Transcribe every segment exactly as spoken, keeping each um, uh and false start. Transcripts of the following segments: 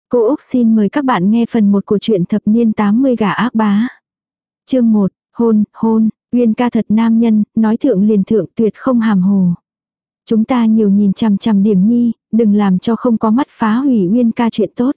Cô Úc xin mời các bạn nghe phần một của truyện thập niên tám mươi gả ác bá. Chương một, hôn, hôn, Uyên ca thật nam nhân, nói thượng liền thượng tuyệt không hàm hồ. Chúng ta nhiều nhìn chằm chằm Điểm Nhi, đừng làm cho không có mắt phá hủy Uyên ca chuyện tốt.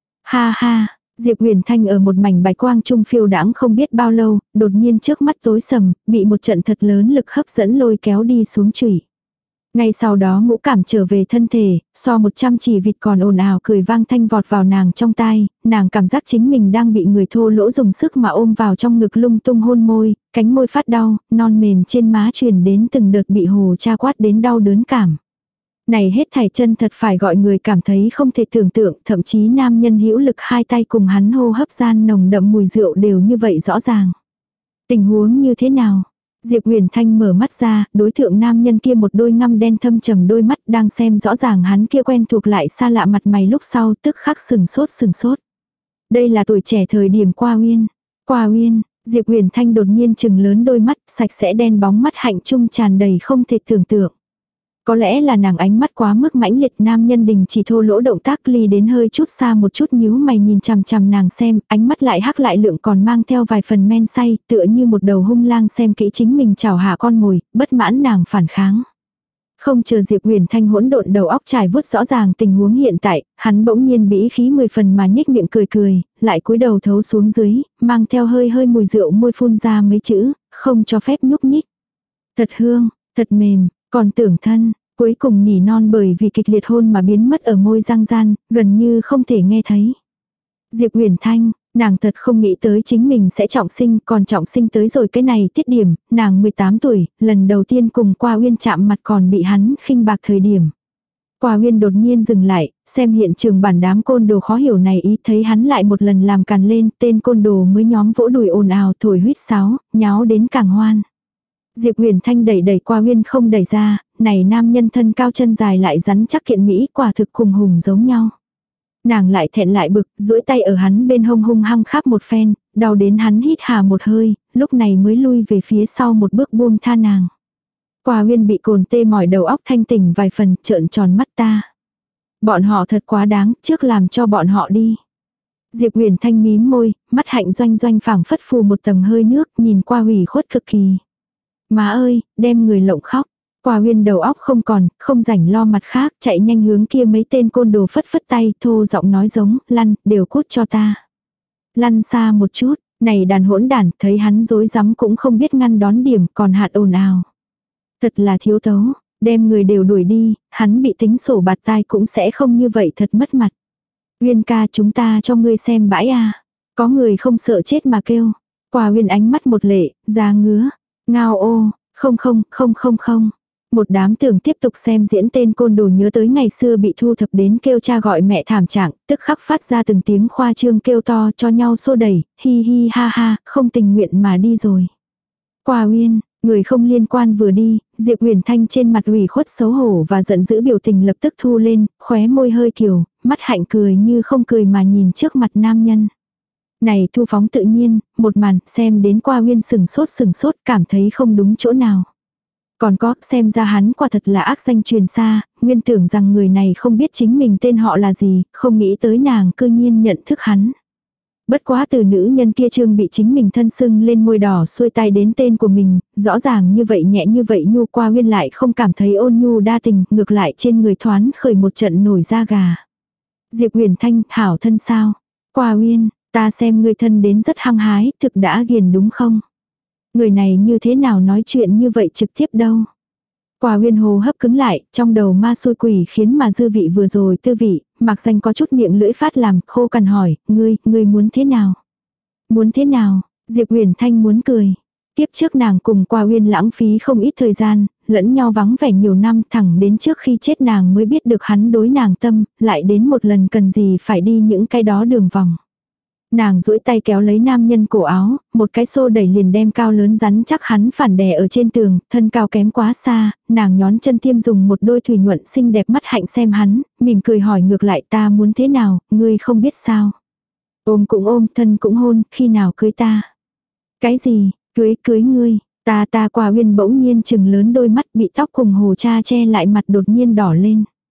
Ha ha, Diệp Huyền Thanh ở một mảnh bạch quang trung phiêu đãng không biết bao lâu, đột nhiên trước mắt tối sầm, bị một trận thật lớn lực hấp dẫn lôi kéo đi xuống chủy. Ngay sau đó ngũ cảm trở về thân thể, so một trăm chỉ vịt còn ồn ào cười vang thanh vọt vào nàng trong tai, nàng cảm giác chính mình đang bị người thô lỗ dùng sức mà ôm vào trong ngực lung tung hôn môi, cánh môi phát đau, non mềm trên má truyền đến từng đợt bị hồ cha quát đến đau đớn cảm. Này hết thảy chân thật phải gọi người cảm thấy không thể tưởng tượng, thậm chí nam nhân hữu lực hai tay cùng hắn hô hấp gian nồng đậm mùi rượu đều như vậy rõ ràng. Tình huống như thế nào? Diệp Huyền Thanh mở mắt ra, đối thượng nam nhân kia một đôi ngăm đen thâm trầm đôi mắt đang xem rõ ràng hắn kia quen thuộc lại xa lạ mặt mày lúc sau tức khắc sừng sốt sừng sốt. Đây là tuổi trẻ thời điểm Qua Uyên. Qua Uyên, Diệp Huyền Thanh đột nhiên chừng lớn đôi mắt, sạch sẽ đen bóng mắt hạnh trung tràn đầy không thể tưởng tượng. Có lẽ là nàng ánh mắt quá mức mãnh liệt, nam nhân đình chỉ thô lỗ động tác ly đến hơi chút xa một chút nhíu mày nhìn chằm chằm nàng xem, ánh mắt lại hắc lại lượng còn mang theo vài phần men say, tựa như một đầu hung lang xem kỹ chính mình chảo hạ con mồi, bất mãn nàng phản kháng. Không chờ Diệp Huyền Thanh hỗn độn đầu óc trải vuốt rõ ràng tình huống hiện tại, hắn bỗng nhiên bĩ khí mười phần mà nhếch miệng cười cười, lại cúi đầu thấu xuống dưới, mang theo hơi hơi mùi rượu môi phun ra mấy chữ, không cho phép nhúc nhích. Thật hương, thật mềm, còn tưởng thân, cuối cùng nỉ non bởi vì kịch liệt hôn mà biến mất ở môi răng gian, gần như không thể nghe thấy. Diệp Huyền Thanh, nàng thật không nghĩ tới chính mình sẽ trọng sinh, còn trọng sinh tới rồi cái này tiết điểm, nàng mười tám tuổi, lần đầu tiên cùng Qua Uyên chạm mặt còn bị hắn khinh bạc thời điểm. Qua Uyên đột nhiên dừng lại, xem hiện trường bản đám côn đồ khó hiểu này ý thấy hắn lại một lần làm càn lên, tên côn đồ mới nhóm vỗ đùi ồn ào thổi huýt sáo, nháo đến càng hoan. Diệp Huyền Thanh đẩy đẩy Qua Uyên không đẩy ra, này nam nhân thân cao chân dài lại rắn chắc kiện mỹ quả thực cùng hùng giống nhau. Nàng lại thẹn lại bực, duỗi tay ở hắn bên hông hung hăng khắp một phen, đau đến hắn hít hà một hơi, lúc này mới lui về phía sau một bước buông tha nàng. Qua Uyên bị cồn tê mỏi đầu óc thanh tỉnh vài phần, trợn tròn mắt ta. Bọn họ thật quá đáng, trước làm cho bọn họ đi. Diệp Huyền Thanh mím môi, mắt hạnh doanh doanh phảng phất phù một tầng hơi nước, nhìn qua hủy khuất cực kỳ. Má ơi, đem người lộng khóc. Qua Uyên đầu óc không còn, không rảnh lo mặt khác, chạy nhanh hướng kia mấy tên côn đồ phất phất tay, thô giọng nói giống, lăn, đều cút cho ta. Lăn xa một chút, này đàn hỗn đản, thấy hắn dối rắm cũng không biết ngăn đón điểm, còn hạt ồn ào. Thật là thiếu tấu, đem người đều đuổi đi, hắn bị tính sổ bạt tai cũng sẽ không như vậy thật mất mặt. Uyên ca chúng ta cho ngươi xem bãi à. Có người không sợ chết mà kêu. Qua Uyên ánh mắt một lệ, ra ngứa. Ngao ô, không không, không không không. Một đám tưởng tiếp tục xem diễn tên côn đồ nhớ tới ngày xưa bị thu thập đến kêu cha gọi mẹ thảm trạng, tức khắc phát ra từng tiếng khoa trương kêu to cho nhau xô đẩy, hi hi ha ha, không tình nguyện mà đi rồi. Qua Uyên, người không liên quan vừa đi, Diệp Huyền Thanh trên mặt ủy khuất xấu hổ và giận dữ biểu tình lập tức thu lên, khóe môi hơi kiều, mắt hạnh cười như không cười mà nhìn trước mặt nam nhân. Này thu phóng tự nhiên, một màn xem đến Qua Uyên sừng sốt sừng sốt cảm thấy không đúng chỗ nào. Còn có, xem ra hắn quả thật là ác danh truyền xa, nguyên tưởng rằng người này không biết chính mình tên họ là gì, không nghĩ tới nàng cư nhiên nhận thức hắn. Bất quá từ nữ nhân kia trương bị chính mình thân sưng lên môi đỏ xuôi tay đến tên của mình, rõ ràng như vậy nhẹ như vậy nhu Qua Uyên lại không cảm thấy ôn nhu đa tình, ngược lại trên người thoáng khởi một trận nổi da gà. Diệp Huyền Thanh, hảo thân sao? Qua Uyên, ta xem ngươi thân đến rất hăng hái, thực đã ghiền đúng không? Người này như thế nào nói chuyện như vậy trực tiếp đâu. Qua Uyên hồ hấp cứng lại, trong đầu ma xôi quỷ khiến mà dư vị vừa rồi tư vị, mặc danh có chút miệng lưỡi phát làm, khô cằn hỏi, ngươi, ngươi muốn thế nào? Muốn thế nào? Diệp Huyền Thanh muốn cười. Tiếp trước nàng cùng Qua Uyên lãng phí không ít thời gian, lẫn nhau vắng vẻ nhiều năm thẳng đến trước khi chết nàng mới biết được hắn đối nàng tâm, lại đến một lần cần gì phải đi những cái đó đường vòng. Nàng duỗi tay kéo lấy nam nhân cổ áo, một cái xô đẩy liền đem cao lớn rắn chắc hắn phản đè ở trên tường, thân cao kém quá xa, nàng nhón chân tiêm dùng một đôi thủy nhuận xinh đẹp mắt hạnh xem hắn, mỉm cười hỏi ngược lại ta muốn thế nào, ngươi không biết sao. Ôm cũng ôm, thân cũng hôn, khi nào cưới ta. Cái gì, cưới cưới ngươi, ta ta Qua Uyên bỗng nhiên chừng lớn đôi mắt bị tóc cùng hồ cha che lại mặt đột nhiên đỏ lên.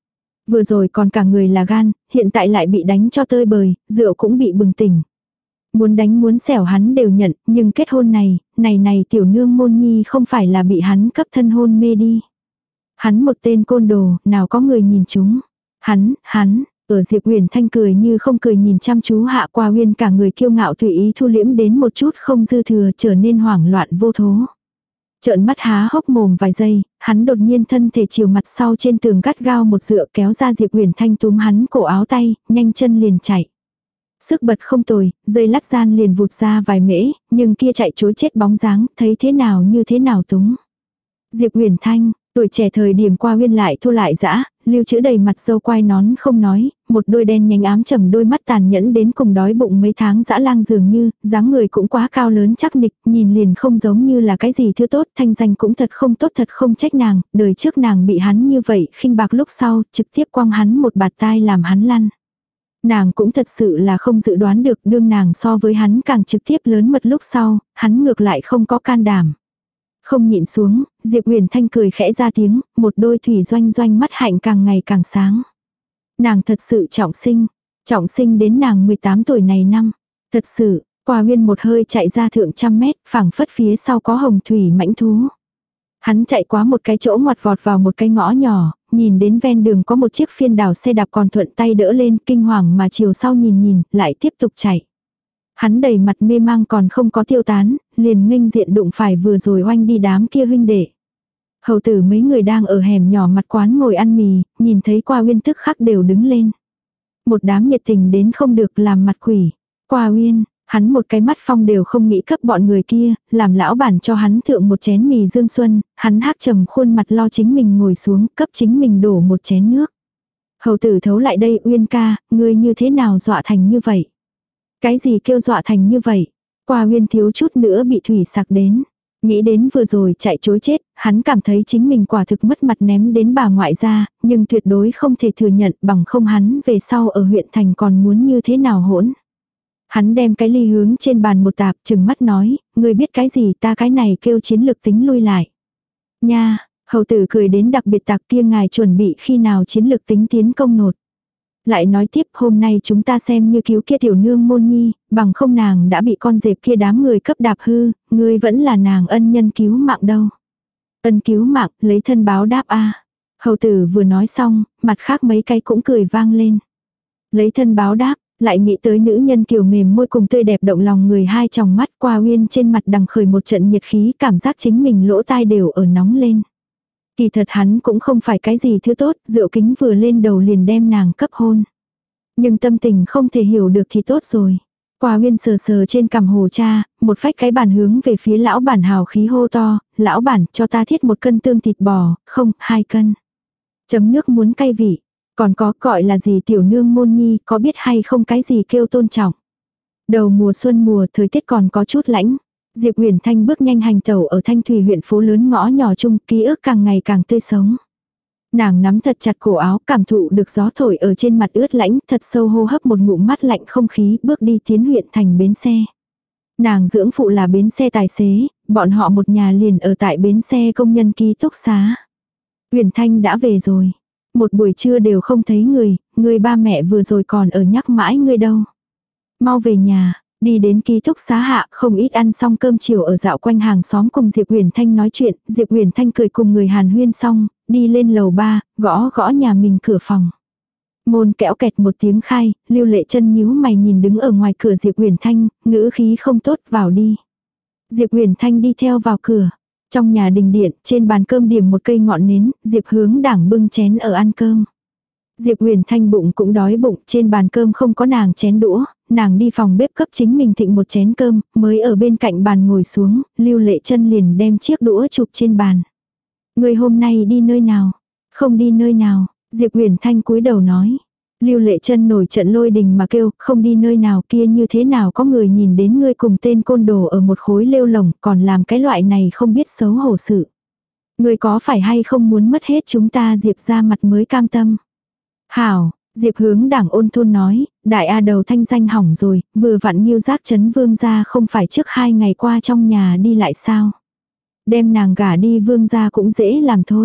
Vừa rồi còn cả người là gan, hiện tại lại bị đánh cho tơi bời, rượu cũng bị bừng tỉnh. Muốn đánh muốn xẻo hắn đều nhận, nhưng kết hôn này, này này tiểu nương môn nhi không phải là bị hắn cấp thân hôn mê đi. Hắn một tên côn đồ, nào có người nhìn chúng. Hắn, hắn, ở Diệp Huyền Thanh cười như không cười nhìn chăm chú Hạ Qua Uyên, cả người kiêu ngạo tùy ý thu liễm đến một chút không dư thừa, trở nên hoảng loạn vô thố. Trợn mắt há hốc mồm vài giây, hắn đột nhiên thân thể chiều mặt sau trên tường gắt gao một dựa, kéo ra Diệp Huyền Thanh túm hắn cổ áo tay, nhanh chân liền chạy. Sức bật không tồi, dây lát gian liền vụt ra vài mễ, nhưng kia chạy chối chết bóng dáng, thấy thế nào như thế nào túng. Diệp Huyền Thanh, tuổi trẻ thời điểm Qua Uyên lại thua lại dã, lưu trữ đầy mặt dâu quai nón không nói, một đôi đen nhánh ám trầm đôi mắt tàn nhẫn đến cùng đói bụng mấy tháng dã lang dường như, dáng người cũng quá cao lớn chắc nịch, nhìn liền không giống như là cái gì thứ tốt, thanh danh cũng thật không tốt, thật không trách nàng, đời trước nàng bị hắn như vậy, khinh bạc lúc sau, trực tiếp quăng hắn một bạt tai làm hắn lăn. Nàng cũng thật sự là không dự đoán được, đương nàng so với hắn càng trực tiếp lớn mật lúc sau, hắn ngược lại không có can đảm. Không nhịn xuống, Diệp Huyền Thanh cười khẽ ra tiếng, một đôi thủy doanh doanh mắt hạnh càng ngày càng sáng. Nàng thật sự trọng sinh, trọng sinh đến nàng mười tám tuổi này năm. Thật sự, Qua Uyên một hơi chạy ra thượng trăm mét, phảng phất phía sau có hồng thủy mãnh thú. Hắn chạy qua một cái chỗ ngoặt vọt vào một cái ngõ nhỏ, nhìn đến ven đường có một chiếc phiên đảo xe đạp còn thuận tay đỡ lên, kinh hoàng mà chiều sau nhìn nhìn, lại tiếp tục chạy. Hắn đầy mặt mê mang còn không có tiêu tán, liền nghênh diện đụng phải vừa rồi oanh đi đám kia huynh đệ. Hầu tử mấy người đang ở hẻm nhỏ mặt quán ngồi ăn mì, nhìn thấy Qua Uyên tức khắc đều đứng lên. Một đám nhiệt tình đến không được làm mặt quỷ. Qua Uyên, hắn một cái mắt phong đều không nghĩ cấp bọn người kia, làm lão bản cho hắn thượng một chén mì dương xuân, hắn hắc trầm khuôn mặt lo chính mình ngồi xuống, cấp chính mình đổ một chén nước. Hầu tử thấu lại đây, Uyên ca, ngươi như thế nào dọa thành như vậy? Cái gì kêu dọa thành như vậy? Qua Uyên thiếu chút nữa bị thủy sặc đến. Nghĩ đến vừa rồi chạy chối chết, hắn cảm thấy chính mình quả thực mất mặt ném đến bà ngoại gia, nhưng tuyệt đối không thể thừa nhận, bằng không hắn về sau ở huyện thành còn muốn như thế nào hỗn. Hắn đem cái ly hướng trên bàn một tạp, chừng mắt nói, ngươi biết cái gì, ta cái này kêu chiến lược tính lui lại. Nha, hầu tử cười đến đặc biệt tạc, kia ngài chuẩn bị khi nào chiến lược tính tiến công nột. Lại nói tiếp, hôm nay chúng ta xem như cứu kia tiểu nương môn nhi, bằng không nàng đã bị con dẹp kia đám người cấp đạp hư, ngươi vẫn là nàng ân nhân cứu mạng đâu. Ân cứu mạng, lấy thân báo đáp a. Hầu tử vừa nói xong, mặt khác mấy cái cũng cười vang lên. Lấy thân báo đáp, lại nghĩ tới nữ nhân kiều mềm môi cùng tươi đẹp động lòng người, hai tròng mắt. Qua Uyên trên mặt đằng khởi một trận nhiệt khí, cảm giác chính mình lỗ tai đều ở nóng lên. Kỳ thật hắn cũng không phải cái gì thứ tốt, rượu kính vừa lên đầu liền đem nàng cấp hôn. Nhưng tâm tình không thể hiểu được thì tốt rồi. Qua Uyên sờ sờ trên cằm hồ cha, một phách cái bàn hướng về phía lão bản hào khí hô to, lão bản cho ta thiết một cân tương thịt bò, không, hai cân. Chấm nước muốn cay vị, còn có gọi là gì tiểu nương môn nhi, có biết hay không cái gì kêu tôn trọng. Đầu mùa xuân mùa thời tiết còn có chút lãnh. Diệp Huyền Thanh bước nhanh hành tẩu ở Thanh Thủy huyện phố lớn ngõ nhỏ chung, ký ức càng ngày càng tươi sống. Nàng nắm thật chặt cổ áo, cảm thụ được gió thổi ở trên mặt ướt lãnh, thật sâu hô hấp một ngụm mát lạnh không khí, bước đi tiến huyện thành bến xe. Nàng dưỡng phụ là bến xe tài xế, bọn họ một nhà liền ở tại bến xe công nhân ký túc xá. Huyền Thanh đã về rồi. Một buổi trưa đều không thấy người, người ba mẹ vừa rồi còn ở nhắc mãi người đâu. Mau về nhà. Đi đến ký túc xá hạ, không ít ăn xong cơm chiều ở dạo quanh hàng xóm cùng Diệp Huyền Thanh nói chuyện, Diệp Huyền Thanh cười cùng người Hàn huyên xong, đi lên lầu ba, gõ gõ nhà mình cửa phòng. Môn kẽo kẹt một tiếng khai, Lưu Lệ Chân nhíu mày nhìn đứng ở ngoài cửa Diệp Huyền Thanh, ngữ khí không tốt, vào đi. Diệp Huyền Thanh đi theo vào cửa. Trong nhà đình điện, trên bàn cơm điểm một cây ngọn nến, Diệp Hướng Đảng bưng chén ở ăn cơm. Diệp Huyền Thanh bụng cũng đói bụng, trên bàn cơm không có nàng chén đũa, nàng đi phòng bếp cấp chính mình thịnh một chén cơm, mới ở bên cạnh bàn ngồi xuống, Lưu Lệ Chân liền đem chiếc đũa chụp trên bàn. Người hôm nay đi nơi nào? Không đi nơi nào, Diệp Huyền Thanh cúi đầu nói. Lưu Lệ Chân nổi trận lôi đình mà kêu, không đi nơi nào kia như thế nào có người nhìn đến ngươi cùng tên côn đồ ở một khối lêu lồng, còn làm cái loại này không biết xấu hổ sự. Ngươi có phải hay không muốn mất hết chúng ta Diệp ra mặt mới cam tâm? Hảo, Diệp Hướng Đảng ôn thôn nói, đại A đầu thanh danh hỏng rồi, vừa vặn Nhiêu Giác Trấn Vương gia không phải trước hai ngày qua trong nhà đi lại sao? Đem nàng gả đi Vương gia cũng dễ làm thôi.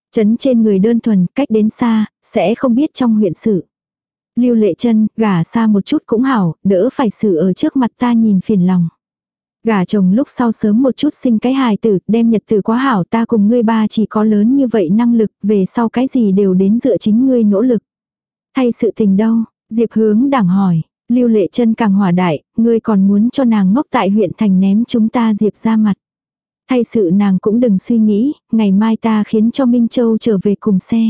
Chấn trên người đơn thuần, cách đến xa, sẽ không biết trong huyện sự. Lưu Lệ Trân, gả xa một chút cũng hảo, đỡ phải xử ở trước mặt ta nhìn phiền lòng. Gả chồng lúc sau sớm một chút sinh cái hài tử, đem nhật tử quá hảo, ta cùng ngươi ba chỉ có lớn như vậy năng lực, về sau cái gì đều đến dựa chính ngươi nỗ lực. Thay sự tình đâu? Diệp Hướng Đảng hỏi. Lưu Lệ Trân càng hỏa đại, ngươi còn muốn cho nàng ngốc tại huyện thành ném chúng ta Diệp ra mặt. Thay sự nàng cũng đừng suy nghĩ, ngày mai ta khiến cho Minh Châu trở về cùng xe.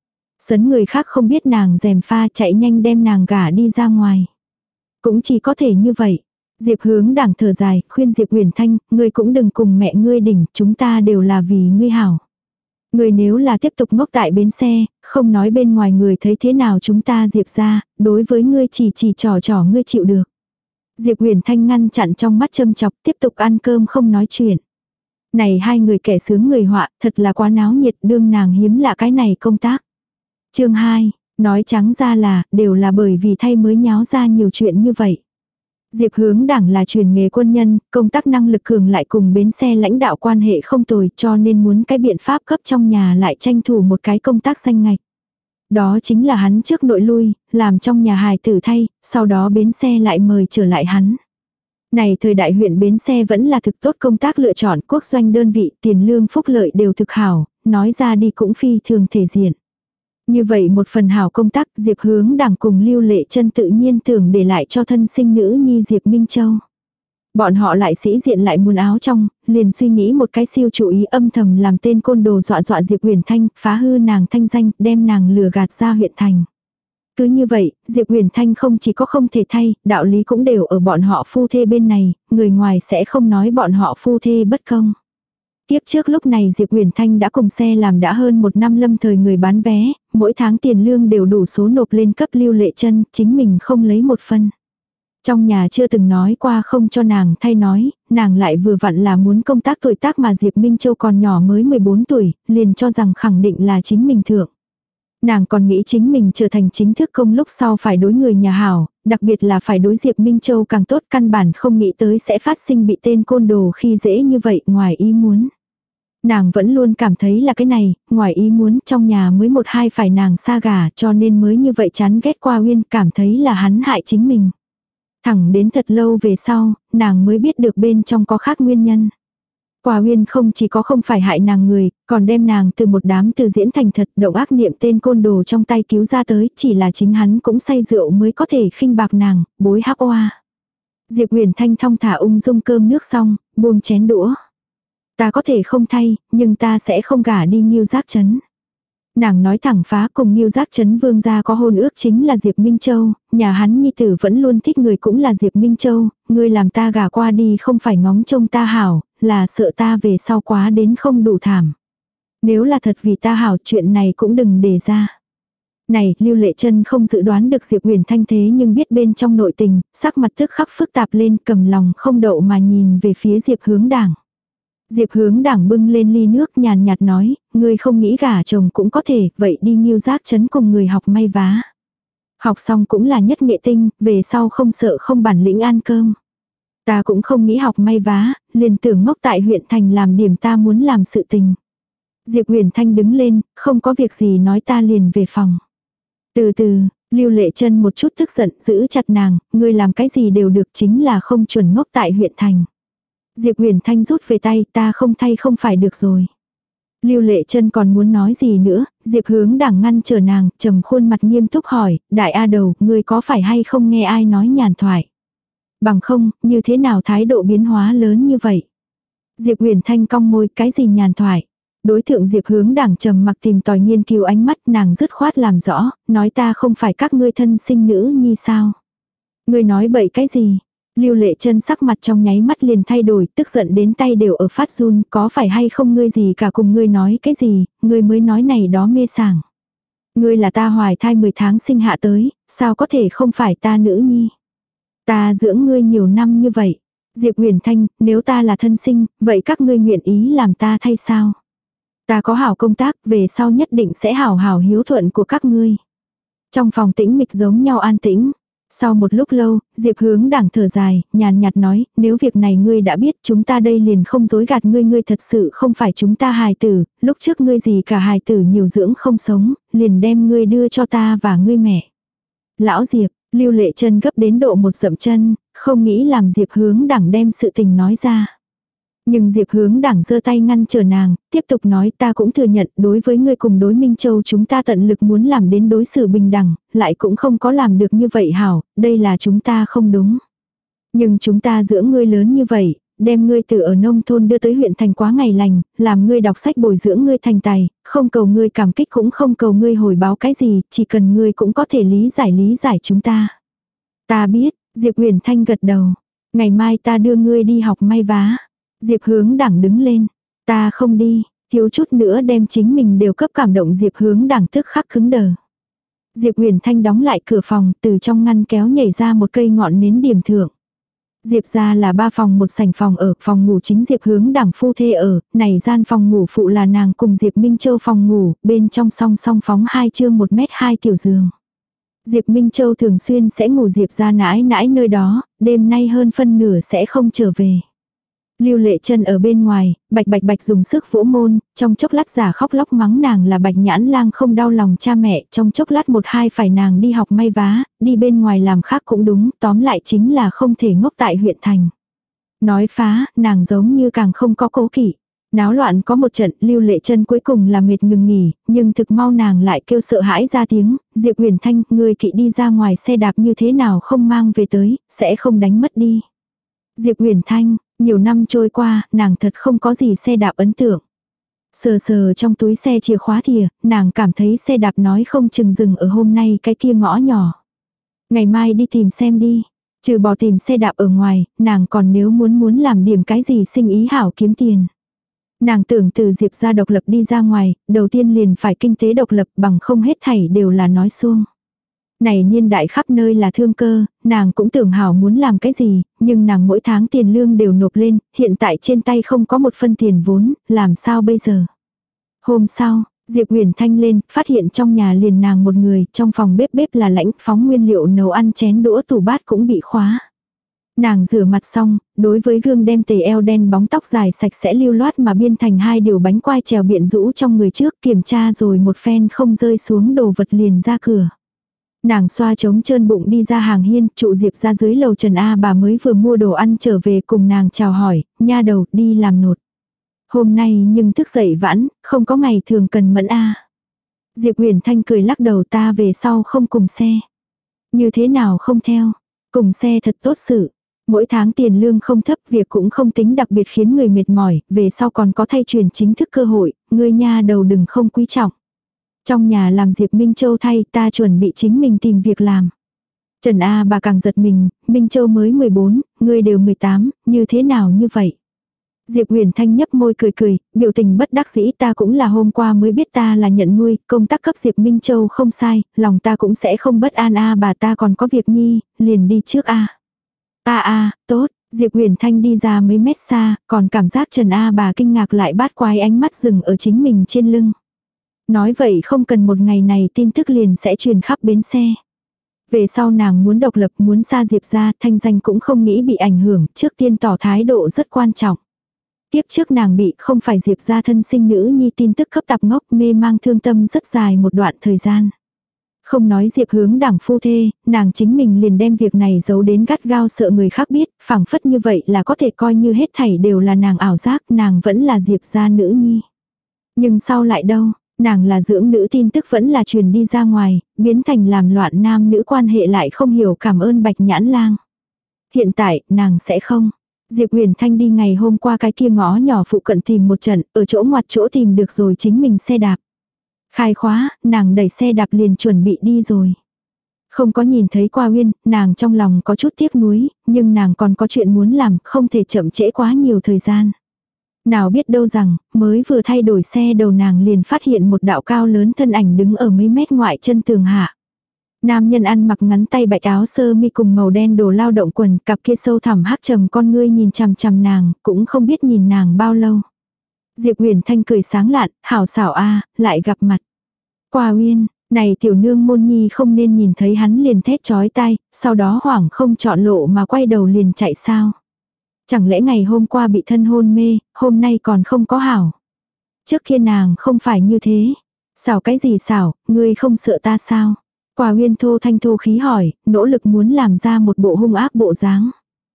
Sấn người khác không biết nàng gièm pha, chạy nhanh đem nàng gả đi ra ngoài. Cũng chỉ có thể như vậy. Diệp Hướng Đảng thở dài, khuyên Diệp Huyền Thanh, ngươi cũng đừng cùng mẹ ngươi đỉnh, chúng ta đều là vì ngươi hảo. Ngươi nếu là tiếp tục ngốc tại bến xe, không nói bên ngoài người thấy thế nào chúng ta Diệp ra, đối với ngươi chỉ chỉ trò trò ngươi chịu được. Diệp Huyền Thanh ngăn chặn trong mắt châm chọc, tiếp tục ăn cơm không nói chuyện. Này hai người kẻ sướng người họa, thật là quá náo nhiệt, đương nàng hiếm lạ cái này công tác. Chương hai, nói trắng ra là, đều là bởi vì thay mới nháo ra nhiều chuyện như vậy. Diệp Hướng Đảng là truyền nghề quân nhân, công tác năng lực cường lại cùng bến xe lãnh đạo quan hệ không tồi, cho nên muốn cái biện pháp cấp trong nhà lại tranh thủ một cái công tác danh ngạch. Đó chính là hắn trước nội lui, làm trong nhà hài tử thay, sau đó bến xe lại mời trở lại hắn. Này thời đại huyện bến xe vẫn là thực tốt công tác lựa chọn, quốc doanh đơn vị, tiền lương phúc lợi đều thực hảo, nói ra đi cũng phi thường thể diện. Như vậy một phần hảo công tác, Diệp Hướng Đảng cùng Lưu Lệ Trân tự nhiên tưởng để lại cho thân sinh nữ nhi Diệp Minh Châu. Bọn họ lại sĩ diện lại muốn áo trong, liền suy nghĩ một cái siêu chủ ý âm thầm làm tên côn đồ dọa dọa Diệp Huyền Thanh, phá hư nàng thanh danh, đem nàng lừa gạt ra huyện thành. Cứ như vậy, Diệp Huyền Thanh không chỉ có không thể thay, đạo lý cũng đều ở bọn họ phu thê bên này, người ngoài sẽ không nói bọn họ phu thê bất công. Tiếp trước lúc này Diệp Huyền Thanh đã cùng xe làm đã hơn một năm lâm thời người bán vé, mỗi tháng tiền lương đều đủ số nộp lên cấp Lưu Lệ Trân, chính mình không lấy một phân. Trong nhà chưa từng nói qua không cho nàng thay nói, nàng lại vừa vặn là muốn công tác tuổi tác mà Diệp Minh Châu còn nhỏ mới mười bốn tuổi, liền cho rằng khẳng định là chính mình thượng. Nàng còn nghĩ chính mình trở thành chính thức công lúc sau phải đối người nhà hảo, đặc biệt là phải đối Diệp Minh Châu càng tốt, căn bản không nghĩ tới sẽ phát sinh bị tên côn đồ khi dễ như vậy ngoài ý muốn. Nàng vẫn luôn cảm thấy là cái này, ngoài ý muốn trong nhà mới một hai phải nàng xa gả cho nên mới như vậy chán ghét qua Uyên, cảm thấy là hắn hại chính mình. Thẳng đến thật lâu về sau, nàng mới biết được bên trong có khác nguyên nhân. Qua Uyên không chỉ có không phải hại nàng người, còn đem nàng từ một đám từ diễn thành thật động ác niệm tên côn đồ trong tay cứu ra tới, chỉ là chính hắn cũng say rượu mới có thể khinh bạc nàng, bối hắc oa. Diệp Huyền Thanh thong thả ung dung cơm nước xong, buông chén đũa. Ta có thể không thay, nhưng ta sẽ không gả đi Ngưu Giác Trấn. Nàng nói thẳng phá, cùng Ngưu Giác Trấn vương gia có hôn ước chính là Diệp Minh Châu, nhà hắn nhi tử vẫn luôn thích người cũng là Diệp Minh Châu, ngươi làm ta gả qua đi không phải ngóng trông ta hảo, là sợ ta về sau quá đến không đủ thảm. Nếu là thật vì ta hảo, chuyện này cũng đừng để ra. Này, Lưu Lệ Trân không dự đoán được Diệp Huyền Thanh thế nhưng biết bên trong nội tình, sắc mặt tức khắc phức tạp lên, cầm lòng không đậu mà nhìn về phía Diệp Hướng Đảng. Diệp Hướng Đảng bưng lên ly nước nhàn nhạt nói, ngươi không nghĩ gả chồng cũng có thể, vậy đi Ngưu Giác Trấn cùng người học may vá. Học xong cũng là nhất nghệ tinh, về sau không sợ không bản lĩnh ăn cơm. Ta cũng không nghĩ học may vá, liền tưởng ngốc tại huyện thành làm điểm ta muốn làm sự tình. Diệp Huyền Thanh đứng lên, không có việc gì nói ta liền về phòng. Từ từ, Lưu Lệ Trân một chút tức giận, giữ chặt nàng, ngươi làm cái gì đều được chính là không chuẩn ngốc tại huyện thành. Diệp Huyền Thanh rút về tay, ta không thay không phải được rồi. Lưu Lệ Trân còn muốn nói gì nữa, Diệp Hướng Đảng ngăn trở nàng, trầm khuôn mặt nghiêm túc hỏi, đại A Đầu, ngươi có phải hay không nghe ai nói nhàn thoại? Bằng không, như thế nào thái độ biến hóa lớn như vậy? Diệp Huyền Thanh cong môi, cái gì nhàn thoại? Đối tượng Diệp Hướng Đảng trầm mặc tìm tòi nghiên cứu ánh mắt, nàng dứt khoát làm rõ, nói ta không phải các ngươi thân sinh nữ nhi sao? Ngươi nói bậy cái gì? Lưu Lệ Trân sắc mặt trong nháy mắt liền thay đổi, tức giận đến tay đều ở phát run, có phải hay không ngươi gì cả cùng ngươi nói cái gì, ngươi mới nói này đó mê sảng. Ngươi là ta hoài thai mười tháng sinh hạ tới, sao có thể không phải ta nữ nhi? Ta dưỡng ngươi nhiều năm như vậy. Diệp Huyền Thanh, nếu ta là thân sinh, vậy các ngươi nguyện ý làm ta thay sao? Ta có hảo công tác, về sau nhất định sẽ hảo hảo hiếu thuận của các ngươi. Trong phòng tĩnh mịch giống nhau an tĩnh. Sau một lúc lâu, Diệp Hướng Đảng thở dài, nhàn nhạt nói, nếu việc này ngươi đã biết, chúng ta đây liền không dối gạt ngươi, ngươi thật sự không phải chúng ta hài tử, lúc trước ngươi gì cả hài tử nhiều dưỡng không sống, liền đem ngươi đưa cho ta và ngươi mẹ. Lão Diệp, Lưu Lệ Chân gấp đến độ một dậm chân, không nghĩ làm Diệp Hướng Đảng đem sự tình nói ra. Nhưng Diệp Hướng Đảng giơ tay ngăn trở nàng, tiếp tục nói ta cũng thừa nhận đối với ngươi cùng đối Minh Châu chúng ta tận lực muốn làm đến đối xử bình đẳng, lại cũng không có làm được như vậy hảo, đây là chúng ta không đúng. Nhưng chúng ta dưỡng ngươi lớn như vậy, đem ngươi từ ở nông thôn đưa tới huyện thành quá ngày lành, làm ngươi đọc sách bồi dưỡng ngươi thành tài, không cầu ngươi cảm kích cũng không cầu ngươi hồi báo cái gì, chỉ cần ngươi cũng có thể lý giải lý giải chúng ta. Ta biết, Diệp Huyền Thanh gật đầu, ngày mai ta đưa ngươi đi học may vá. Diệp Hướng Đảng đứng lên, ta không đi, thiếu chút nữa đem chính mình đều cấp cảm động. Diệp Hướng Đảng tức khắc cứng đờ. Diệp Huyền Thanh đóng lại cửa phòng, từ trong ngăn kéo nhảy ra một cây ngọn nến điểm thượng. Diệp gia là ba phòng một sảnh phòng ở, phòng ngủ chính Diệp Hướng Đảng phu thê ở, này gian phòng ngủ phụ là nàng cùng Diệp Minh Châu phòng ngủ, bên trong song song phóng hai chương một mét hai tiểu giường. Diệp Minh Châu thường xuyên sẽ ngủ Diệp gia nãi nãi nơi đó, đêm nay hơn phân nửa sẽ không trở về. Lưu Lệ Chân ở bên ngoài, bạch bạch bạch dùng sức vỗ môn, trong chốc lát giả khóc lóc mắng nàng là Bạch Nhãn Lang không đau lòng cha mẹ, trong chốc lát một hai phải nàng đi học may vá, đi bên ngoài làm khác cũng đúng, tóm lại chính là không thể ngốc tại huyện thành. Nói phá, nàng giống như càng không có cố kỵ. Náo loạn có một trận, Lưu Lệ Chân cuối cùng là mệt ngừng nghỉ, nhưng thực mau nàng lại kêu sợ hãi ra tiếng, Diệp Huyền Thanh, ngươi kỵ đi ra ngoài xe đạp như thế nào không mang về tới, sẽ không đánh mất đi. Diệp Huyền Thanh, nhiều năm trôi qua, nàng thật không có gì xe đạp ấn tượng. Sờ sờ trong túi xe chìa khóa thìa, nàng cảm thấy xe đạp nói không chừng dừng ở hôm nay cái kia ngõ nhỏ. Ngày mai đi tìm xem đi. Trừ bỏ tìm xe đạp ở ngoài, nàng còn nếu muốn muốn làm điểm cái gì sinh ý hảo kiếm tiền. Nàng tưởng từ Diệp ra độc lập đi ra ngoài, đầu tiên liền phải kinh tế độc lập bằng không hết thảy đều là nói suông. Này niên đại khắp nơi là thương cơ, nàng cũng tưởng hảo muốn làm cái gì, nhưng nàng mỗi tháng tiền lương đều nộp lên, hiện tại trên tay không có một phân tiền vốn, làm sao bây giờ. Hôm sau, Diệp Huyền Thanh lên, phát hiện trong nhà liền nàng một người, trong phòng bếp bếp là lãnh, phóng nguyên liệu nấu ăn chén đũa tủ bát cũng bị khóa. Nàng rửa mặt xong, đối với gương đem tề eo đen bóng tóc dài sạch sẽ lưu loát mà biên thành hai điều bánh quai trèo biện rũ trong người trước, kiểm tra rồi một phen không rơi xuống đồ vật liền ra cửa. Nàng xoa trống trơn bụng đi ra hàng hiên, trụ Diệp ra dưới lầu Trần A bà mới vừa mua đồ ăn trở về cùng nàng chào hỏi, nha đầu đi làm nột. Hôm nay nhưng thức dậy vãn, không có ngày thường cần mẫn A. Diệp Huyền Thanh cười lắc đầu, ta về sau không cùng xe. Như thế nào không theo, cùng xe thật tốt sự. Mỗi tháng tiền lương không thấp, việc cũng không tính đặc biệt khiến người mệt mỏi, về sau còn có thay truyền chính thức cơ hội, ngươi nha đầu đừng không quý trọng. Trong nhà làm Diệp Minh Châu thay, ta chuẩn bị chính mình tìm việc làm. Trần A bà càng giật mình, Minh Châu mới mười bốn, ngươi đều mười tám, như thế nào như vậy? Diệp Huyền Thanh nhấp môi cười cười, biểu tình bất đắc dĩ, ta cũng là hôm qua mới biết ta là nhận nuôi, công tác cấp Diệp Minh Châu không sai, lòng ta cũng sẽ không bất an. A bà ta còn có việc nhi, liền đi trước A. A A, tốt, Diệp Huyền Thanh đi ra mấy mét xa, còn cảm giác Trần A bà kinh ngạc lại bát quái ánh mắt dừng ở chính mình trên lưng. Nói vậy không cần một ngày này tin tức liền sẽ truyền khắp bến xe. Về sau nàng muốn độc lập, muốn xa Diệp ra, thanh danh cũng không nghĩ bị ảnh hưởng, trước tiên tỏ thái độ rất quan trọng. Tiếp trước nàng bị không phải Diệp ra thân sinh nữ nhi tin tức cấp tạp ngốc, mê mang thương tâm rất dài một đoạn thời gian. Không nói Diệp Hướng Đảng phu thê, nàng chính mình liền đem việc này giấu đến gắt gao sợ người khác biết, phảng phất như vậy là có thể coi như hết thảy đều là nàng ảo giác, nàng vẫn là Diệp gia nữ nhi. Nhưng sau lại đâu, nàng là dưỡng nữ tin tức vẫn là truyền đi ra ngoài, biến thành làm loạn nam nữ quan hệ lại không hiểu cảm ơn Bạch Nhãn Lang. Hiện tại, nàng sẽ không. Diệp Huyền Thanh đi ngày hôm qua cái kia ngõ nhỏ phụ cận tìm một trận, ở chỗ ngoặt chỗ tìm được rồi chính mình xe đạp. Khai khóa, nàng đẩy xe đạp liền chuẩn bị đi rồi. Không có nhìn thấy Qua Uyên, nàng trong lòng có chút tiếc nuối, nhưng nàng còn có chuyện muốn làm, không thể chậm trễ quá nhiều thời gian. Nào biết đâu rằng, mới vừa thay đổi xe đầu nàng liền phát hiện một đạo cao lớn thân ảnh đứng ở mấy mét ngoại chân tường hạ. Nam nhân ăn mặc ngắn tay bạch áo sơ mi cùng màu đen đồ lao động quần, cặp kia sâu thẳm hắc trầm con ngươi nhìn chằm chằm nàng, cũng không biết nhìn nàng bao lâu. Diệp Huyền Thanh cười sáng lạn, hảo xảo a, lại gặp mặt. Qua Uyên, Này tiểu nương môn nhi không nên nhìn thấy hắn liền thét chói tai, sau đó hoảng không chọn lộ mà quay đầu liền chạy sao. Chẳng lẽ ngày hôm qua bị thân hôn mê, hôm nay còn không có hảo. Trước kia nàng không phải như thế. Xảo cái gì xảo, ngươi không sợ ta sao? Quả Uyên thô thanh thô khí hỏi, nỗ lực muốn làm ra một bộ hung ác bộ dáng.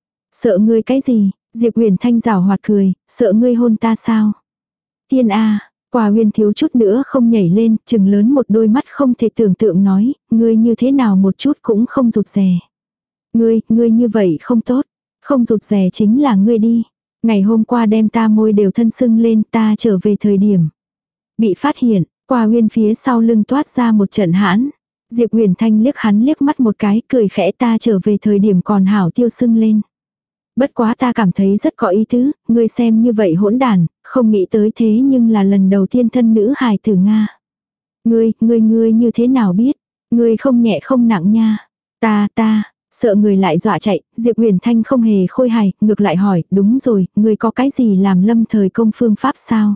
Sợ ngươi cái gì? Diệp Huyền Thanh rảo hoạt cười, sợ ngươi hôn ta sao? Tiên a, Quả Uyên thiếu chút nữa không nhảy lên, trừng lớn một đôi mắt không thể tưởng tượng nói, ngươi như thế nào một chút cũng không rụt rè. Ngươi, ngươi như vậy không tốt, không rụt rè chính là ngươi đi. Ngày hôm qua đem ta môi đều thân sưng lên, ta trở về thời điểm bị phát hiện, Quả Uyên phía sau lưng toát ra một trận hãn. Diệp Huyền Thanh liếc hắn liếc mắt một cái, cười khẽ, ta trở về thời điểm còn hảo tiêu sưng lên. Bất quá ta cảm thấy rất có ý tứ, ngươi xem như vậy hỗn đàn, không nghĩ tới thế nhưng là lần đầu tiên thân nữ hài tử Nga. Ngươi, ngươi ngươi như thế nào biết? Ngươi không nhẹ không nặng nha. Ta, ta, sợ người lại dọa chạy, Diệp Huyền Thanh không hề khôi hài, ngược lại hỏi, đúng rồi, ngươi có cái gì làm lâm thời công phương pháp sao?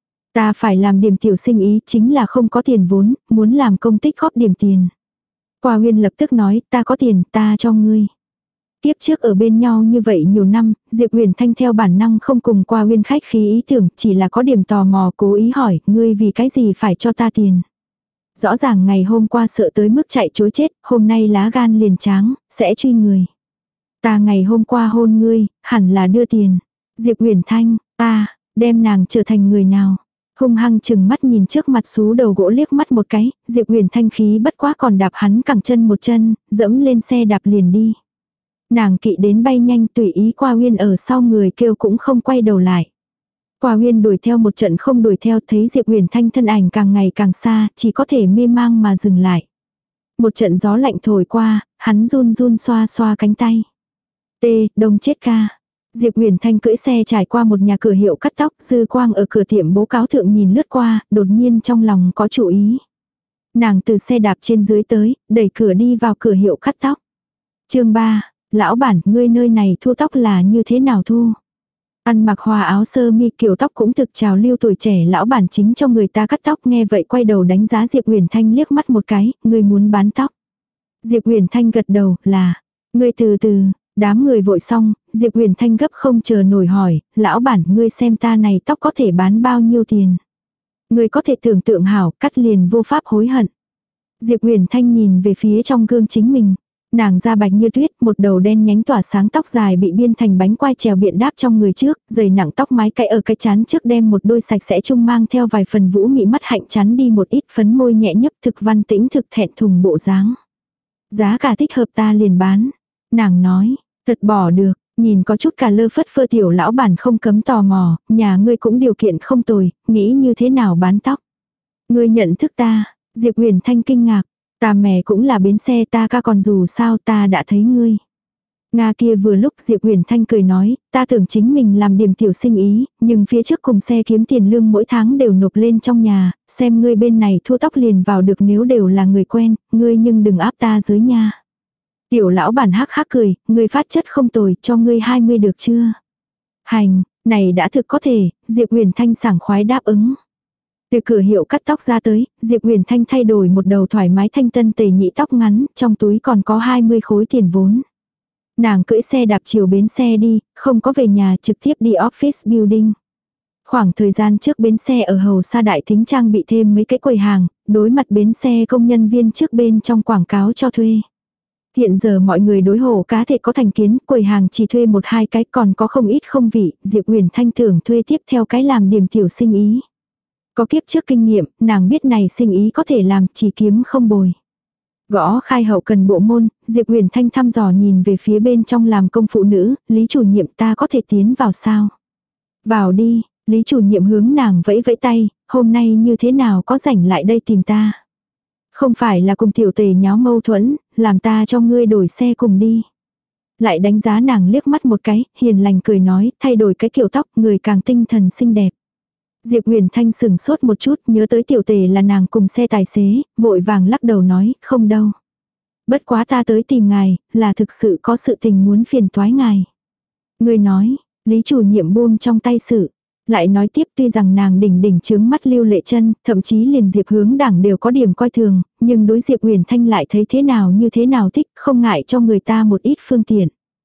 Ta phải làm điểm tiểu sinh ý, chính là không có tiền vốn, muốn làm công tích góp điểm tiền. Quả Uyên lập tức nói, ta có tiền, ta cho ngươi. Tiếp trước ở bên nhau như vậy nhiều năm, Diệp Huyền Thanh theo bản năng không cùng Quả Uyên khách khí ý tưởng, chỉ là có điểm tò mò cố ý hỏi, ngươi vì cái gì phải cho ta tiền. Rõ ràng ngày hôm qua sợ tới mức chạy chối chết, hôm nay lá gan liền tráng, sẽ truy người. Ta ngày hôm qua hôn ngươi, hẳn là đưa tiền. Diệp Huyền Thanh, ta, đem nàng trở thành người nào. Hung hăng chừng mắt nhìn trước mặt xú đầu gỗ liếc mắt một cái, Diệp Huyền Thanh khí bất quá còn đạp hắn cẳng chân một chân, dẫm lên xe đạp liền đi. Nàng kỵ đến bay nhanh tùy ý Quả Uyên ở sau người kêu cũng không quay đầu lại. Quả Uyên đuổi theo một trận không đuổi theo, thấy Diệp Huyền Thanh thân ảnh càng ngày càng xa, chỉ có thể mê mang mà dừng lại. Một trận gió lạnh thổi qua, hắn run run xoa xoa cánh tay. Tê, đông chết ca. Diệp Huyền Thanh cưỡi xe trải qua một nhà cửa hiệu cắt tóc, dư quang ở cửa tiệm bố cáo thượng nhìn lướt qua, đột nhiên trong lòng có chủ ý. Nàng từ xe đạp trên dưới tới, đẩy cửa đi vào cửa hiệu cắt tóc. Chương ba, lão bản, ngươi nơi này thu tóc là như thế nào thu? Ăn mặc hòa áo sơ mi kiểu tóc cũng thực trào lưu tuổi trẻ, lão bản chính cho người ta cắt tóc, nghe vậy quay đầu đánh giá Diệp Huyền Thanh liếc mắt một cái, ngươi muốn bán tóc. Diệp Huyền Thanh gật đầu, là, ngươi từ từ. Đám người vội xong, Diệp Huyền Thanh gấp không chờ nổi hỏi, lão bản, ngươi xem ta này tóc có thể bán bao nhiêu tiền? Ngươi có thể tưởng tượng hảo, cắt liền vô pháp hối hận. Diệp Huyền Thanh nhìn về phía trong gương chính mình. Nàng da bạch như tuyết, một đầu đen nhánh tỏa sáng, tóc dài bị biên thành bánh quai trèo biện đáp trong người trước, dày nặng tóc mái cạy ở cái chán trước, đem một đôi sạch sẽ trung mang theo vài phần vũ mị mắt hạnh chắn đi một ít, phấn môi nhẹ nhấp, thực văn tĩnh thực thẹn thùng bộ dáng. Giá cả thích hợp ta liền bán. Nàng nói, thật bỏ được, nhìn có chút cả lơ phất phơ tiểu lão bản không cấm tò mò, nhà ngươi cũng điều kiện không tồi, nghĩ như thế nào bán tóc. Ngươi nhận thức ta, Diệp Huyền Thanh kinh ngạc, ta mẹ cũng là bến xe ta ca, còn dù sao ta đã thấy ngươi. Nga kia vừa lúc Diệp Huyền Thanh cười nói, ta tưởng chính mình làm điểm tiểu sinh ý, nhưng phía trước cùng xe kiếm tiền lương mỗi tháng đều nộp lên trong nhà, xem ngươi bên này thu tóc liền vào được, nếu đều là người quen, ngươi nhưng đừng áp ta dưới nha. Tiểu lão bản hắc hắc cười, ngươi phát chất không tồi, cho ngươi hai mươi được chưa? Hành, này đã thực có thể, Diệp Huyền Thanh sảng khoái đáp ứng. Từ cửa hiệu cắt tóc ra tới, Diệp Huyền Thanh thay đổi một đầu thoải mái thanh tân tề nhị tóc ngắn, trong túi còn có hai mươi khối tiền vốn. Nàng cưỡi xe đạp chiều bến xe đi, không có về nhà, trực tiếp đi office building. Khoảng thời gian trước bến xe ở Hầu Sa Đại Thính trang bị thêm mấy cái quầy hàng, đối mặt bến xe công nhân viên trước bên trong quảng cáo cho thuê. Hiện giờ mọi người đối hồ cá thể có thành kiến, quầy hàng chỉ thuê một hai cái, còn có không ít không vị, Diệp Huyền Thanh tưởng thuê tiếp theo cái làm điểm tiểu sinh ý. Có kiếp trước kinh nghiệm, nàng biết này sinh ý có thể làm, chỉ kiếm không bồi. Gõ khai hậu cần bộ môn, Diệp Huyền Thanh thăm dò nhìn về phía bên trong làm công phụ nữ, Lý chủ nhiệm, ta có thể tiến vào sao? Vào đi, Lý chủ nhiệm hướng nàng vẫy vẫy tay, hôm nay như thế nào có rảnh lại đây tìm ta? Không phải là cùng tiểu tề nháo mâu thuẫn, làm ta cho ngươi đổi xe cùng đi. Lại đánh giá nàng liếc mắt một cái, hiền lành cười nói, thay đổi cái kiểu tóc, người càng tinh thần xinh đẹp. Diệp Huyền Thanh sừng sốt một chút, nhớ tới tiểu tề là nàng cùng xe tài xế, vội vàng lắc đầu nói, không đâu. Bất quá ta tới tìm ngài, là thực sự có sự tình muốn phiền toái ngài. Người nói, Lý chủ nhiệm buông trong tay sự, lại nói tiếp tuy rằng nàng đỉnh đỉnh chướng mắt Lưu Lệ Chân, thậm chí liền Diệp Hướng Đảng đều có điểm coi thường, nhưng đối Diệp Uyển Thanh lại thấy thế nào như thế nào thích, không ngại cho người ta một ít phương tiện.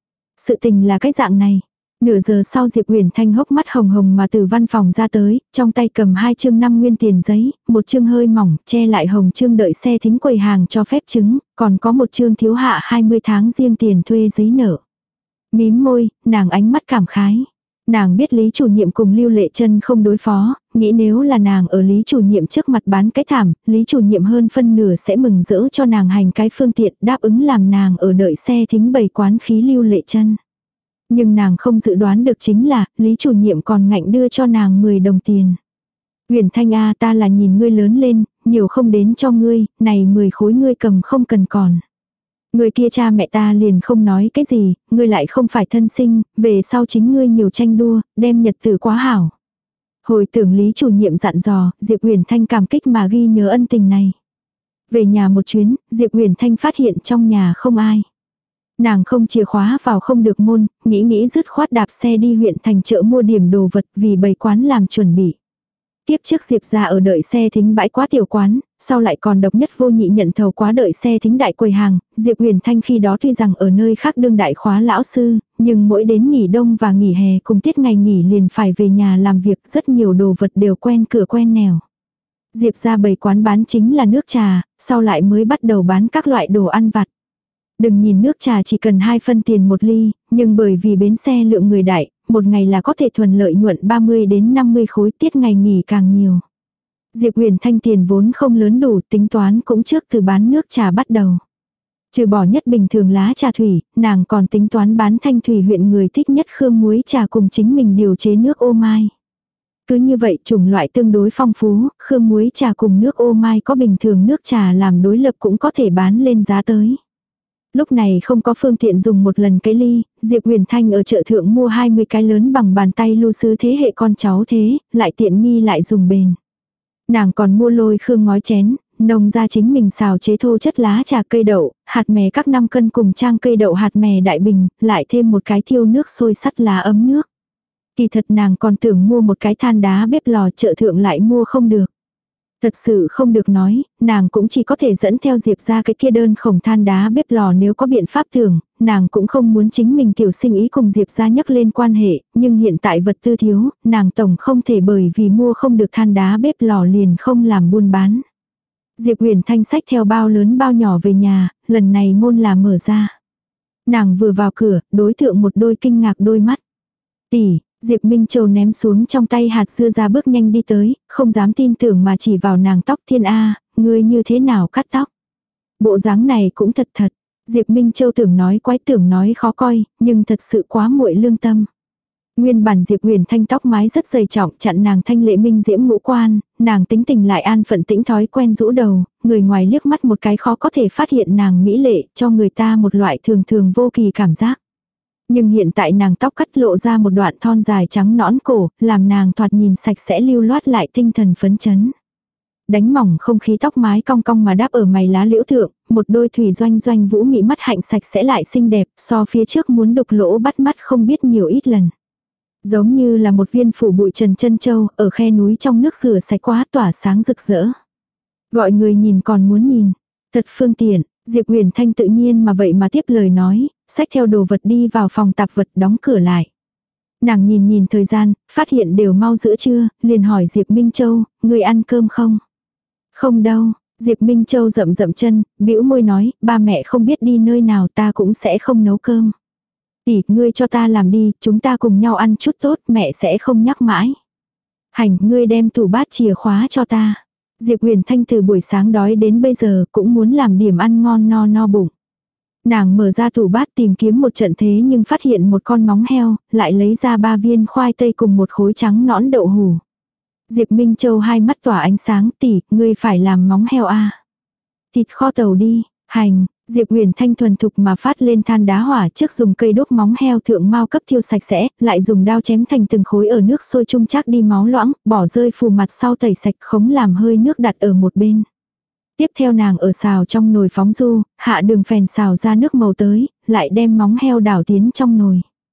Sự tình là cái dạng này. Nửa giờ sau Diệp Uyển Thanh hốc mắt hồng hồng mà từ văn phòng ra tới, trong tay cầm hai chương năm nguyên tiền giấy, một chương hơi mỏng, che lại hồng chương đợi xe thính quầy hàng cho phép chứng, còn có một chương thiếu hạ hai mươi tháng riêng tiền thuê giấy nợ. Mím môi, nàng ánh mắt cảm khái. Nàng biết Lý chủ nhiệm cùng Lưu Lệ Chân không đối phó, nghĩ nếu là nàng ở Lý chủ nhiệm trước mặt bán cái thảm, Lý chủ nhiệm hơn phân nửa sẽ mừng rỡ cho nàng hành cái phương tiện đáp ứng làm nàng ở đợi xe thính bày quán khí Lưu Lệ Chân. Nhưng nàng không dự đoán được chính là, Lý chủ nhiệm còn ngạnh đưa cho nàng mười đồng tiền. Uyển Thanh a, ta là nhìn ngươi lớn lên, nhiều không đến cho ngươi, này mười khối ngươi cầm không cần còn. Người kia cha mẹ ta liền không nói cái gì, ngươi lại không phải thân sinh, về sau chính ngươi nhiều tranh đua, đem nhật tử quá hảo. Hồi tưởng Lý chủ nhiệm dặn dò, Diệp Uyển Thanh cảm kích mà ghi nhớ ân tình này. Về nhà một chuyến, Diệp Uyển Thanh phát hiện trong nhà không ai. Nàng không chìa khóa vào không được môn, nghĩ nghĩ dứt khoát đạp xe đi huyện thành chợ mua điểm đồ vật vì bày quán làm chuẩn bị. Tiếp trước Diệp ra ở đợi xe thính bãi quá tiểu quán, sau lại còn độc nhất vô nhị nhận thầu quá đợi xe thính đại quầy hàng, Diệp Uyển Thanh khi đó tuy rằng ở nơi khác đương đại khóa lão sư, nhưng mỗi đến nghỉ đông và nghỉ hè cùng tiết ngày nghỉ liền phải về nhà làm việc, rất nhiều đồ vật đều quen cửa quen nẻo. Diệp ra bày quán bán chính là nước trà, sau lại mới bắt đầu bán các loại đồ ăn vặt. Đừng nhìn nước trà chỉ cần hai phân tiền một ly, nhưng bởi vì bến xe lượng người đại, một ngày là có thể thuần lợi nhuận ba mươi đến năm mươi khối, tiết ngày nghỉ càng nhiều. Diệp Uyển Thanh tiền vốn không lớn đủ, tính toán cũng trước từ bán nước trà bắt đầu. Trừ bỏ nhất bình thường lá trà thủy, nàng còn tính toán bán Thanh Thủy huyện người thích nhất khương muối trà cùng chính mình điều chế nước ô mai. Cứ như vậy chủng loại tương đối phong phú, khương muối trà cùng nước ô mai có bình thường nước trà làm đối lập cũng có thể bán lên giá tới. Lúc này không có phương tiện dùng một lần cái ly, Diệp Uyển Thanh ở chợ thượng mua hai mươi cái lớn bằng bàn tay lưu sứ thế hệ con cháu thế, lại tiện nghi lại dùng bền. Nàng còn mua lôi khương ngói chén, nông ra chính mình xào chế thô chất lá trà cây đậu, hạt mè các năm cân cùng trang cây đậu hạt mè đại bình, lại thêm một cái thiêu nước sôi sắt lá ấm nước. Kỳ thật nàng còn tưởng mua một cái than đá bếp lò, chợ thượng lại mua không được. Thật sự không được nói, nàng cũng chỉ có thể dẫn theo Diệp ra cái kia đơn khổng than đá bếp lò nếu có biện pháp tưởng, nàng cũng không muốn chính mình tiểu sinh ý cùng Diệp ra nhắc lên quan hệ, nhưng hiện tại vật tư thiếu, nàng tổng không thể bởi vì mua không được than đá bếp lò liền không làm buôn bán. Diệp Uyển Thanh xách theo bao lớn bao nhỏ về nhà, lần này môn là mở ra. Nàng vừa vào cửa, đối thượng một đôi kinh ngạc đôi mắt. Tỷ, Diệp Minh Châu ném xuống trong tay hạt dưa ra bước nhanh đi tới, không dám tin tưởng mà chỉ vào nàng tóc. Thiên A, ngươi như thế nào cắt tóc? Bộ dáng này cũng thật thật. Diệp Minh Châu tưởng nói quái tưởng nói khó coi, nhưng thật sự quá muội lương tâm. Nguyên bản Diệp Uyển Thanh tóc mái rất dày trọng chặn nàng thanh lệ minh diễm ngũ quan, nàng tính tình lại an phận tĩnh thói quen rũ đầu, người ngoài liếc mắt một cái khó có thể phát hiện nàng mỹ lệ, cho người ta một loại thường thường vô kỳ cảm giác. Nhưng hiện tại nàng tóc cắt lộ ra một đoạn thon dài trắng nõn cổ, làm nàng thoạt nhìn sạch sẽ lưu loát lại tinh thần phấn chấn. Đánh mỏng không khí tóc mái cong cong mà đáp ở mày lá liễu thượng, một đôi thủy doanh doanh vũ mị mắt hạnh sạch sẽ lại xinh đẹp, so phía trước muốn đục lỗ bắt mắt không biết nhiều ít lần. Giống như là một viên phủ bụi trần chân châu, ở khe núi trong nước rửa sạch quá tỏa sáng rực rỡ. Gọi người nhìn còn muốn nhìn. Thật phương tiện, Diệp Uyển Thanh tự nhiên mà vậy mà tiếp lời nói, xách theo đồ vật đi vào phòng tạp vật đóng cửa lại. Nàng nhìn nhìn thời gian, phát hiện đều mau giữa trưa, liền hỏi Diệp Minh Châu, người ăn cơm không? Không đâu, Diệp Minh Châu rậm rậm chân, bĩu môi nói, ba mẹ không biết đi nơi nào ta cũng sẽ không nấu cơm. Tỷ, ngươi cho ta làm đi, chúng ta cùng nhau ăn chút tốt, mẹ sẽ không nhắc mãi. Hành, ngươi đem tủ bát chìa khóa cho ta. Diệp Uyển Thanh từ buổi sáng đói đến bây giờ cũng muốn làm điểm ăn ngon no no bụng. Nàng mở ra tủ bát tìm kiếm một trận thế nhưng phát hiện một con móng heo, lại lấy ra ba viên khoai tây cùng một khối trắng nõn đậu hủ. Diệp Minh Châu hai mắt tỏa ánh sáng, tỷ, ngươi phải làm móng heo à. Thịt kho tàu đi, hành. Diệp Uyển Thanh thuần thục mà phát lên than đá hỏa, trước dùng cây đốt móng heo thượng mau cấp thiêu sạch sẽ, lại dùng dao chém thành từng khối ở nước sôi chung chắc đi máu loãng, bỏ rơi phù mặt sau tẩy sạch khống làm hơi nước đặt ở một bên. Tiếp theo nàng ở xào trong nồi phóng du, hạ đường phèn xào ra nước màu tới, lại đem móng heo đảo tiến trong nồi.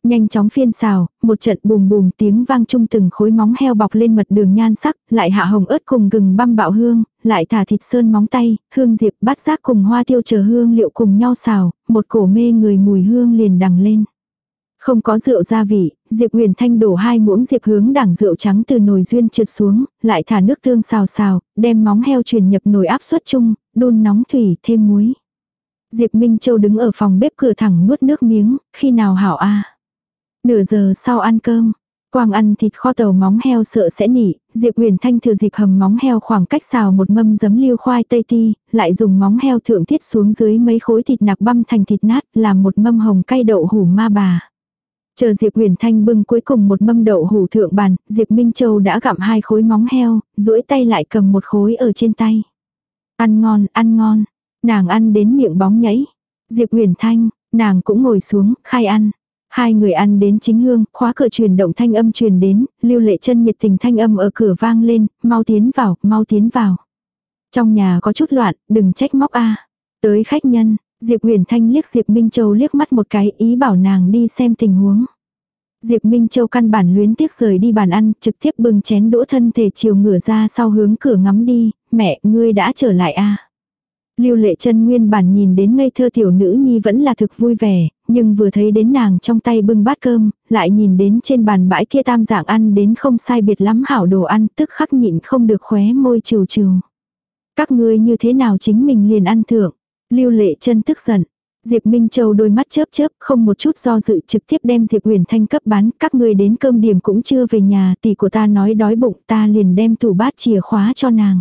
Nhanh chóng phiên xào, một trận bùm bùm tiếng vang chung từng khối móng heo bọc lên mật đường nhan sắc, lại hạ hồng ớt cùng gừng băm bạo hương, lại thả thịt sơn móng tay, hương diệp bát giác cùng hoa tiêu chờ hương liệu cùng nhau xào, một cổ mê người mùi hương liền đằng lên. Không có rượu gia vị, Diệp Huyền Thanh đổ hai muỗng Diệp Hướng Đảng rượu trắng từ nồi duyên trượt xuống, lại thả nước tương xào xào, đem móng heo truyền nhập nồi áp suất chung, đun nóng thủy thêm muối. Diệp Minh Châu đứng ở phòng bếp cửa thẳng nuốt nước miếng, khi nào hảo a. Nửa giờ sau ăn cơm, quang ăn thịt kho tàu móng heo sợ sẽ nỉ, Diệp Huyền Thanh thừa dịp hầm móng heo khoảng cách xào một mâm giấm liêu khoai tây ti, lại dùng móng heo thượng thiết xuống dưới mấy khối thịt nạc băm thành thịt nát, làm một mâm hồng cay đậu hủ ma bà. Chờ Diệp Huyền Thanh bưng cuối cùng một mâm đậu hủ thượng bàn, Diệp Minh Châu đã gặm hai khối móng heo, duỗi tay lại cầm một khối ở trên tay. Ăn ngon, ăn ngon. Nàng ăn đến miệng bóng nhảy. Diệp Huyền Thanh, nàng cũng ngồi xuống, khai ăn. Hai người ăn đến chính hương, khóa cửa truyền động thanh âm truyền đến, Lưu Lệ Chân nhiệt tình thanh âm ở cửa vang lên, mau tiến vào, mau tiến vào. Trong nhà có chút loạn, đừng trách móc a. Tới khách nhân, Diệp Huyền Thanh liếc Diệp Minh Châu liếc mắt một cái, ý bảo nàng đi xem tình huống. Diệp Minh Châu căn bản luyến tiếc rời đi bàn ăn, trực tiếp bưng chén đũa thân thể chiều ngửa ra sau hướng cửa ngắm đi, mẹ, ngươi đã trở lại a. Lưu Lệ Chân nguyên bản nhìn đến ngây thơ tiểu nữ nhi vẫn là thực vui vẻ, nhưng vừa thấy đến nàng trong tay bưng bát cơm, lại nhìn đến trên bàn bãi kia tam dạng ăn đến không sai biệt lắm hảo đồ ăn, tức khắc nhịn không được khóe môi trừ trừ. Các ngươi như thế nào chính mình liền ăn thượng. Lưu Lệ Chân tức giận. Diệp Minh Châu đôi mắt chớp chớp, không một chút do dự trực tiếp đem Diệp Huyền Thanh cấp bán, các ngươi đến cơm điểm cũng chưa về nhà, tỷ của ta nói đói bụng, ta liền đem tủ bát chìa khóa cho nàng.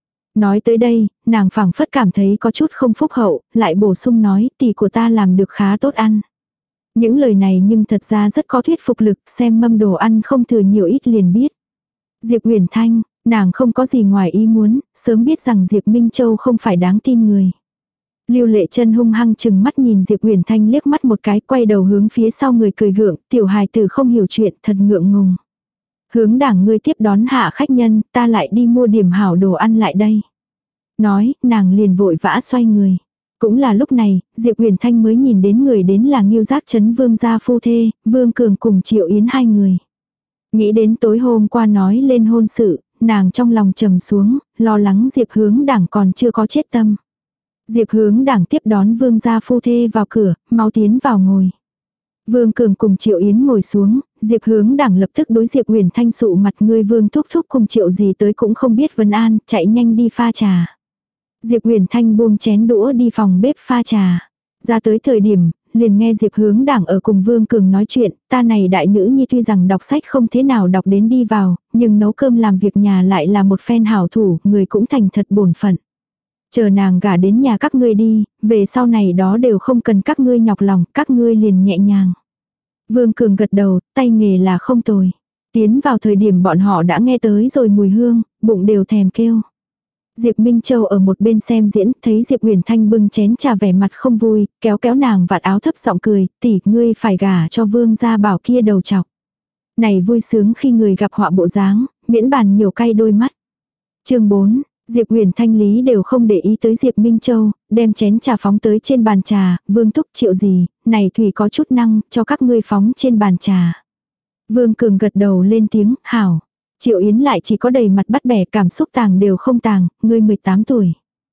Nói tới đây, nàng phảng phất cảm thấy có chút không phúc hậu, lại bổ sung nói tỷ của ta làm được khá tốt ăn. Những lời này nhưng thật ra rất có thuyết phục lực, xem mâm đồ ăn không thừa nhiều ít liền biết. Diệp Huyền Thanh, nàng không có gì ngoài ý muốn, sớm biết rằng Diệp Minh Châu không phải đáng tin người. Lưu Lệ Chân hung hăng chừng mắt nhìn Diệp Huyền Thanh liếc mắt một cái, quay đầu hướng phía sau người cười gượng, tiểu hài tử không hiểu chuyện, thật ngượng ngùng. Hướng Đảng ngươi tiếp đón hạ khách nhân, ta lại đi mua điểm hảo đồ ăn lại đây. Nói, nàng liền vội vã xoay người. Cũng là lúc này, Diệp Huyền Thanh mới nhìn đến người đến là Ngưu Giác Trấn Vương gia phu thê, Vương Cường cùng Triệu Yến hai người. Nghĩ đến tối hôm qua nói lên hôn sự, nàng trong lòng trầm xuống, lo lắng Diệp Hướng Đảng còn chưa có chết tâm. Diệp Hướng Đảng tiếp đón Vương gia phu thê vào cửa, mau tiến vào ngồi. Vương Cường cùng Triệu Yến ngồi xuống, Diệp Hướng Đảng lập tức đối Diệp Huyền Thanh sụ mặt, ngươi Vương thúc thúc cùng Triệu gì tới cũng không biết vấn an, chạy nhanh đi pha trà. Diệp Huyền Thanh buông chén đũa đi phòng bếp pha trà. Ra tới thời điểm, liền nghe Diệp Hướng Đảng ở cùng Vương Cường nói chuyện, ta này đại nữ nhi tuy rằng đọc sách không thế nào đọc đến đi vào, nhưng nấu cơm làm việc nhà lại là một phen hảo thủ, người cũng thành thật bổn phận. Chờ nàng gả đến nhà các ngươi đi, về sau này đó đều không cần các ngươi nhọc lòng, các ngươi liền nhẹ nhàng. Vương Cường gật đầu, tay nghề là không tồi. Tiến vào thời điểm bọn họ đã nghe tới rồi mùi hương, bụng đều thèm kêu. Diệp Minh Châu ở một bên xem diễn, thấy Diệp Huyền Thanh bưng chén trà vẻ mặt không vui, kéo kéo nàng vạt áo thấp giọng cười, tỷ ngươi phải gả cho Vương gia bảo kia đầu chọc. Này vui sướng khi người gặp họa bộ dáng, miễn bàn nhiều cay đôi mắt. Chương bốn, Diệp Huyền Thanh lý đều không để ý tới Diệp Minh Châu, đem chén trà phóng tới trên bàn trà, Vương thúc Triệu gì, này thủy có chút năng, cho các ngươi phóng trên bàn trà. Vương Cường gật đầu lên tiếng, hảo. Triệu Yến lại chỉ có đầy mặt bắt bẻ, cảm xúc tàng đều không tàng, ngươi mười tám tuổi.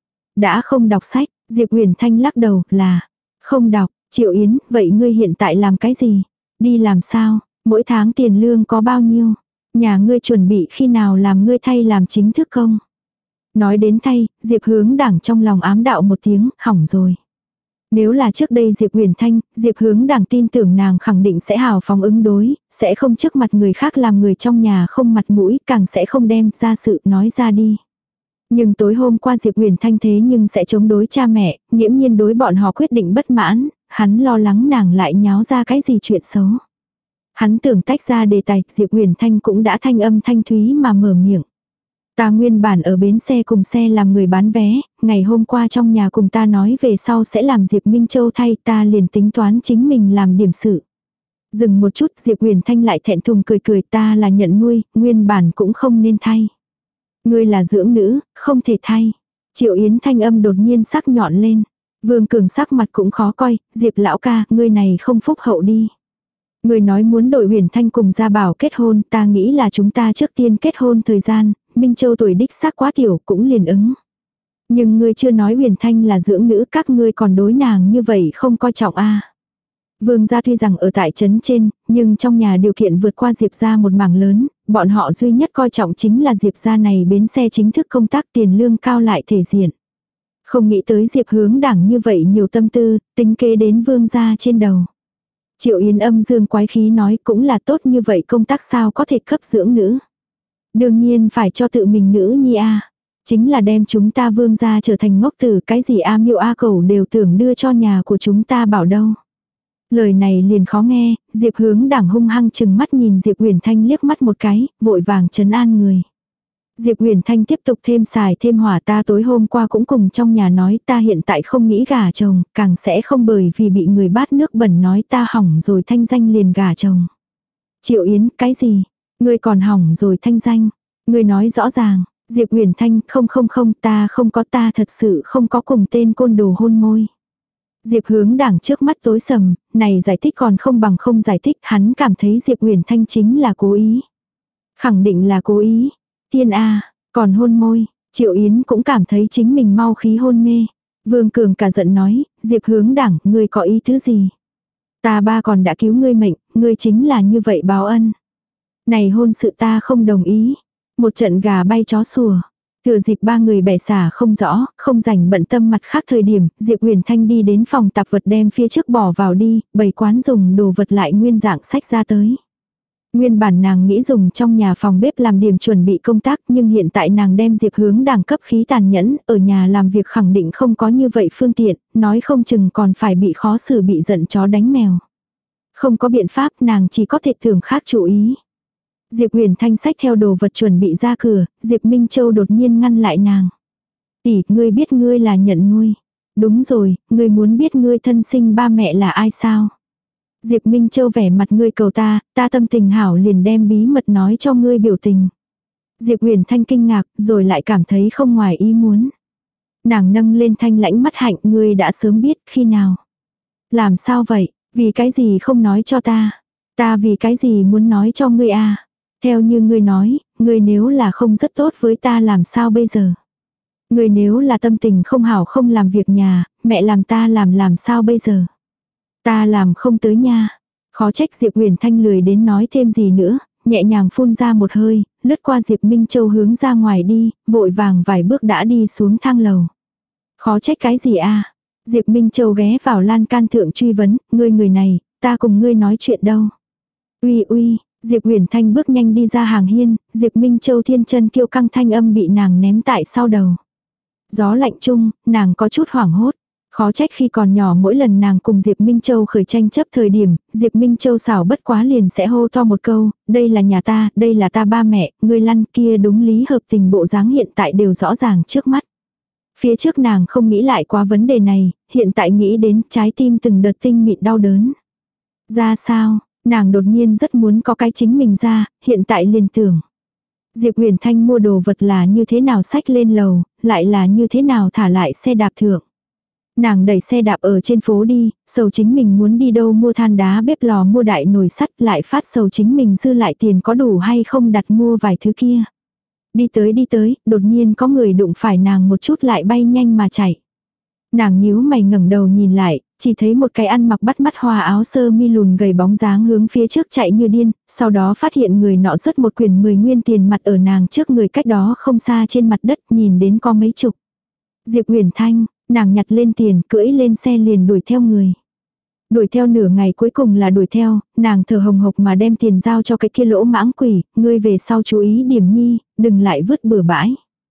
Đã không đọc sách, Diệp Huyền Thanh lắc đầu, là không đọc. Triệu Yến, vậy ngươi hiện tại làm cái gì? Đi làm sao? Mỗi tháng tiền lương có bao nhiêu? Nhà ngươi chuẩn bị khi nào làm ngươi thay làm chính thức công? Nói đến thay, Diệp Hướng Đảng trong lòng ám đạo một tiếng, hỏng rồi. Nếu là trước đây Diệp Huyền Thanh, Diệp Hướng Đảng tin tưởng nàng khẳng định sẽ hào phóng ứng đối, sẽ không trước mặt người khác làm người trong nhà không mặt mũi, càng sẽ không đem ra sự nói ra đi. Nhưng tối hôm qua Diệp Huyền Thanh thế nhưng sẽ chống đối cha mẹ, nghiễm nhiên đối bọn họ quyết định bất mãn, hắn lo lắng nàng lại nháo ra cái gì chuyện xấu. Hắn tưởng tách ra đề tài, Diệp Huyền Thanh cũng đã thanh âm thanh thúy mà mở miệng. Ta nguyên bản ở bến xe cùng xe làm người bán vé, ngày hôm qua trong nhà cùng ta nói về sau sẽ làm Diệp Minh Châu thay, ta liền tính toán chính mình làm điểm sự. Dừng một chút, Diệp Huyền Thanh lại thẹn thùng cười cười, ta là nhận nuôi, nguyên bản cũng không nên thay. Ngươi là dưỡng nữ, không thể thay. Triệu Yến thanh âm đột nhiên sắc nhọn lên. Vương Cường sắc mặt cũng khó coi, Diệp lão ca, ngươi này không phúc hậu đi. Người nói muốn đội Huyền Thanh cùng Gia Bảo kết hôn, ta nghĩ là chúng ta trước tiên kết hôn thời gian, Minh Châu tuổi đích xác quá tiểu cũng liền ứng. Nhưng ngươi chưa nói Huyền Thanh là dưỡng nữ, các ngươi còn đối nàng như vậy không coi trọng a. Vương gia tuy rằng ở tại trấn trên, nhưng trong nhà điều kiện vượt qua Diệp gia một mảng lớn, bọn họ duy nhất coi trọng chính là Diệp gia này bến xe chính thức công tác tiền lương cao lại thể diện. Không nghĩ tới Diệp Hướng Đảng như vậy nhiều tâm tư, tính kế đến vương gia trên đầu. Triệu Yến âm dương quái khí nói cũng là tốt như vậy công tác sao có thể cấp dưỡng nữ. Đương nhiên phải cho tự mình nữ nhi a. Chính là đem chúng ta vương gia trở thành ngốc tử, cái gì a miêu a cẩu đều tưởng đưa cho nhà của chúng ta bảo đâu. Lời này liền khó nghe, Diệp Hướng Đảng hung hăng chừng mắt nhìn Diệp Huyền Thanh liếc mắt một cái, vội vàng trấn an người. Diệp Huyền Thanh tiếp tục thêm xài thêm hỏa, ta tối hôm qua cũng cùng trong nhà nói ta hiện tại không nghĩ gả chồng, càng sẽ không bởi vì bị người bát nước bẩn nói ta hỏng rồi thanh danh liền gả chồng. Triệu Yến, cái gì? Ngươi còn hỏng rồi thanh danh? Ngươi nói rõ ràng. Diệp Huyền Thanh, không không không, ta không có, ta thật sự không có cùng tên côn đồ hôn môi. Diệp Hướng Đảng trước mắt tối sầm, này giải thích còn không bằng không giải thích, hắn cảm thấy Diệp Huyền Thanh chính là cố ý. Khẳng định là cố ý. Tiên A, còn hôn môi, Triệu Yến cũng cảm thấy chính mình mau khí hôn mê. Vương Cường cả giận nói, Diệp Hướng Đảng, ngươi có ý thứ gì? Ta ba còn đã cứu ngươi mệnh, ngươi chính là như vậy báo ân. Này hôn sự ta không đồng ý. Một trận gà bay chó sủa. Thừa dịp ba người bẻ xả không rõ, không rảnh bận tâm mặt khác thời điểm, Diệp Huyền Thanh đi đến phòng tạp vật đem phía trước bỏ vào đi, bày quán dùng đồ vật lại nguyên dạng sách ra tới. Nguyên bản nàng nghĩ dùng trong nhà phòng bếp làm điểm chuẩn bị công tác, nhưng hiện tại nàng đem Diệp Hướng Đảng cấp khí tàn nhẫn, ở nhà làm việc khẳng định không có như vậy phương tiện, nói không chừng còn phải bị khó xử bị giận chó đánh mèo. Không có biện pháp, nàng chỉ có thể tưởng khác chú ý. Diệp Huyền Thanh xách theo đồ vật chuẩn bị ra cửa, Diệp Minh Châu đột nhiên ngăn lại nàng. Tỷ, ngươi biết ngươi là nhận nuôi. Đúng rồi, ngươi muốn biết ngươi thân sinh ba mẹ là ai sao? Diệp Minh Châu vẻ mặt ngươi cầu ta, ta tâm tình hảo liền đem bí mật nói cho ngươi biểu tình. Diệp Huyền Thanh kinh ngạc, rồi lại cảm thấy không ngoài ý muốn. Nàng nâng lên thanh lãnh mắt hạnh, ngươi đã sớm biết, khi nào? Làm sao vậy, vì cái gì không nói cho ta? Ta vì cái gì muốn nói cho ngươi à? Theo như ngươi nói, ngươi nếu là không rất tốt với ta làm sao bây giờ? Ngươi nếu là tâm tình không hảo không làm việc nhà, mẹ làm ta làm làm sao bây giờ? Ta làm không tới nha. Khó trách Diệp Huyền Thanh lười đến nói thêm gì nữa, nhẹ nhàng phun ra một hơi, lướt qua Diệp Minh Châu hướng ra ngoài đi, vội vàng vài bước đã đi xuống thang lầu. Khó trách cái gì a? Diệp Minh Châu ghé vào lan can thượng truy vấn, ngươi người này, ta cùng ngươi nói chuyện đâu? Uy uy, Diệp Huyền Thanh bước nhanh đi ra hàng hiên, Diệp Minh Châu thiên chân kiêu căng thanh âm bị nàng ném tại sau đầu. Gió lạnh chung, nàng có chút hoảng hốt. Khó trách khi còn nhỏ mỗi lần nàng cùng Diệp Minh Châu khởi tranh chấp thời điểm, Diệp Minh Châu xảo bất quá liền sẽ hô to một câu, đây là nhà ta, đây là ta ba mẹ, ngươi lăn kia đúng lý hợp tình bộ dáng hiện tại đều rõ ràng trước mắt. Phía trước nàng không nghĩ lại qua vấn đề này, hiện tại nghĩ đến trái tim từng đợt tinh mịn đau đớn. Ra sao, nàng đột nhiên rất muốn có cái chính mình ra, hiện tại liền tưởng. Diệp Huyền Thanh mua đồ vật là như thế nào xách lên lầu, lại là như thế nào thả lại xe đạp thượng. Nàng đẩy xe đạp ở trên phố đi, sầu chính mình muốn đi đâu mua than đá bếp lò mua đại nồi sắt lại phát sầu chính mình dư lại tiền có đủ hay không đặt mua vài thứ kia. Đi tới đi tới, đột nhiên có người đụng phải nàng một chút lại bay nhanh mà chạy. Nàng nhíu mày ngẩng đầu nhìn lại, chỉ thấy một cái ăn mặc bắt mắt hoa áo sơ mi lùn gầy bóng dáng hướng phía trước chạy như điên, sau đó phát hiện người nọ rớt một quyển mười nguyên tiền mặt ở nàng trước người cách đó không xa trên mặt đất nhìn đến có mấy chục. Diệp Huyền Thanh, nàng nhặt lên tiền cưỡi lên xe liền đuổi theo người. Đuổi theo nửa ngày cuối cùng là đuổi theo, nàng thở hồng hộc mà đem tiền giao cho cái kia lỗ mãng quỷ, ngươi về sau chú ý điểm nhi, đừng lại vứt bừa bãi.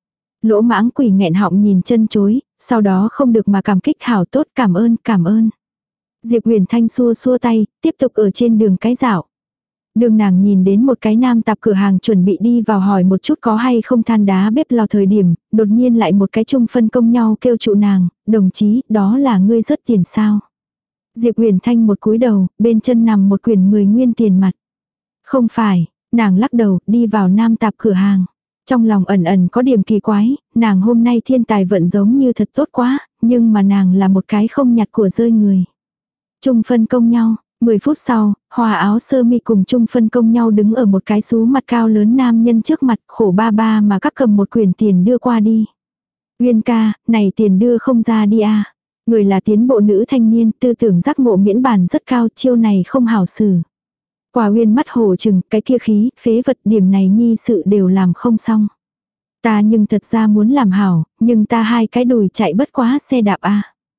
Lỗ mãng quỷ nghẹn họng nhìn chân chối, sau đó không được mà cảm kích hảo tốt cảm ơn cảm ơn. Diệp Huyền Thanh xua xua tay, tiếp tục ở trên đường cái dạo. Đường nàng nhìn đến một cái nam tạp cửa hàng chuẩn bị đi vào hỏi một chút có hay không than đá bếp lò thời điểm, đột nhiên lại một cái chung phân công nhau kêu trụ nàng, đồng chí, đó là ngươi rớt tiền sao. Diệp Huyền Thanh một cúi đầu, bên chân nằm một quyển mười nguyên tiền mặt. Không phải, nàng lắc đầu, đi vào nam tạp cửa hàng. Trong lòng ẩn ẩn có điểm kỳ quái, nàng hôm nay thiên tài vận giống như thật tốt quá, nhưng mà nàng là một cái không nhặt của rơi người. Chung phân công nhau, Mười phút sau, Hòa áo sơ mi cùng chung phân công nhau đứng ở một cái sú mặt cao lớn nam nhân trước mặt, khổ ba ba mà các cầm một quyển tiền đưa qua đi. Uyên ca, này tiền đưa không ra đi à. Người là tiến bộ nữ thanh niên, tư tưởng giác ngộ miễn bàn rất cao, chiêu này không hảo xử. Quả Uyên mắt hổ chừng, cái kia khí, phế vật điểm này nhi sự đều làm không xong. Ta nhưng thật ra muốn làm hảo, nhưng ta hai cái đùi chạy bất quá xe đạp à.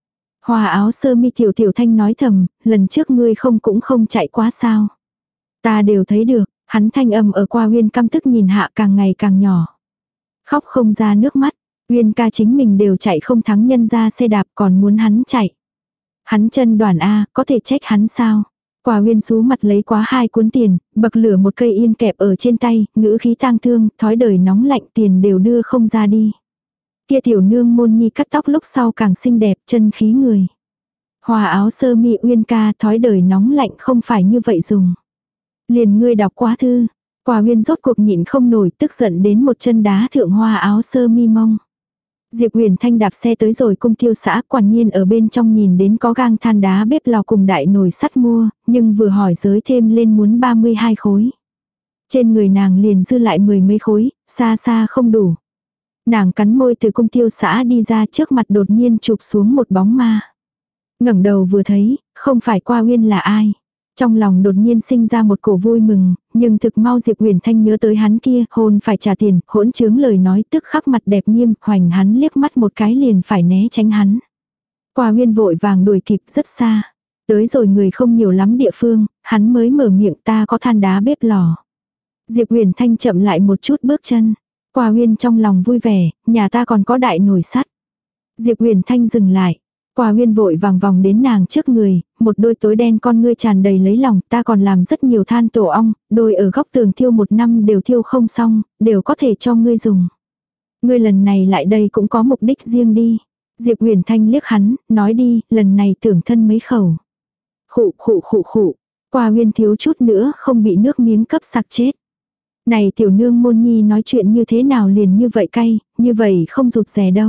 Hòa áo sơ mi tiểu tiểu thanh nói thầm, lần trước ngươi không cũng không chạy quá sao. Ta đều thấy được, hắn thanh âm ở qua Uyên căm tức nhìn hạ càng ngày càng nhỏ. Khóc không ra nước mắt, Uyên ca chính mình đều chạy không thắng nhân ra xe đạp còn muốn hắn chạy. Hắn chân đoàn A, có thể trách hắn sao? Quả Uyên sú mặt lấy quá hai cuốn tiền, bậc lửa một cây yên kẹp ở trên tay, ngữ khí tang thương, thói đời nóng lạnh tiền đều đưa không ra đi. Kia tiểu nương môn nhi cắt tóc lúc sau càng xinh đẹp, chân khí người. Hòa áo sơ mi Uyên ca, thói đời nóng lạnh không phải như vậy dùng. Liền ngươi đọc quá thư. Quả Uyên rốt cuộc nhịn không nổi, tức giận đến một chân đá thượng Hòa áo sơ mi mông. Diệp Huyền Thanh đạp xe tới rồi cung tiêu xã, quả nhiên ở bên trong nhìn đến có gang than đá bếp lò cùng đại nồi sắt mua, nhưng vừa hỏi giới thêm lên muốn ba mươi hai khối. Trên người nàng liền dư lại mười mấy khối, xa xa không đủ. Nàng cắn môi từ cung tiêu xã đi ra, trước mặt đột nhiên chụp xuống một bóng ma. Ngẩng đầu vừa thấy, không phải Qua Uyên là ai. Trong lòng đột nhiên sinh ra một cổ vui mừng, nhưng thực mau Diệp Huyền Thanh nhớ tới hắn kia, hôn phải trả tiền, hỗn trướng lời nói tức khắc mặt đẹp nghiêm, hoành hắn liếc mắt một cái liền phải né tránh hắn. Qua Uyên vội vàng đuổi kịp rất xa. Tới rồi người không nhiều lắm địa phương, hắn mới mở miệng, ta có than đá bếp lò. Diệp Huyền Thanh chậm lại một chút bước chân. Qua Uyên trong lòng vui vẻ, nhà ta còn có đại nồi sắt. Diệp Huyền Thanh dừng lại. Qua Uyên vội vàng vòng đến nàng trước người, một đôi tối đen con ngươi tràn đầy lấy lòng, ta còn làm rất nhiều than tổ ong, đôi ở góc tường thiêu một năm đều thiêu không xong, đều có thể cho ngươi dùng. Ngươi lần này lại đây cũng có mục đích riêng đi. Diệp Huyền Thanh liếc hắn, nói đi, lần này tưởng thân mấy khẩu. Khụ khụ khụ khụ, Qua Uyên thiếu chút nữa không bị nước miếng cấp sặc chết. Này tiểu nương môn nhi nói chuyện như thế nào liền như vậy cay, như vậy không rụt rè đâu.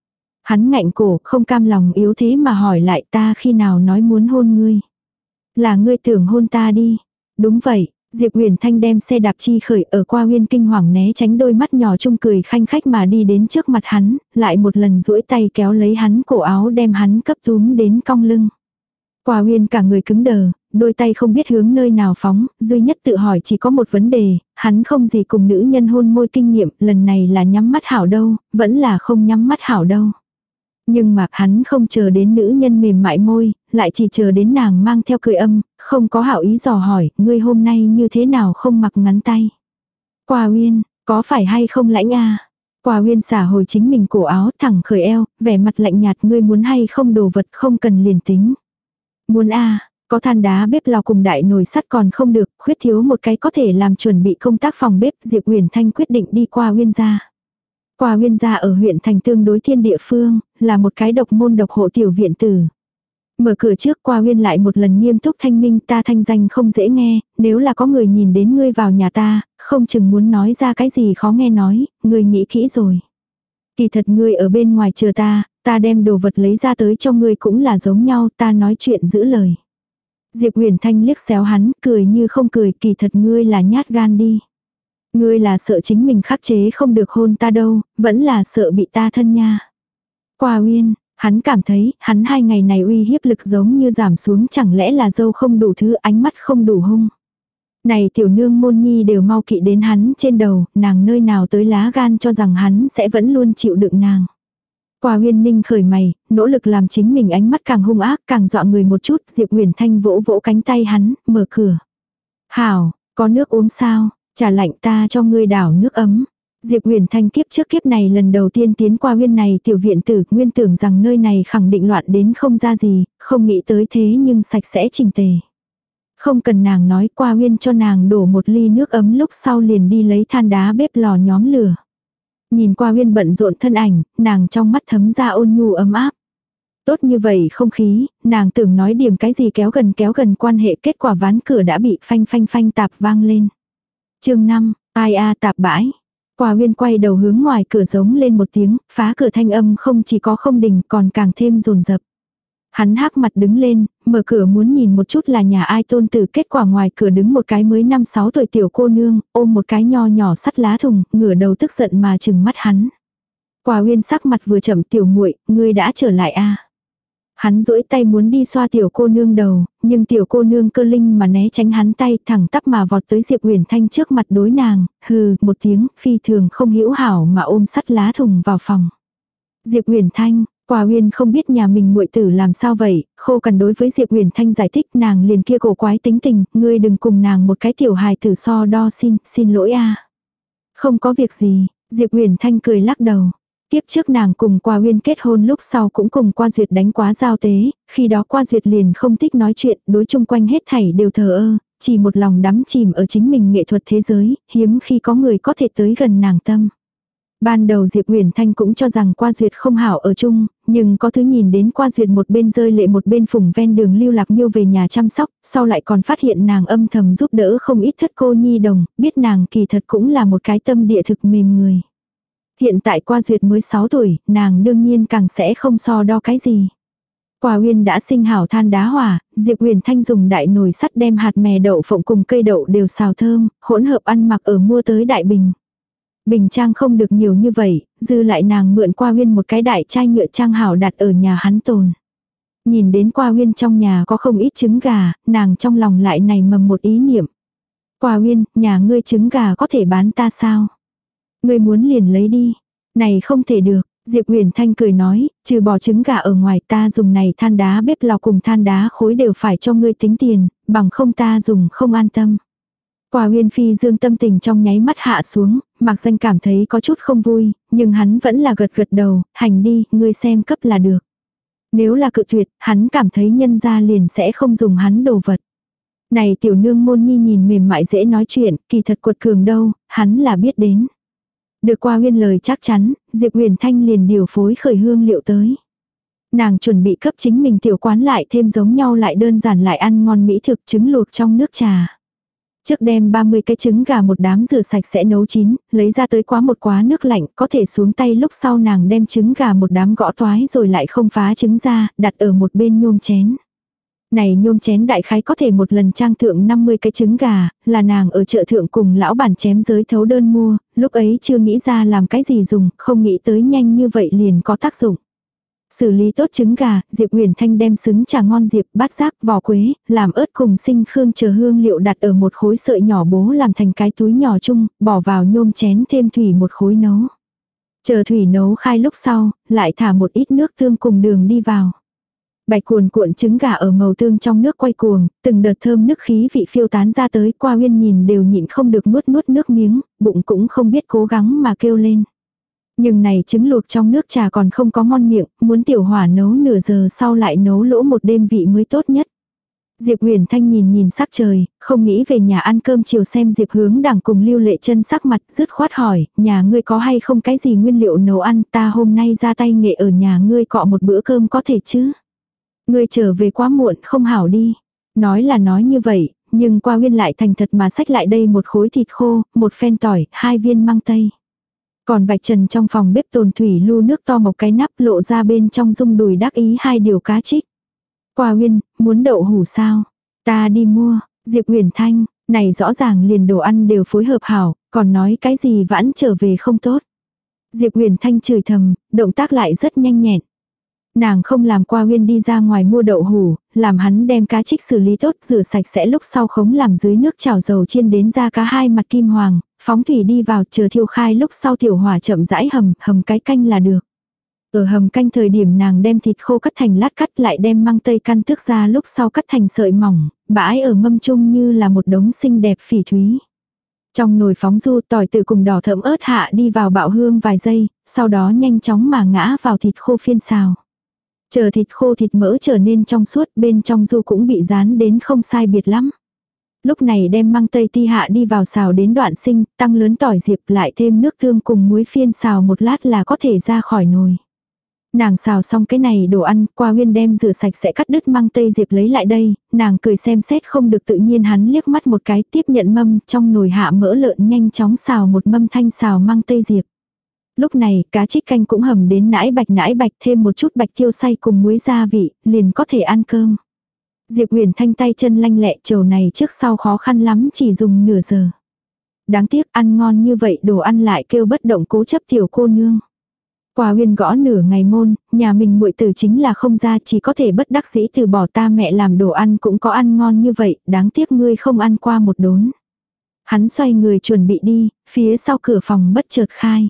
Hắn ngạnh cổ, không cam lòng yếu thế mà hỏi lại, ta khi nào nói muốn hôn ngươi. Là ngươi tưởng hôn ta đi. Đúng vậy, Diệp Huyền Thanh đem xe đạp chi khởi, ở Qua Uyên kinh hoàng né tránh đôi mắt nhỏ chung cười khanh khách mà đi đến trước mặt hắn, lại một lần duỗi tay kéo lấy hắn cổ áo đem hắn cấp túm đến cong lưng. Qua Uyên cả người cứng đờ, đôi tay không biết hướng nơi nào phóng, duy nhất tự hỏi chỉ có một vấn đề, hắn không gì cùng nữ nhân hôn môi kinh nghiệm, lần này là nhắm mắt hảo đâu, vẫn là không nhắm mắt hảo đâu. Nhưng mà hắn không chờ đến nữ nhân mềm mại môi, lại chỉ chờ đến nàng mang theo cười âm, không có hảo ý dò hỏi, ngươi hôm nay như thế nào không mặc ngắn tay. Qua Uyên, có phải hay không lãnh a? Qua Uyên xả hồi chính mình cổ áo thẳng khởi eo, vẻ mặt lạnh nhạt, ngươi muốn hay không đồ vật không cần liền tính. Muốn a, có than đá bếp lò cùng đại nồi sắt còn không được, khuyết thiếu một cái có thể làm chuẩn bị công tác phòng bếp, Diệp Huyền Thanh quyết định đi qua Uyên gia. Qua Uyên gia ở huyện thành tương đối thiên địa phương, là một cái độc môn độc hộ tiểu viện tử. Mở cửa trước Qua Uyên lại một lần nghiêm túc thanh minh, ta thanh danh không dễ nghe, nếu là có người nhìn đến ngươi vào nhà ta, không chừng muốn nói ra cái gì khó nghe nói, ngươi nghĩ kỹ rồi. Kỳ thật ngươi ở bên ngoài chờ ta, ta đem đồ vật lấy ra tới cho ngươi cũng là giống nhau, ta nói chuyện giữ lời. Diệp Huyền Thanh liếc xéo hắn, cười như không cười, kỳ thật ngươi là nhát gan đi. Ngươi là sợ chính mình khắc chế không được hôn ta đâu, vẫn là sợ bị ta thân nha. Qua Uyên, hắn cảm thấy, hắn hai ngày này uy hiếp lực giống như giảm xuống, chẳng lẽ là dâu không đủ thứ, ánh mắt không đủ hung. Này tiểu nương môn nhi đều mau kỵ đến hắn trên đầu, nàng nơi nào tới lá gan cho rằng hắn sẽ vẫn luôn chịu đựng nàng. Qua Uyên ninh khởi mày, nỗ lực làm chính mình ánh mắt càng hung ác, càng dọa người một chút, Diệp Huyền Thanh vỗ vỗ cánh tay hắn, mở cửa. Hảo, có nước uống sao? Trà lạnh ta cho ngươi đảo nước ấm. Diệp Huyền Thanh kiếp trước kiếp này lần đầu tiên tiến qua Uyên này tiểu viện tử, nguyên tưởng rằng nơi này khẳng định loạn đến không ra gì, không nghĩ tới thế nhưng sạch sẽ chỉnh tề. Không cần nàng nói, Qua Uyên cho nàng đổ một ly nước ấm lúc sau liền đi lấy than đá bếp lò nhóm lửa. Nhìn Qua Uyên bận rộn thân ảnh, nàng trong mắt thấm ra ôn nhu ấm áp. Tốt như vậy không khí, nàng tưởng nói điểm cái gì kéo gần kéo gần quan hệ, kết quả ván cửa đã bị phanh phanh phanh tạp vang lên. Chương năm, ai a tạp bãi. Qua Uyên quay đầu hướng ngoài cửa giống lên một tiếng, phá cửa thanh âm không chỉ có không đình còn càng thêm dồn dập. Hắn hắc mặt đứng lên, mở cửa muốn nhìn một chút là nhà ai tôn tử, kết quả ngoài cửa đứng một cái mới năm sáu tuổi tiểu cô nương, ôm một cái nho nhỏ sắt lá thùng, ngửa đầu tức giận mà trừng mắt hắn. Quả Uyên sắc mặt vừa chậm, tiểu muội, ngươi đã trở lại a à? Hắn duỗi tay muốn đi xoa tiểu cô nương đầu, nhưng tiểu cô nương cơ linh mà né tránh hắn tay, thẳng tắp mà vọt tới Diệp Uyển Thanh trước mặt đối nàng, hừ một tiếng, phi thường không hữu hảo mà ôm sắt lá thùng vào phòng. Diệp Uyển Thanh, Quả Uyên không biết nhà mình muội tử làm sao vậy, khô cằn đối với Diệp Uyển Thanh giải thích, nàng liền kia cổ quái tính tình, ngươi đừng cùng nàng một cái tiểu hài tử so đo, xin, xin lỗi a. Không có việc gì, Diệp Uyển Thanh cười lắc đầu. Tiếp trước nàng cùng Qua Uyên kết hôn lúc sau cũng cùng Qua Duyệt đánh quá giao tế, khi đó Qua Duyệt liền không thích nói chuyện, đối chung quanh hết thảy đều thờ ơ, chỉ một lòng đắm chìm ở chính mình nghệ thuật thế giới, hiếm khi có người có thể tới gần nàng tâm. Ban đầu Diệp Uyển Thanh cũng cho rằng Qua Duyệt không hảo ở chung, nhưng có thứ nhìn đến Qua Duyệt một bên rơi lệ một bên phủng ven đường lưu lạc miêu về nhà chăm sóc, sau lại còn phát hiện nàng âm thầm giúp đỡ không ít thất cô nhi đồng, biết nàng kỳ thật cũng là một cái tâm địa thực mềm người. Hiện tại Qua Duyệt mới sáu tuổi, nàng đương nhiên càng sẽ không so đo cái gì. Quả Uyên đã sinh hảo than đá hỏa, Diệp Uyển Thanh dùng đại nồi sắt đem hạt mè đậu phộng cùng cây đậu đều xào thơm, hỗn hợp ăn mặc ở mua tới đại bình. Bình trang không được nhiều như vậy, dư lại nàng mượn Qua Uyên một cái đại chai nhựa trang hảo đặt ở nhà hắn tồn. Nhìn đến Qua Uyên trong nhà có không ít trứng gà, nàng trong lòng lại nảy mầm một ý niệm. Qua Uyên, nhà ngươi trứng gà có thể bán ta sao? Ngươi muốn liền lấy đi. Này không thể được, Diệp Uyển Thanh cười nói, trừ bỏ trứng gà ở ngoài ta dùng này than đá bếp lò cùng than đá khối đều phải cho ngươi tính tiền, bằng không ta dùng không an tâm. Quả Uyên phi dương tâm tình trong nháy mắt hạ xuống, Mạc Danh cảm thấy có chút không vui, nhưng hắn vẫn là gật gật đầu, hành đi, ngươi xem cấp là được. Nếu là cự tuyệt, hắn cảm thấy nhân gia liền sẽ không dùng hắn đồ vật. Này tiểu nương môn nhi nhìn mềm mại dễ nói chuyện, kỳ thật quật cường đâu, hắn là biết đến. Được Qua Uyên lời chắc chắn, Diệp Uyển Thanh liền điều phối khởi hương liệu tới. Nàng chuẩn bị cấp chính mình tiểu quán lại thêm giống nhau lại đơn giản lại ăn ngon mỹ thực, trứng luộc trong nước trà. Trước đem ba mươi cái trứng gà một đám rửa sạch sẽ nấu chín, lấy ra tới quá một quá nước lạnh, có thể xuống tay lúc sau nàng đem trứng gà một đám gõ toái rồi lại không phá trứng ra, đặt ở một bên nhôm chén. Này nhôm chén đại khái có thể một lần trang thượng năm mươi cái trứng gà, là nàng ở chợ thượng cùng lão bản chém giới thấu đơn mua, lúc ấy chưa nghĩ ra làm cái gì dùng, không nghĩ tới nhanh như vậy liền có tác dụng. Xử lý tốt trứng gà, Diệp Uyển Thanh đem xứng trà ngon diệp, bát giác, vỏ quế, làm ớt cùng sinh khương chờ hương liệu đặt ở một khối sợi nhỏ bố làm thành cái túi nhỏ chung, bỏ vào nhôm chén thêm thủy một khối nấu. Chờ thủy nấu khai lúc sau, lại thả một ít nước tương cùng đường đi vào. Bạch cuồn cuộn trứng gà ở màu tương trong nước quay cuồng, từng đợt thơm nước khí vị phiêu tán ra tới, Qua Uyên nhìn đều nhịn không được nuốt nuốt nước miếng, bụng cũng không biết cố gắng mà kêu lên. Nhưng này trứng luộc trong nước trà còn không có ngon miệng, muốn tiểu hỏa nấu nửa giờ sau lại nấu lỗ một đêm vị mới tốt nhất. Diệp Uyển Thanh nhìn nhìn sắc trời, không nghĩ về nhà ăn cơm chiều xem Diệp Hướng Đằng cùng Lưu Lệ Chân sắc mặt, dứt khoát hỏi, nhà ngươi có hay không cái gì nguyên liệu nấu ăn, ta hôm nay ra tay nghệ ở nhà ngươi cọ một bữa cơm có thể chứ? Ngươi trở về quá muộn không hảo đi. Nói là nói như vậy, nhưng Qua Uyên lại thành thật mà xách lại đây một khối thịt khô, một phen tỏi, hai viên măng tây. Còn vạch trần trong phòng bếp tồn thủy lu nước to một cái nắp lộ ra bên trong dung đùi đắc ý hai điều cá trích. Qua Uyên, muốn đậu hủ sao? Ta đi mua, Diệp Uyển Thanh, này rõ ràng liền đồ ăn đều phối hợp hảo, còn nói cái gì vãn trở về không tốt. Diệp Uyển Thanh chửi thầm, động tác lại rất nhanh nhẹn. Nàng không làm Qua Uyên đi ra ngoài mua đậu hủ, làm hắn đem cá trích xử lý tốt, rửa sạch sẽ lúc sau khống làm dưới nước chảo dầu chiên đến ra cá hai mặt kim hoàng, phóng thủy đi vào chờ thiêu khai lúc sau tiểu hỏa chậm rãi hầm, hầm cái canh là được. Ở hầm canh thời điểm nàng đem thịt khô cắt thành lát cắt lại đem măng tây căn tước ra lúc sau cắt thành sợi mỏng, bãi ở mâm chung như là một đống xinh đẹp phỉ thúy. Trong nồi phóng du tỏi từ cùng đỏ thẫm ớt hạ đi vào bạo hương vài giây, sau đó nhanh chóng mà ngã vào thịt khô phiên xào. Chờ thịt khô thịt mỡ trở nên trong suốt, bên trong du cũng bị rán đến không sai biệt lắm. Lúc này đem măng tây ti hạ đi vào xào đến đoạn sinh, tăng lớn tỏi diệp lại thêm nước tương cùng muối phiên xào một lát là có thể ra khỏi nồi. Nàng xào xong cái này đồ ăn, Qua Uyên đem rửa sạch sẽ cắt đứt măng tây diệp lấy lại đây, nàng cười xem xét không được tự nhiên hắn liếc mắt một cái tiếp nhận mâm trong nồi hạ mỡ lợn nhanh chóng xào một mâm thanh xào măng tây diệp. Lúc này, cá trích canh cũng hầm đến nãi bạch nãi bạch, thêm một chút bạch tiêu xay cùng muối gia vị, liền có thể ăn cơm. Diệp Huyền Thanh tay chân lanh lẹ, chầu này trước sau khó khăn lắm chỉ dùng nửa giờ. Đáng tiếc ăn ngon như vậy đồ ăn lại kêu bất động cố chấp tiểu cô nương. Qua Uyên gõ nửa ngày môn, nhà mình muội tử chính là không ra, chỉ có thể bất đắc dĩ từ bỏ, ta mẹ làm đồ ăn cũng có ăn ngon như vậy, đáng tiếc ngươi không ăn qua một đốn. Hắn xoay người chuẩn bị đi, phía sau cửa phòng bất chợt khai.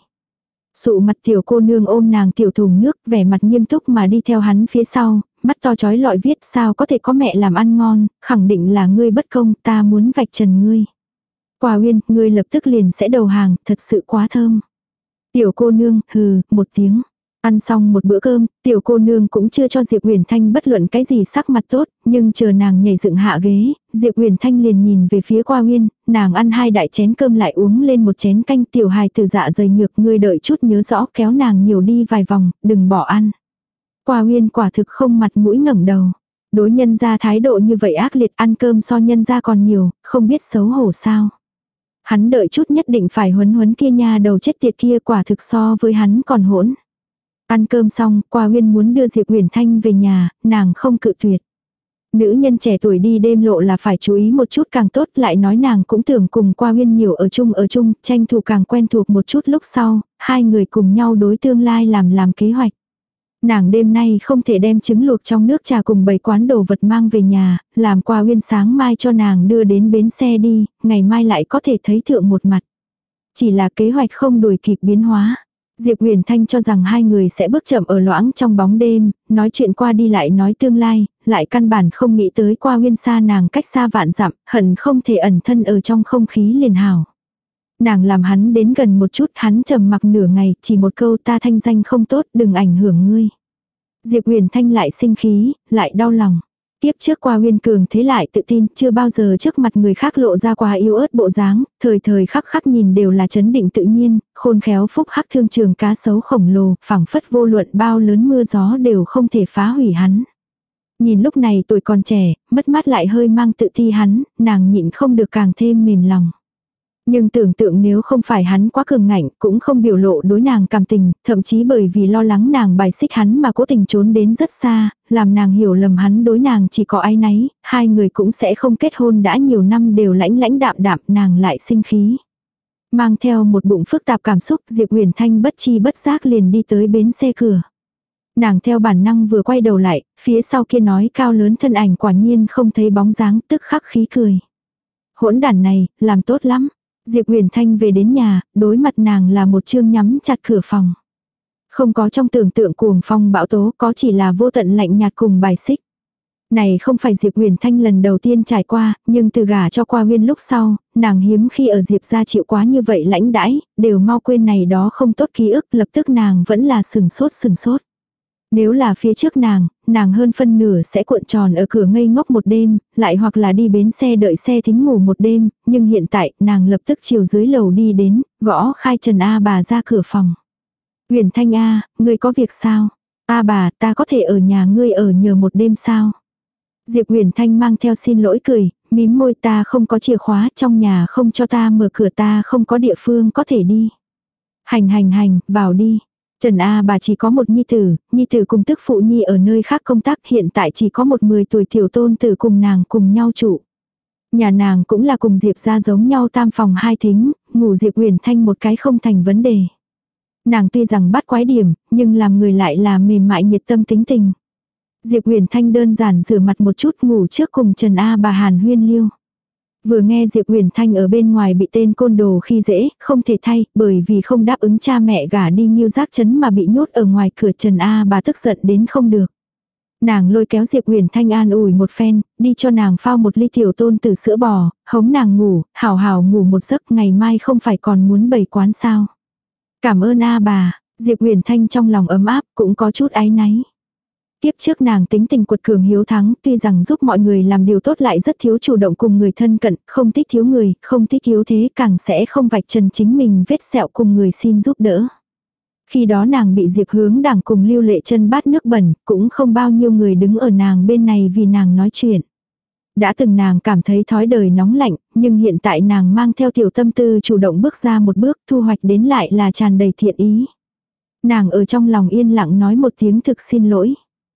Sụ mặt tiểu cô nương ôm nàng tiểu thùng nước, vẻ mặt nghiêm túc mà đi theo hắn phía sau, mắt to chói lọi viết sao có thể có mẹ làm ăn ngon, khẳng định là ngươi bất công, ta muốn vạch trần ngươi. Qua Uyên, ngươi lập tức liền sẽ đầu hàng, thật sự quá thơm. Tiểu cô nương, hừ, một tiếng. Ăn xong một bữa cơm, tiểu cô nương cũng chưa cho Diệp Huyền Thanh bất luận cái gì sắc mặt tốt, nhưng chờ nàng nhảy dựng hạ ghế, Diệp Huyền Thanh liền nhìn về phía Qua Uyên, nàng ăn hai đại chén cơm lại uống lên một chén canh, tiểu hài từ dạ dày nhược, ngươi đợi chút nhớ rõ kéo nàng nhiều đi vài vòng, đừng bỏ ăn. Qua Uyên quả thực không mặt mũi ngẩng đầu. Đối nhân ra thái độ như vậy ác liệt, ăn cơm so nhân ra còn nhiều, không biết xấu hổ sao. Hắn đợi chút nhất định phải huấn huấn kia nha đầu chết tiệt kia, quả thực so với hắn còn hỗn. Ăn cơm xong, Qua Uyên muốn đưa Diệp Huyền Thanh về nhà, nàng không cự tuyệt. Nữ nhân trẻ tuổi đi đêm lộ là phải chú ý một chút càng tốt, lại nói nàng cũng tưởng cùng Qua Uyên nhiều ở chung ở chung, tranh thủ càng quen thuộc một chút, lúc sau, hai người cùng nhau đối tương lai làm làm kế hoạch. Nàng đêm nay không thể đem trứng luộc trong nước trà cùng bảy quán đồ vật mang về nhà, làm Qua Uyên sáng mai cho nàng đưa đến bến xe đi, ngày mai lại có thể thấy thượng một mặt. Chỉ là kế hoạch không đuổi kịp biến hóa. Diệp Huyền Thanh cho rằng hai người sẽ bước chậm ở loãng trong bóng đêm, nói chuyện qua đi lại nói tương lai, lại căn bản không nghĩ tới Qua Uyên xa nàng cách xa vạn dặm, hận không thể ẩn thân ở trong không khí liền hảo. Nàng làm hắn đến gần một chút, hắn trầm mặc nửa ngày, chỉ một câu ta thanh danh không tốt, đừng ảnh hưởng ngươi. Diệp Huyền Thanh lại sinh khí, lại đau lòng. Tiếp trước Qua Uyên cường thế lại tự tin, chưa bao giờ trước mặt người khác lộ ra quá yếu ớt bộ dáng, thời thời khắc khắc nhìn đều là chấn định tự nhiên, khôn khéo phúc hắc thương trường cá sấu khổng lồ, phẳng phất vô luận bao lớn mưa gió đều không thể phá hủy hắn. Nhìn lúc này tuổi còn trẻ, mất mát lại hơi mang tự ti hắn, nàng nhịn không được càng thêm mềm lòng. Nhưng tưởng tượng nếu không phải hắn quá cường ngạnh, cũng không biểu lộ đối nàng cảm tình, thậm chí bởi vì lo lắng nàng bài xích hắn mà cố tình trốn đến rất xa, làm nàng hiểu lầm hắn đối nàng chỉ có áy náy, hai người cũng sẽ không kết hôn, đã nhiều năm đều lãnh lãnh đạm đạm, nàng lại sinh khí. Mang theo một bụng phức tạp cảm xúc, Diệp Huyền Thanh bất chi bất giác liền đi tới bến xe cửa. Nàng theo bản năng vừa quay đầu lại, phía sau kia nói cao lớn thân ảnh quả nhiên không thấy bóng dáng, tức khắc khí cười. Hỗn đản này, làm tốt lắm. Diệp Huyền Thanh về đến nhà, đối mặt nàng là một chương nhắm chặt cửa phòng. Không có trong tưởng tượng cuồng phong bão tố, có chỉ là vô tận lạnh nhạt cùng bài xích. Này không phải Diệp Huyền Thanh lần đầu tiên trải qua, nhưng từ gả cho Qua Uyên lúc sau, nàng hiếm khi ở Diệp gia chịu quá như vậy lãnh đãi, đều mau quên này đó không tốt ký ức, lập tức nàng vẫn là sừng sốt sừng sốt. Nếu là phía trước nàng, nàng hơn phân nửa sẽ cuộn tròn ở cửa ngây ngốc một đêm, lại hoặc là đi bến xe đợi xe thính ngủ một đêm, nhưng hiện tại nàng lập tức chiều dưới lầu đi đến, gõ khai Trần A bà ra cửa phòng. Huyền Thanh A, ngươi có việc sao? A bà, ta có thể ở nhà ngươi ở nhờ một đêm sao? Diệp Huyền Thanh mang theo xin lỗi cười, mím môi, ta không có chìa khóa, trong nhà không cho ta mở cửa, ta không có địa phương có thể đi. Hành hành hành, vào đi. Trần A bà chỉ có một nhi tử, nhi tử cùng tức phụ nhi ở nơi khác công tác, hiện tại chỉ có một mười tuổi tiểu tôn tử cùng nàng cùng nhau trụ. Nhà nàng cũng là cùng Diệp gia giống nhau tam phòng hai thính, ngủ Diệp Huyền Thanh một cái không thành vấn đề. Nàng tuy rằng bắt quái điểm, nhưng làm người lại là mềm mại nhiệt tâm tính tình. Diệp Huyền Thanh đơn giản rửa mặt một chút ngủ trước cùng Trần A bà hàn huyên liêu. Vừa nghe Diệp Huyền Thanh ở bên ngoài bị tên côn đồ khi dễ, không thể thay, bởi vì không đáp ứng cha mẹ gả đi Nhiêu Giác Trấn mà bị nhốt ở ngoài cửa, Trần A bà tức giận đến không được. Nàng lôi kéo Diệp Huyền Thanh an ủi một phen, đi cho nàng phao một ly tiểu tôn từ sữa bò, hống nàng ngủ, hào hào ngủ một giấc, ngày mai không phải còn muốn bày quán sao. Cảm ơn A bà, Diệp Huyền Thanh trong lòng ấm áp, cũng có chút áy náy. Tiếp trước nàng tính tình cuột cường hiếu thắng, tuy rằng giúp mọi người làm điều tốt lại rất thiếu chủ động cùng người thân cận, không thích thiếu người, không thích yếu thế, càng sẽ không vạch trần chính mình vết sẹo cùng người xin giúp đỡ. Khi đó nàng bị Diệp Hướng Đảng cùng Lưu Lệ Chân bát nước bẩn, cũng không bao nhiêu người đứng ở nàng bên này vì nàng nói chuyện. Đã từng nàng cảm thấy thói đời nóng lạnh, nhưng hiện tại nàng mang theo tiểu tâm tư chủ động bước ra một bước, thu hoạch đến lại là tràn đầy thiện ý. Nàng ở trong lòng yên lặng nói một tiếng thực xin lỗi.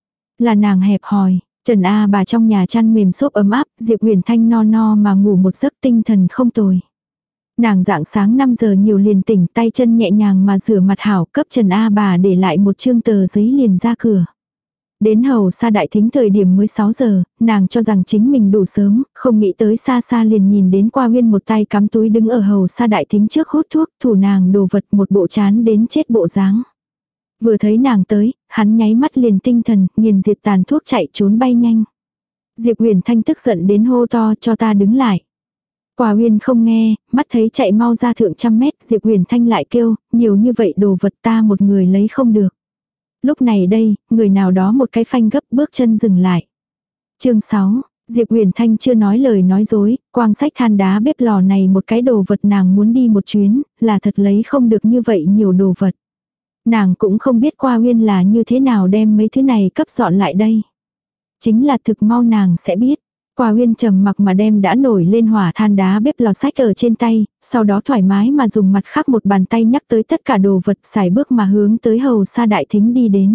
Là nàng hẹp hòi. Trần A bà trong nhà chăn mềm xốp ấm áp, Diệp Huyền Thanh no no mà ngủ một giấc tinh thần không tồi. Nàng rạng sáng năm giờ nhiều liền tỉnh, tay chân nhẹ nhàng mà rửa mặt hảo, cấp Trần A bà để lại một chương tờ giấy liền ra cửa. Đến hầu xa đại thính thời điểm mới sáu giờ, nàng cho rằng chính mình đủ sớm, không nghĩ tới xa xa liền nhìn đến Qua Huyên một tay cắm túi đứng ở hầu xa đại thính trước hút thuốc, thủ nàng đồ vật một bộ chán đến chết bộ dáng. Vừa thấy nàng tới, hắn nháy mắt liền tinh thần, nghiền diệt tàn thuốc chạy trốn bay nhanh. Diệp Huyền Thanh tức giận đến hô to cho ta đứng lại. Qua Huyên không nghe, mắt thấy chạy mau ra thượng trăm mét, Diệp Huyền Thanh lại kêu, nhiều như vậy đồ vật ta một người lấy không được. Lúc này đây, người nào đó một cái phanh gấp bước chân dừng lại. Chương sáu, Diệp Huyền Thanh chưa nói lời nói dối, quang sách than đá bếp lò này một cái đồ vật nàng muốn đi một chuyến, là thật lấy không được như vậy nhiều đồ vật. Nàng cũng không biết Qua Huyên là như thế nào đem mấy thứ này cấp dọn lại đây. Chính là thực mau nàng sẽ biết. Qua Huyên trầm mặc mà đem đã nổi lên hỏa than đá bếp lò sách ở trên tay, sau đó thoải mái mà dùng mặt khác một bàn tay nhắc tới tất cả đồ vật, xài bước mà hướng tới hầu xa đại thính đi đến.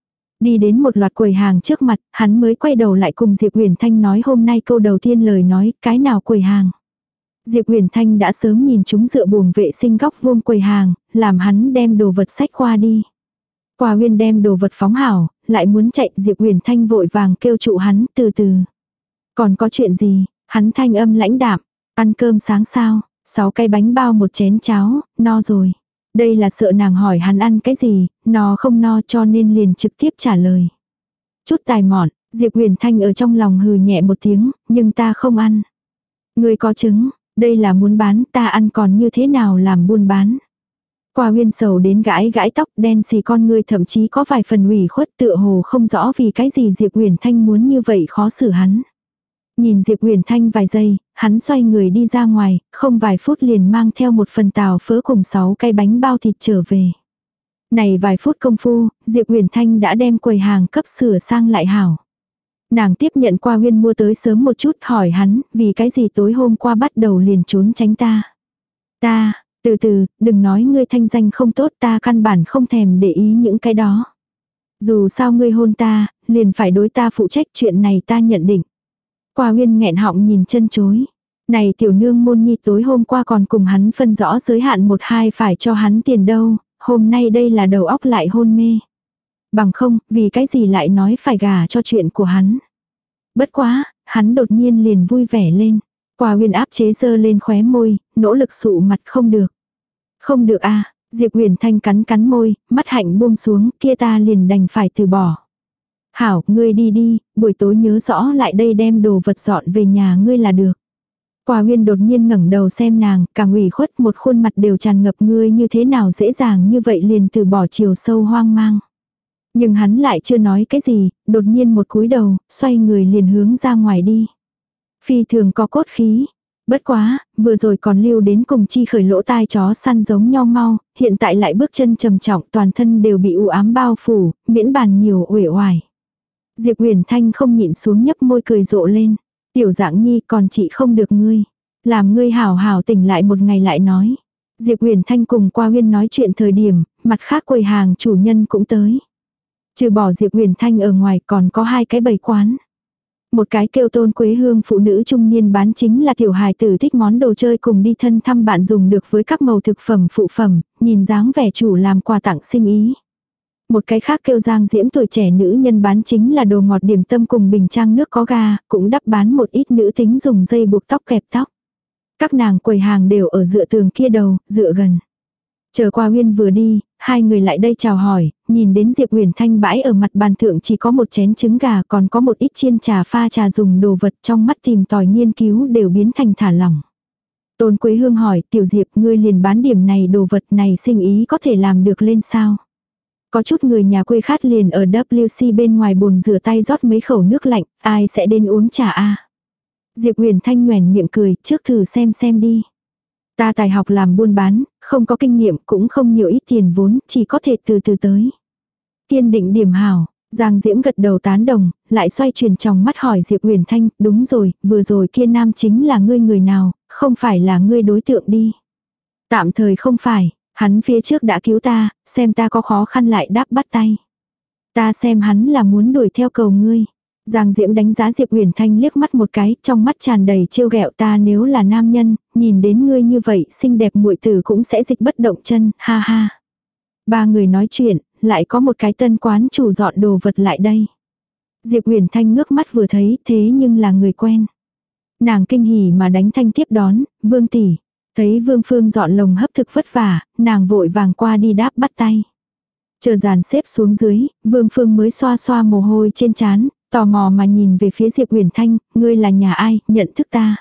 Đi đến một loạt quầy hàng trước mặt, hắn mới quay đầu lại cùng Diệp Huyền Thanh nói hôm nay câu đầu tiên lời nói, cái nào quầy hàng. Diệp Huyền Thanh đã sớm nhìn chúng dựa buồng vệ sinh góc vuông quầy hàng, làm hắn đem đồ vật sách qua đi. Qua Huyên đem đồ vật phóng hảo, lại muốn chạy, Diệp Huyền Thanh vội vàng kêu trụ hắn từ từ. Còn có chuyện gì? Hắn thanh âm lãnh đạm, ăn cơm sáng sao? Sáu cái bánh bao một chén cháo, no rồi. Đây là sợ nàng hỏi hắn ăn cái gì, no không no cho nên liền trực tiếp trả lời. Chút tài mọn, Diệp Huyền Thanh ở trong lòng hừ nhẹ một tiếng, nhưng ta không ăn. Người có trứng, đây là muốn bán, ta ăn còn như thế nào làm buôn bán. Qua Huyên sầu đến gãi gãi tóc đen xì con người thậm chí có vài phần ủy khuất tựa hồ không rõ vì cái gì Diệp Huyền Thanh muốn như vậy khó xử hắn. Nhìn Diệp Huyền Thanh vài giây, hắn xoay người đi ra ngoài, không vài phút liền mang theo một phần tàu phớ cùng sáu cái bánh bao thịt trở về. Này vài phút công phu, Diệp Huyền Thanh đã đem quầy hàng cấp sửa sang lại hảo. Nàng tiếp nhận Qua Huyên mua tới sớm một chút hỏi hắn, vì cái gì tối hôm qua bắt đầu liền trốn tránh ta. Ta, từ từ, đừng nói ngươi thanh danh không tốt, ta căn bản không thèm để ý những cái đó. Dù sao ngươi hôn ta, liền phải đối ta phụ trách, chuyện này ta nhận định. Qua Huyên nghẹn họng nhìn chân chối. Này tiểu nương môn nhi tối hôm qua còn cùng hắn phân rõ giới hạn một hai phải cho hắn tiền đâu, hôm nay đây là đầu óc lại hôn mê. Bằng không, vì cái gì lại nói phải gả cho chuyện của hắn. Bất quá, hắn đột nhiên liền vui vẻ lên. Qua Huyên áp chế dơ lên khóe môi, nỗ lực sụ mặt không được. Không được à, Diệp Huyền Thanh cắn cắn môi, mắt hạnh buông xuống, kia ta liền đành phải từ bỏ. Hảo, ngươi đi đi, buổi tối nhớ rõ lại đây đem đồ vật dọn về nhà ngươi là được. Qua Huyên đột nhiên ngẩng đầu xem nàng, càng ủy khuất một khuôn mặt đều tràn ngập ngươi như thế nào dễ dàng như vậy liền từ bỏ chiều sâu hoang mang. Nhưng hắn lại chưa nói cái gì, đột nhiên một cúi đầu, xoay người liền hướng ra ngoài đi. Phi thường có cốt khí. Bất quá, vừa rồi còn lưu đến cùng chi khởi lỗ tai chó săn giống nhau mau, hiện tại lại bước chân trầm trọng toàn thân đều bị u ám bao phủ, miễn bàn nhiều uể oải. Diệp Huyền Thanh không nhịn xuống nhấp môi cười rộ lên. Tiểu Dạng Nhi còn chị không được ngươi. Làm ngươi hảo hảo tỉnh lại một ngày lại nói. Diệp Huyền Thanh cùng Qua Huyên nói chuyện thời điểm, mặt khác quầy hàng chủ nhân cũng tới. Trừ bỏ Diệp Huyền Thanh ở ngoài còn có hai cái bày quán. Một cái kêu Tôn Quế Hương phụ nữ trung niên bán chính là tiểu hài tử thích món đồ chơi cùng đi thân thăm bạn dùng được với các màu thực phẩm phụ phẩm, nhìn dáng vẻ chủ làm quà tặng sinh ý. Một cái khác kêu Giang Diễm tuổi trẻ nữ nhân bán chính là đồ ngọt điểm tâm cùng bình trang nước có ga, cũng đắp bán một ít nữ tính dùng dây buộc tóc kẹp tóc. Các nàng quầy hàng đều ở dựa tường kia đầu, dựa gần. Chờ Qua Huyên vừa đi, hai người lại đây chào hỏi, nhìn đến Diệp Huyền Thanh bãi ở mặt bàn thượng chỉ có một chén trứng gà còn có một ít chiên trà pha trà dùng đồ vật trong mắt tìm tòi nghiên cứu đều biến thành thả lỏng. Tôn Quế Hương hỏi, tiểu Diệp ngươi liền bán điểm này đồ vật này sinh ý có thể làm được lên sao? Có chút người nhà quê khát liền ở W C bên ngoài bồn rửa tay rót mấy khẩu nước lạnh, ai sẽ đến uống trà a? Diệp Huyền Thanh nhoẻn miệng cười, trước thử xem xem đi. Ta tài học làm buôn bán, không có kinh nghiệm cũng không nhiều ít tiền vốn, chỉ có thể từ từ tới. Kiên định điểm hảo, Giang Diễm gật đầu tán đồng, lại xoay chuyển trong mắt hỏi Diệp Uyển Thanh, đúng rồi, vừa rồi kia nam chính là ngươi người nào, không phải là ngươi đối tượng đi. Tạm thời không phải, hắn phía trước đã cứu ta, xem ta có khó khăn lại đáp bắt tay. Ta xem hắn là muốn đuổi theo cầu ngươi. Giang Diễm đánh giá Diệp Uyển Thanh liếc mắt một cái, trong mắt tràn đầy trêu ghẹo, ta nếu là nam nhân, nhìn đến ngươi như vậy xinh đẹp muội tử cũng sẽ dịch bất động chân, ha ha. Ba người nói chuyện, lại có một cái tân quán chủ dọn đồ vật lại đây. Diệp Uyển Thanh ngước mắt vừa thấy, thế nhưng là người quen. Nàng kinh hỉ mà đánh thanh tiếp đón, Vương tỷ. Thấy Vương Phương dọn lồng hấp thực vất vả, nàng vội vàng qua đi đáp bắt tay. Chờ dàn xếp xuống dưới, Vương Phương mới xoa xoa mồ hôi trên trán, tò mò mà nhìn về phía Diệp Uyển Thanh, ngươi là nhà ai, nhận thức ta.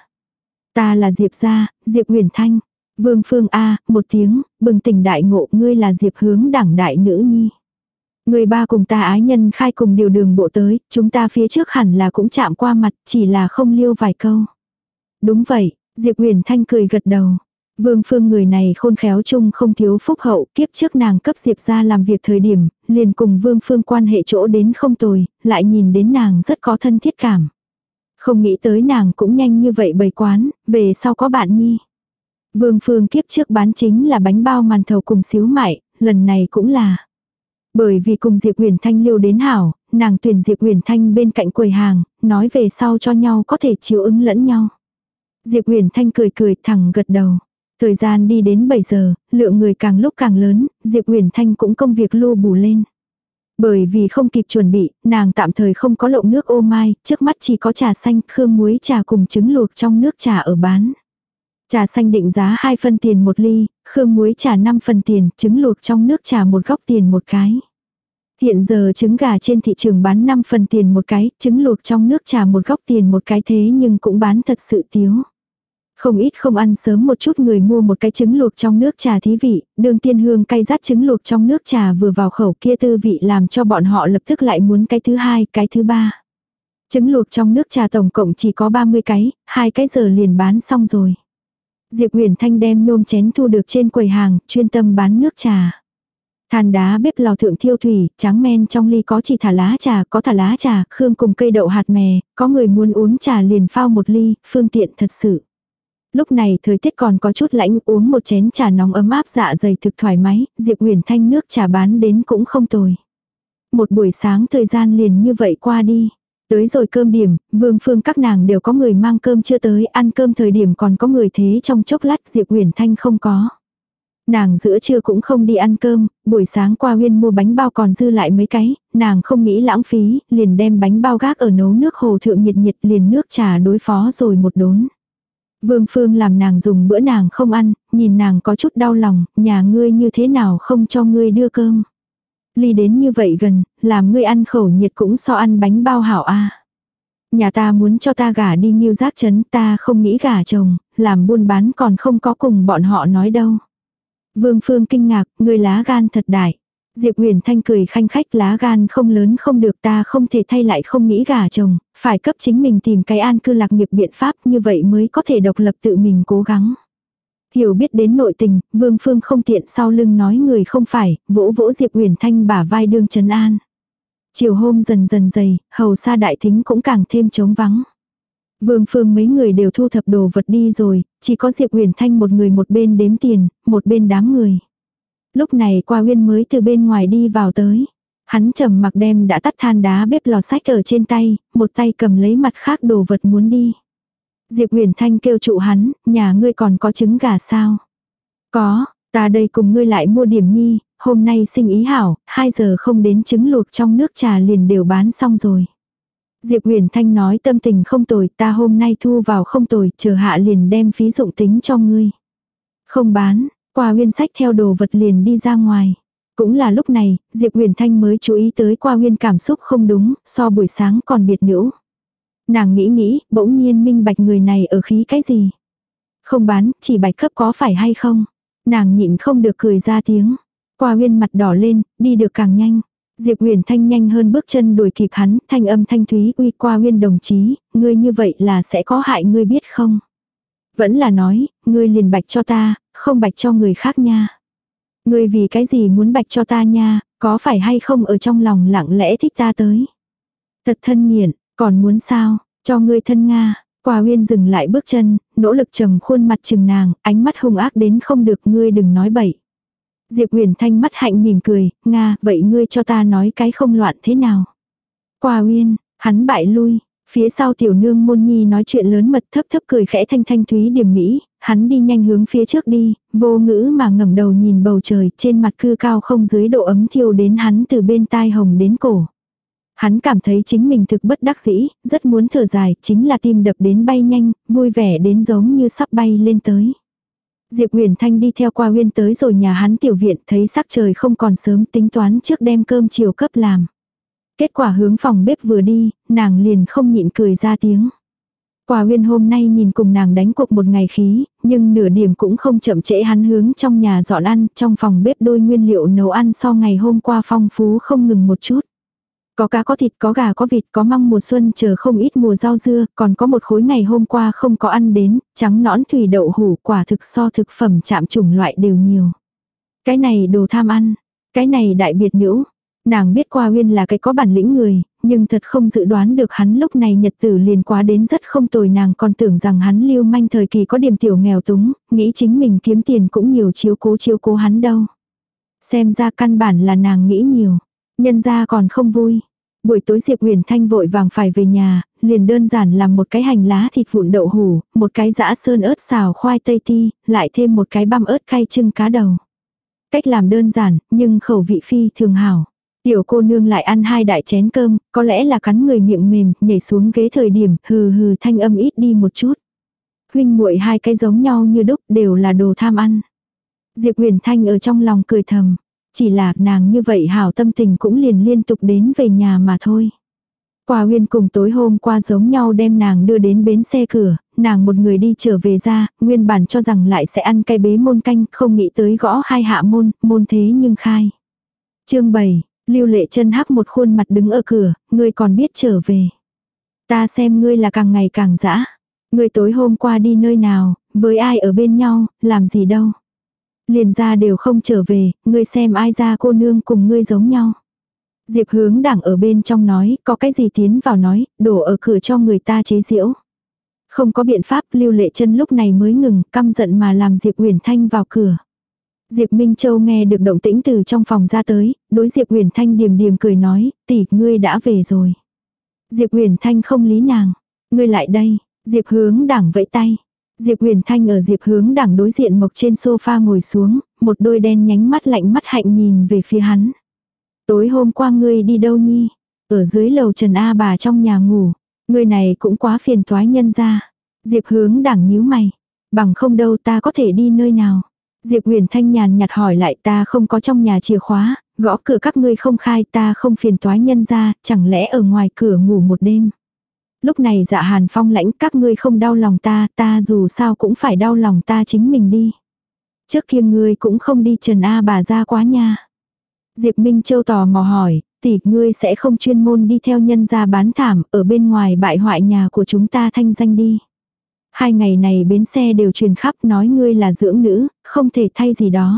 Ta là Diệp gia, Diệp Uyển Thanh. Vương Phương a, một tiếng, bừng tỉnh đại ngộ, ngươi là Diệp Hướng Đảng đại nữ nhi. Người ba cùng ta ái nhân khai cùng điều đường bộ tới, chúng ta phía trước hẳn là cũng chạm qua mặt, chỉ là không liêu vài câu. Đúng vậy, Diệp Uyển Thanh cười gật đầu. Vương Phương người này khôn khéo chung không thiếu phúc hậu, kiếp trước nàng cấp Diệp ra làm việc thời điểm, liền cùng Vương Phương quan hệ chỗ đến không tồi, lại nhìn đến nàng rất có thân thiết cảm. Không nghĩ tới nàng cũng nhanh như vậy bày quán, về sau có bạn nhi. Vương Phương kiếp trước bán chính là bánh bao màn thầu cùng xíu mại, lần này cũng là. Bởi vì cùng Diệp Uyển Thanh liêu đến hảo, nàng tuyển Diệp Uyển Thanh bên cạnh quầy hàng, nói về sau cho nhau có thể chiếu ứng lẫn nhau. Diệp Uyển Thanh cười cười thẳng gật đầu. Thời gian đi đến bảy giờ, lượng người càng lúc càng lớn, Diệp Uyển Thanh cũng công việc lu bù lên. Bởi vì không kịp chuẩn bị, nàng tạm thời không có lộng nước ô mai, trước mắt chỉ có trà xanh, khương muối trà cùng trứng luộc trong nước trà ở bán. Trà xanh định giá hai phân tiền một ly, khương muối trà năm phần tiền, trứng luộc trong nước trà một góc tiền một cái. Hiện giờ trứng gà trên thị trường bán năm phần tiền một cái, trứng luộc trong nước trà một góc tiền một cái, thế nhưng cũng bán thật sự tiếu. Không ít không ăn sớm một chút người mua một cái trứng luộc trong nước trà thí vị, đường tiên hương cay rát trứng luộc trong nước trà vừa vào khẩu kia tư vị làm cho bọn họ lập tức lại muốn cái thứ hai, cái thứ ba. Trứng luộc trong nước trà tổng cộng chỉ có ba mươi cái, hai cái giờ liền bán xong rồi. Diệp Uyển Thanh đem nhôm chén thu được trên quầy hàng, chuyên tâm bán nước trà. Than đá bếp lò thượng thiêu thủy, tráng men trong ly có chỉ thả lá trà, có thả lá trà, khương cùng cây đậu hạt mè, có người muốn uống trà liền phao một ly, phương tiện thật sự. Lúc này thời tiết còn có chút lạnh, uống một chén trà nóng ấm áp dạ dày thực thoải mái, Diệp Uyển Thanh nước trà bán đến cũng không tồi. Một buổi sáng thời gian liền như vậy qua đi. Tới rồi cơm điểm, Vương Phương các nàng đều có người mang cơm chưa tới, ăn cơm thời điểm còn có người thế trong chốc lát, Diệp Uyển Thanh không có. Nàng giữa trưa cũng không đi ăn cơm, buổi sáng qua Huyên mua bánh bao còn dư lại mấy cái, nàng không nghĩ lãng phí, liền đem bánh bao gác ở nấu nước hồ thượng nhiệt nhiệt liền nước trà đối phó rồi một đốn. Vương Phương làm nàng dùng bữa nàng không ăn, nhìn nàng có chút đau lòng, nhà ngươi như thế nào không cho ngươi đưa cơm. Ly đến như vậy gần, làm ngươi ăn khẩu nhiệt cũng so ăn bánh bao hảo a. Nhà ta muốn cho ta gả đi Ngưu Giác Trấn, ta không nghĩ gả chồng, làm buôn bán còn không có cùng bọn họ nói đâu. Vương Phương kinh ngạc, ngươi lá gan thật đại. Diệp Uyển Thanh cười khanh khách, lá gan không lớn không được, ta không thể thay lại không nghĩ gả chồng, phải cấp chính mình tìm cái an cư lạc nghiệp biện pháp, như vậy mới có thể độc lập tự mình cố gắng. Hiểu biết đến nội tình, Vương Phương không tiện sau lưng nói người không phải, vỗ vỗ Diệp Uyển Thanh bả vai đương trấn an. Chiều hôm dần dần dày, hầu xa đại thính cũng càng thêm trống vắng. Vương Phương mấy người đều thu thập đồ vật đi rồi, chỉ có Diệp Uyển Thanh một người một bên đếm tiền, một bên đám người. Lúc này Qua Uyên mới từ bên ngoài đi vào tới. Hắn trầm mặc đem đã tắt than đá bếp lò sách ở trên tay, một tay cầm lấy mặt khác đồ vật muốn đi. Diệp Uyển Thanh kêu trụ hắn, nhà ngươi còn có trứng gà sao? Có, ta đây cùng ngươi lại mua điểm nhi, hôm nay sinh ý hảo, hai giờ không đến trứng luộc trong nước trà liền đều bán xong rồi. Diệp Uyển Thanh nói tâm tình không tồi, ta hôm nay thu vào không tồi, chờ hạ liền đem phí dụng tính cho ngươi. Không bán, Qua Uyên sách theo đồ vật liền đi ra ngoài. Cũng là lúc này, Diệp Uyển Thanh mới chú ý tới Qua Uyên cảm xúc không đúng, so buổi sáng còn biệt nữ. Nàng nghĩ nghĩ, bỗng nhiên minh bạch người này ở khí cái gì. Không bán, chỉ bạch cấp có phải hay không. Nàng nhịn không được cười ra tiếng. Qua Uyên mặt đỏ lên, đi được càng nhanh. Diệp Uyển Thanh nhanh hơn bước chân đuổi kịp hắn, thanh âm thanh thúy, uy Qua Uyên đồng chí, ngươi như vậy là sẽ có hại ngươi biết không. Vẫn là nói, ngươi liền bạch cho ta, không bạch cho người khác nha. Ngươi vì cái gì muốn bạch cho ta nha, Có phải hay không ở trong lòng lặng lẽ thích ta tới? Thật thân nghiện, còn muốn sao, cho ngươi thân Nga. Quả Uyên dừng lại bước chân, nỗ lực trầm khuôn mặt chừng nàng, ánh mắt hung ác đến không được, ngươi đừng nói bậy. Diệp Huyền Thanh mắt hạnh mỉm cười, Nga, vậy ngươi cho ta nói cái không loạn thế nào? Quả Uyên, hắn bại lui, phía sau tiểu nương môn nhi nói chuyện lớn mật thấp thấp cười khẽ thanh thanh thúy điềm mỹ, hắn đi nhanh hướng phía trước đi, vô ngữ mà ngẩng đầu nhìn bầu trời, trên mặt cư cao không dưới độ ấm thiêu đến hắn từ bên tai hồng đến cổ. Hắn cảm thấy chính mình thực bất đắc dĩ, rất muốn thở dài, chính là tim đập đến bay nhanh, vui vẻ đến giống như sắp bay lên tới. Diệp Huyền Thanh đi theo Qua Uyên tới rồi nhà hắn tiểu viện, thấy sắc trời không còn sớm, tính toán trước đem cơm chiều cấp làm. Kết quả hướng phòng bếp vừa đi, nàng liền không nhịn cười ra tiếng. Qua Uyên hôm nay nhìn cùng nàng đánh cuộc một ngày khí, nhưng nửa điểm cũng không chậm trễ hắn hướng trong nhà dọn ăn, trong phòng bếp đôi nguyên liệu nấu ăn so ngày hôm qua phong phú không ngừng một chút. Có cá có thịt có gà có vịt có măng mùa xuân chờ không ít mùa rau dưa, còn có một khối ngày hôm qua không có ăn đến, trắng nõn thủy đậu hủ, quả thực so thực phẩm chạm chủng loại đều nhiều. Cái này đồ tham ăn, cái này đại biệt nữ. Nàng biết Qua Uyên là cái có bản lĩnh người, nhưng thật không dự đoán được hắn lúc này nhật tử liền quá đến rất không tồi, nàng còn tưởng rằng hắn lưu manh thời kỳ có điểm tiểu nghèo túng, nghĩ chính mình kiếm tiền cũng nhiều chiếu cố chiếu cố hắn đâu. Xem ra căn bản là nàng nghĩ nhiều. Nhân ra còn không vui. Buổi tối Diệp Huyền Thanh vội vàng phải về nhà, liền đơn giản làm một cái hành lá thịt vụn đậu hủ, một cái giã sơn ớt xào khoai tây ti, lại thêm một cái băm ớt cay trưng cá đầu. Cách làm đơn giản, nhưng khẩu vị phi thường hảo. Tiểu cô nương lại ăn hai đại chén cơm, có lẽ là cắn người miệng mềm, nhảy xuống ghế thời điểm, hừ hừ thanh âm ít đi một chút. Huynh muội hai cái giống nhau như đúc, đều là đồ tham ăn. Diệp Huyền Thanh ở trong lòng cười thầm. Chỉ là nàng như vậy hảo tâm tình cũng liền liên tục đến về nhà mà thôi. Qua Uyên cùng tối hôm qua giống nhau đem nàng đưa đến bến xe cửa, nàng một người đi trở về ra, nguyên bản cho rằng lại sẽ ăn cái bế môn canh, không nghĩ tới gõ hai hạ môn, môn thế nhưng khai. Chương bảy, Lưu Lệ Chân hắc một khuôn mặt đứng ở cửa, ngươi còn biết trở về. Ta xem ngươi là càng ngày càng dã. Ngươi tối hôm qua đi nơi nào, với ai ở bên nhau, làm gì đâu. Liền ra đều không trở về, ngươi xem ai ra cô nương cùng ngươi giống nhau. Diệp Hướng Đảng ở bên trong nói, có cái gì tiến vào nói, đổ ở cửa cho người ta chế giễu. Không có biện pháp, Lưu Lệ Chân lúc này mới ngừng, căm giận mà làm Diệp Huyền Thanh vào cửa. Diệp Minh Châu nghe được động tĩnh từ trong phòng ra tới, đối Diệp Huyền Thanh điềm điềm cười nói, tỷ, ngươi đã về rồi. Diệp Huyền Thanh không lý nàng, ngươi lại đây, Diệp Hướng Đảng vẫy tay. Diệp Huyền Thanh ở Diệp Hướng Đảng đối diện mộc trên sofa ngồi xuống, một đôi đen nhánh mắt lạnh mắt hạnh nhìn về phía hắn. Tối hôm qua ngươi đi đâu nhi? Ở dưới lầu Trần A bà trong nhà ngủ. Ngươi này cũng quá phiền toái nhân ra. Diệp Hướng Đảng nhíu mày. Bằng không đâu ta có thể đi nơi nào? Diệp Huyền Thanh nhàn nhạt hỏi lại, ta không có trong nhà chìa khóa, gõ cửa các ngươi không khai, ta không phiền toái nhân ra, chẳng lẽ ở ngoài cửa ngủ một đêm? Lúc này Dạ Hàn Phong lãnh, các ngươi không đau lòng ta, ta dù sao cũng phải đau lòng ta chính mình đi. Trước kia ngươi cũng không đi Trần A bà ra quá nha. Diệp Minh Châu tò mò hỏi, tỷ, ngươi sẽ không chuyên môn đi theo nhân gia bán thảm, ở bên ngoài bại hoại nhà của chúng ta thanh danh đi. Hai ngày này bến xe đều truyền khắp nói ngươi là dưỡng nữ, không thể thay gì đó.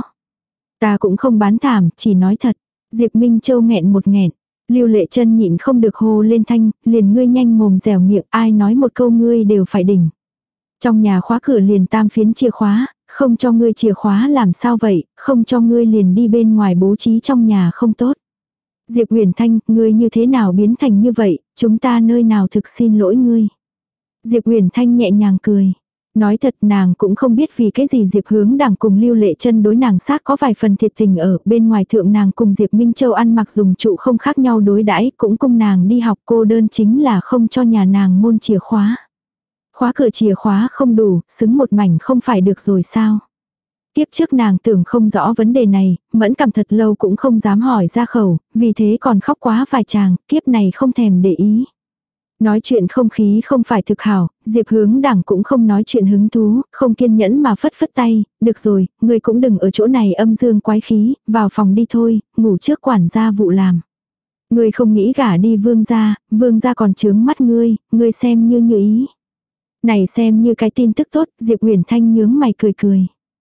Ta cũng không bán thảm, chỉ nói thật. Diệp Minh Châu nghẹn một nghẹn. Lưu Lệ Chân nhịn không được hô lên thanh, liền ngươi nhanh mồm dẻo miệng, ai nói một câu ngươi đều phải đỉnh. Trong nhà khóa cửa liền tam phiến chìa khóa, không cho ngươi chìa khóa làm sao vậy, không cho ngươi liền đi bên ngoài bố trí trong nhà không tốt. Diệp Huyền Thanh, ngươi như thế nào biến thành như vậy, chúng ta nơi nào thực xin lỗi ngươi. Diệp Huyền Thanh nhẹ nhàng cười. Nói thật nàng cũng không biết vì cái gì Diệp Hướng Đảng cùng Lưu Lệ Chân đối nàng xác có vài phần thiệt tình ở, bên ngoài thượng nàng cùng Diệp Minh Châu ăn mặc dùng trụ không khác nhau đối đãi, cũng cùng nàng đi học, cô đơn chính là không cho nhà nàng môn chìa khóa. Khóa cửa chìa khóa không đủ, xứng một mảnh không phải được rồi sao? Tiếp trước nàng tưởng không rõ vấn đề này, mẫn cảm thật lâu cũng không dám hỏi ra khẩu, vì thế còn khóc quá vài chàng, kiếp này không thèm để ý. Nói chuyện không khí không phải thực hảo, Diệp Hướng Đảng cũng không nói chuyện hứng thú, không kiên nhẫn mà phất phất tay, được rồi, ngươi cũng đừng ở chỗ này âm dương quái khí, vào phòng đi thôi, ngủ trước quản gia vụ làm. Ngươi không nghĩ gả đi vương gia, vương gia còn chướng mắt ngươi, ngươi xem như như ý. Này xem như cái tin tức tốt, Diệp Huyền Thanh nhướng mày cười cười.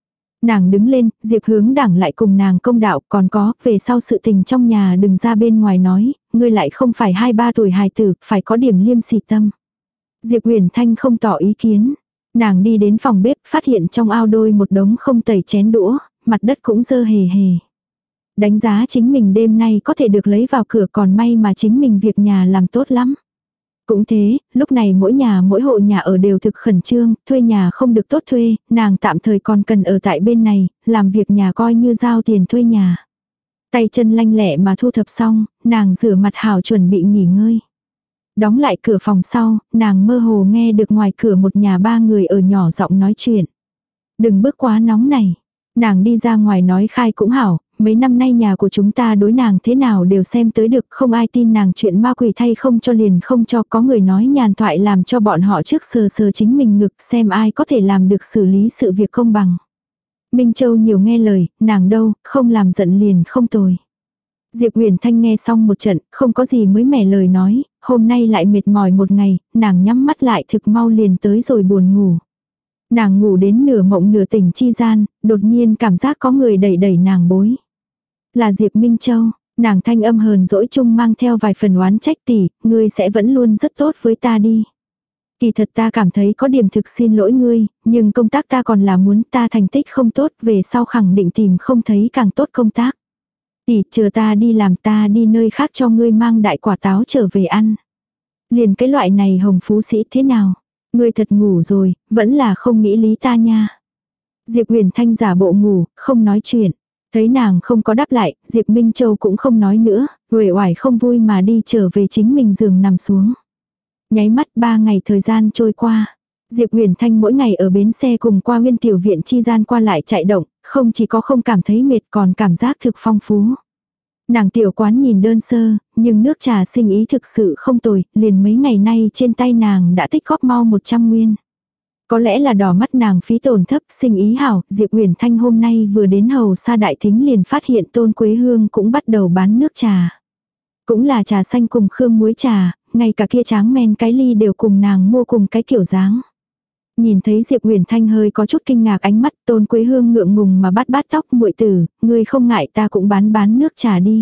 Nàng đứng lên, Diệp Hướng Đẳng lại cùng nàng công đạo, còn có, về sau sự tình trong nhà đừng ra bên ngoài nói, ngươi lại không phải hai ba tuổi hài tử, phải có điểm liêm sỉ tâm. Diệp Huyền Thanh không tỏ ý kiến. Nàng đi đến phòng bếp, phát hiện trong ao đôi một đống không tẩy chén đũa, mặt đất cũng dơ hề hề. Đánh giá chính mình đêm nay có thể được lấy vào cửa, còn may mà chính mình việc nhà làm tốt lắm. Cũng thế, lúc này mỗi nhà mỗi hộ nhà ở đều thực khẩn trương, thuê nhà không được tốt thuê, nàng tạm thời còn cần ở tại bên này, làm việc nhà coi như giao tiền thuê nhà. Tay chân lanh lẹ mà thu thập xong, nàng rửa mặt hảo chuẩn bị nghỉ ngơi. Đóng lại cửa phòng sau, nàng mơ hồ nghe được ngoài cửa một nhà ba người ở nhỏ giọng nói chuyện. Đừng bước quá nóng này. Nàng đi ra ngoài nói khai cũng hảo, mấy năm nay nhà của chúng ta đối nàng thế nào đều xem tới được, không ai tin nàng chuyện ma quỷ thay không cho liền không cho, có người nói nhàn thoại làm cho bọn họ trước sờ sờ chính mình ngực xem ai có thể làm được xử lý sự việc công bằng. Minh Châu nhiều nghe lời, nàng đâu, không làm giận liền không tồi. Diệp Huyền Thanh nghe xong một trận, không có gì mới mẻ lời nói, hôm nay lại mệt mỏi một ngày, nàng nhắm mắt lại thực mau liền tới rồi buồn ngủ. Nàng ngủ đến nửa mộng nửa tỉnh chi gian, đột nhiên cảm giác có người đẩy đẩy nàng bối. Là Diệp Minh Châu, nàng thanh âm hờn dỗi chung mang theo vài phần oán trách tỉ, ngươi sẽ vẫn luôn rất tốt với ta đi. Kỳ thật ta cảm thấy có điểm thực xin lỗi ngươi, nhưng công tác ta còn là muốn, ta thành tích không tốt, về sau khẳng định tìm không thấy càng tốt công tác. Tỷ, chờ ta đi làm, ta đi nơi khác cho ngươi mang đại quả táo trở về ăn. Liền cái loại này hồng phú sĩ thế nào? Ngươi thật ngủ rồi, vẫn là không nghĩ lý ta nha. Diệp Huyền Thanh giả bộ ngủ, không nói chuyện. Thấy nàng không có đáp lại, Diệp Minh Châu cũng không nói nữa, uể oải không vui mà đi trở về chính mình giường nằm xuống. Nháy mắt ba ngày thời gian trôi qua. Diệp Huyền Thanh mỗi ngày ở bến xe cùng qua Nguyên tiểu viện chi gian qua lại chạy động, không chỉ có không cảm thấy mệt còn cảm giác thực phong phú. Nàng tiểu quán nhìn đơn sơ, nhưng nước trà sinh ý thực sự không tồi, liền mấy ngày nay trên tay nàng đã tích góp mau một trăm nguyên. Có lẽ là đỏ mắt nàng phí tổn thấp, sinh ý hảo, Diệp Huyền Thanh hôm nay vừa đến hầu sa đại thính liền phát hiện Tôn Quế Hương cũng bắt đầu bán nước trà. Cũng là trà xanh cùng khương muối trà, ngay cả kia tráng men cái ly đều cùng nàng mua cùng cái kiểu dáng. Nhìn thấy Diệp Huyền Thanh hơi có chút kinh ngạc ánh mắt, Tôn Quế Hương ngượng ngùng mà bắt bát tóc, muội tử, ngươi không ngại ta cũng bán bán nước trà đi.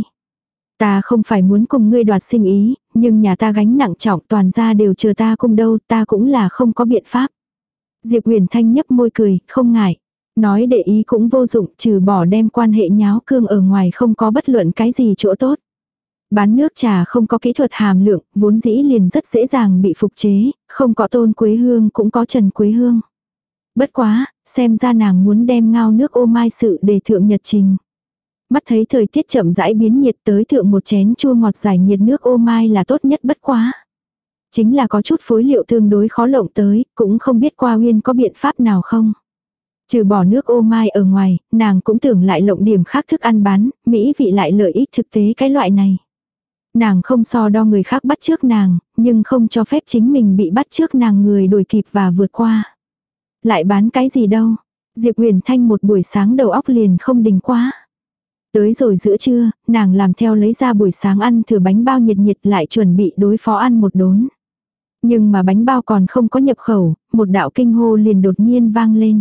Ta không phải muốn cùng ngươi đoạt sinh ý, nhưng nhà ta gánh nặng trọng toàn ra đều chờ ta cùng đâu, ta cũng là không có biện pháp. Diệp Huyền Thanh nhấp môi cười, không ngại. Nói để ý cũng vô dụng, trừ bỏ đem quan hệ nháo cương ở ngoài không có bất luận cái gì chỗ tốt. Bán nước trà không có kỹ thuật hàm lượng, vốn dĩ liền rất dễ dàng bị phục chế, không có Tôn Quế Hương cũng có Trần Quế Hương. Bất quá, xem ra nàng muốn đem ngao nước ô mai sự để thượng nhật trình. Mắt thấy thời tiết chậm rãi biến nhiệt tới thượng một chén chua ngọt giải nhiệt nước ô mai là tốt nhất bất quá. Chính là có chút phối liệu tương đối khó lộng tới, cũng không biết qua Uyên có biện pháp nào không. Trừ bỏ nước ô mai ở ngoài, nàng cũng tưởng lại lộng điểm khác thức ăn bán, mỹ vị lại lợi ích thực tế cái loại này. Nàng không so đo người khác bắt trước nàng, nhưng không cho phép chính mình bị bắt trước nàng người đuổi kịp và vượt qua. Lại bán cái gì đâu. Diệp Huyền Thanh một buổi sáng đầu óc liền không đình quá. Tới rồi giữa trưa, nàng làm theo lấy ra buổi sáng ăn thử bánh bao nhiệt nhiệt lại chuẩn bị đối phó ăn một đốn. Nhưng mà bánh bao còn không có nhập khẩu, một đạo kinh hô liền đột nhiên vang lên.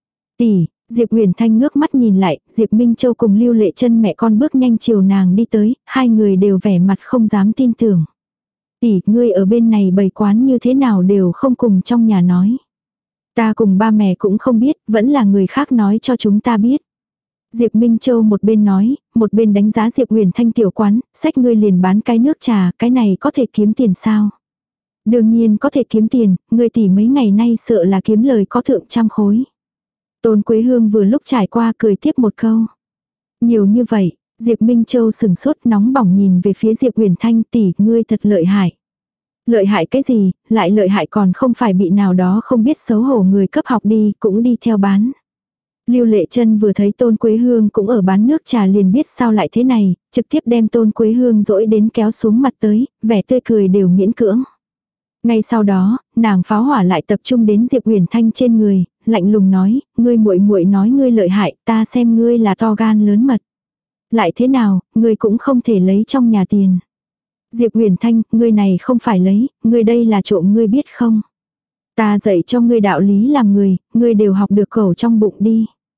Tỷ, Diệp Huyền Thanh ngước mắt nhìn lại, Diệp Minh Châu cùng Lưu Lệ Chân mẹ con bước nhanh chiều nàng đi tới, hai người đều vẻ mặt không dám tin tưởng. Tỷ, ngươi ở bên này bày quán như thế nào đều không cùng trong nhà nói. Ta cùng ba mẹ cũng không biết, vẫn là người khác nói cho chúng ta biết. Diệp Minh Châu một bên nói, một bên đánh giá Diệp Huyền Thanh tiểu quán, xách ngươi liền bán cái nước trà, cái này có thể kiếm tiền sao? Đương nhiên có thể kiếm tiền, ngươi tỷ mấy ngày nay sợ là kiếm lời có thượng trăm khối. Tôn Quế Hương vừa lúc trải qua cười tiếp một câu. Nhiều như vậy, Diệp Minh Châu sừng sốt nóng bỏng nhìn về phía Diệp Huyền Thanh, tỷ, ngươi thật lợi hại. Lợi hại cái gì, lại lợi hại còn không phải bị nào đó không biết xấu hổ người cấp học đi, cũng đi theo bán. Lưu Lệ Chân vừa thấy Tôn Quế Hương cũng ở bán nước trà liền biết sao lại thế này, trực tiếp đem Tôn Quế Hương dỗi đến kéo xuống mặt tới, vẻ tươi cười đều miễn cưỡng. Ngay sau đó, nàng pháo hỏa lại tập trung đến Diệp Huyền Thanh trên người, lạnh lùng nói, ngươi muội muội nói ngươi lợi hại, ta xem ngươi là to gan lớn mật. Lại thế nào, ngươi cũng không thể lấy trong nhà tiền. Diệp Huyền Thanh, ngươi này không phải lấy, ngươi đây là trộm ngươi biết không? Ta dạy cho ngươi đạo lý làm người, ngươi đều học được cẩu trong bụng đi.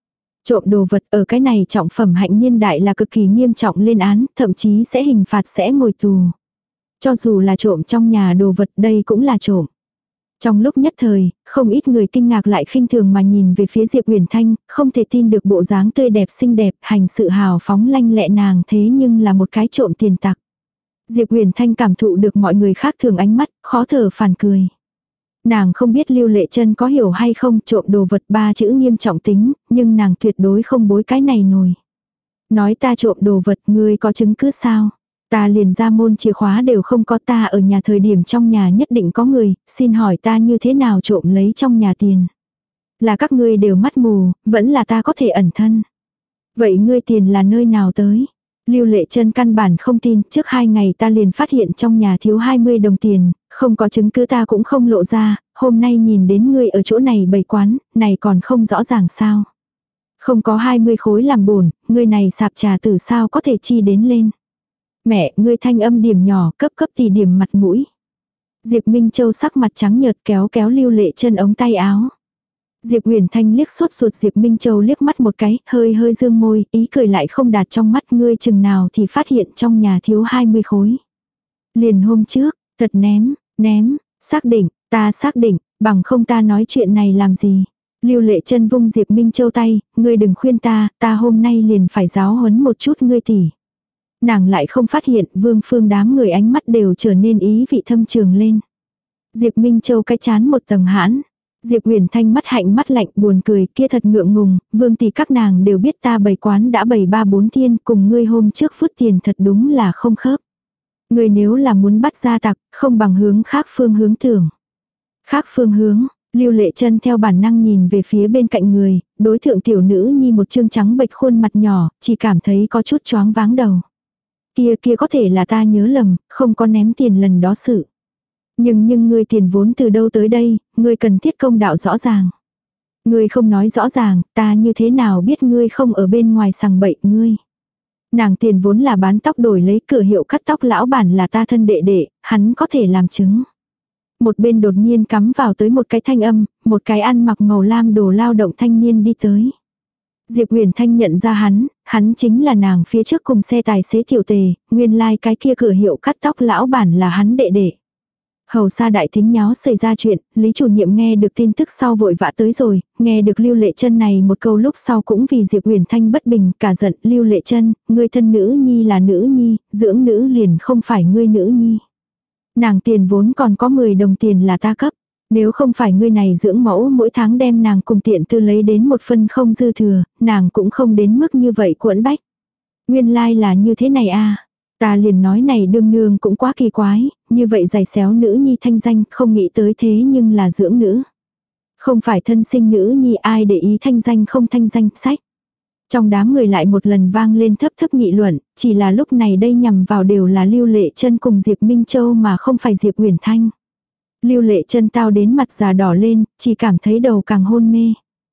Trộm đồ vật ở cái này trọng phẩm hạnh niên đại là cực kỳ nghiêm trọng lên án, thậm chí sẽ hình phạt sẽ ngồi tù. Cho dù là trộm trong nhà đồ vật đây cũng là trộm. Trong lúc nhất thời, không ít người kinh ngạc lại khinh thường mà nhìn về phía Diệp Huyền Thanh, không thể tin được bộ dáng tươi đẹp xinh đẹp, hành sự hào phóng lanh lẹ nàng thế nhưng là một cái trộm tiền tặc. Diệp Huyền Thanh cảm thụ được mọi người khác thường ánh mắt, khó thở phản cười. Nàng không biết Lưu Lệ Chân có hiểu hay không, trộm đồ vật ba chữ nghiêm trọng tính, nhưng nàng tuyệt đối không bối cái này nổi. Nói ta trộm đồ vật, ngươi có chứng cứ sao? Ta liền ra môn chìa khóa đều không có, ta ở nhà thời điểm trong nhà nhất định có người, xin hỏi ta như thế nào trộm lấy trong nhà tiền? Là các ngươi đều mắt mù, vẫn là ta có thể ẩn thân. Vậy ngươi tiền là nơi nào tới? Lưu Lệ Chân căn bản không tin, trước hai ngày ta liền phát hiện trong nhà thiếu hai mươi đồng tiền, không có chứng cứ ta cũng không lộ ra, hôm nay nhìn đến ngươi ở chỗ này bày quán, này còn không rõ ràng sao? Không có hai mươi khối làm bổn, ngươi này sạp trà tử sao có thể chi đến lên? Mẹ, ngươi thanh âm điểm nhỏ, cấp cấp thì điểm mặt mũi. Diệp Minh Châu sắc mặt trắng nhợt kéo kéo Lưu Lệ Chân ống tay áo. Diệp Huyền Thanh liếc sốt ruột Diệp Minh Châu liếc mắt một cái, hơi hơi dương môi, ý cười lại không đạt trong mắt, ngươi chừng nào thì phát hiện trong nhà thiếu hai mươi khối. Liền hôm trước, thật ném, ném, xác định, ta xác định, bằng không ta nói chuyện này làm gì. Lưu Lệ Chân vung Diệp Minh Châu tay, ngươi đừng khuyên ta, ta hôm nay liền phải giáo huấn một chút ngươi tỷ. Nàng lại không phát hiện, Vương Phương đám người ánh mắt đều trở nên ý vị thâm trường lên. Diệp Minh Châu cái chán một tầng hãn. Diệp Huyền Thanh mắt hạnh mắt lạnh buồn cười, kia thật ngượng ngùng, Vương tỷ các nàng đều biết ta bày quán đã bày ba bốn thiên, cùng ngươi hôm trước phút tiền thật đúng là không khớp. Ngươi nếu là muốn bắt gia tặc, không bằng hướng khác phương hướng tưởng. Khác phương hướng, Lưu Lệ Chân theo bản năng nhìn về phía bên cạnh người, đối thượng tiểu nữ nhi một trương trắng bệch khuôn mặt nhỏ, chỉ cảm thấy có chút choáng váng đầu. Kia kia có thể là ta nhớ lầm, không có ném tiền lần đó sự. Nhưng nhưng ngươi tiền vốn từ đâu tới đây, ngươi cần thiết công đạo rõ ràng. Ngươi không nói rõ ràng, ta như thế nào biết ngươi không ở bên ngoài sằng bậy ngươi. Nàng tiền vốn là bán tóc đổi lấy cửa hiệu cắt tóc lão bản là ta thân đệ đệ, hắn có thể làm chứng. Một bên đột nhiên cắm vào tới một cái thanh âm, một cái ăn mặc màu lam đồ lao động thanh niên đi tới. Diệp Huyền Thanh nhận ra hắn, hắn chính là nàng phía trước cùng xe tài xế tiểu tề, nguyên lai like cái kia cửa hiệu cắt tóc lão bản là hắn đệ đệ. Hầu xa đại thính nháo xảy ra chuyện, Lý chủ nhiệm nghe được tin tức sau vội vã tới rồi, nghe được Lưu Lệ Chân này một câu lúc sau cũng vì Diệp Huyền Thanh bất bình, cả giận, Lưu Lệ Chân, ngươi thân nữ nhi là nữ nhi, dưỡng nữ liền không phải ngươi nữ nhi. Nàng tiền vốn còn có mười đồng tiền là ta cấp, nếu không phải ngươi này dưỡng mẫu mỗi tháng đem nàng cùng tiện tư lấy đến một phân không dư thừa, nàng cũng không đến mức như vậy cuộn bách. Nguyên lai like là như thế này a. Ta liền nói này đương nương cũng quá kỳ quái, như vậy giày xéo nữ nhi thanh danh, không nghĩ tới thế nhưng là dưỡng nữ. Không phải thân sinh nữ nhi, ai để ý thanh danh không thanh danh, sách. Trong đám người lại một lần vang lên thấp thấp nghị luận, chỉ là lúc này đây nhằm vào đều là Lưu Lệ Chân cùng Diệp Minh Châu mà không phải Diệp Huyền Thanh. Lưu Lệ Chân tao đến mặt già đỏ lên, chỉ cảm thấy đầu càng hôn mê.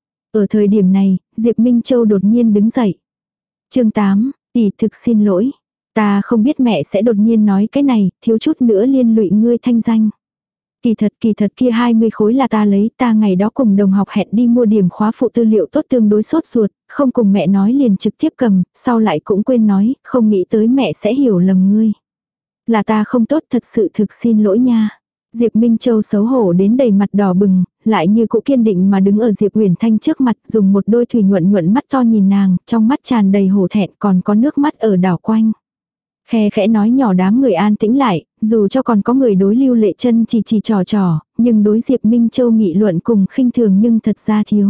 Ở thời điểm này, Diệp Minh Châu đột nhiên đứng dậy. Chương tám, tỷ thực xin lỗi. Ta không biết mẹ sẽ đột nhiên nói cái này, thiếu chút nữa liên lụy ngươi thanh danh. Kỳ thật kỳ thật kia hai mươi khối là ta lấy, ta ngày đó cùng đồng học hẹn đi mua điểm khóa phụ tư liệu tốt tương đối sốt ruột, không cùng mẹ nói liền trực tiếp cầm, sau lại cũng quên nói, không nghĩ tới mẹ sẽ hiểu lầm ngươi. Là ta không tốt, thật sự thực xin lỗi nha. Diệp Minh Châu xấu hổ đến đầy mặt đỏ bừng, lại như cũ kiên định mà đứng ở Diệp Huyền Thanh trước mặt, dùng một đôi thủy nhuận nhuận mắt to nhìn nàng, trong mắt tràn đầy hổ thẹn còn có nước mắt ở đảo quanh. Khe khẽ nói nhỏ đám người an tĩnh lại, dù cho còn có người đối Lưu Lệ Chân chỉ chỉ trò trò, nhưng đối Diệp Minh Châu nghị luận cùng khinh thường nhưng thật ra thiếu.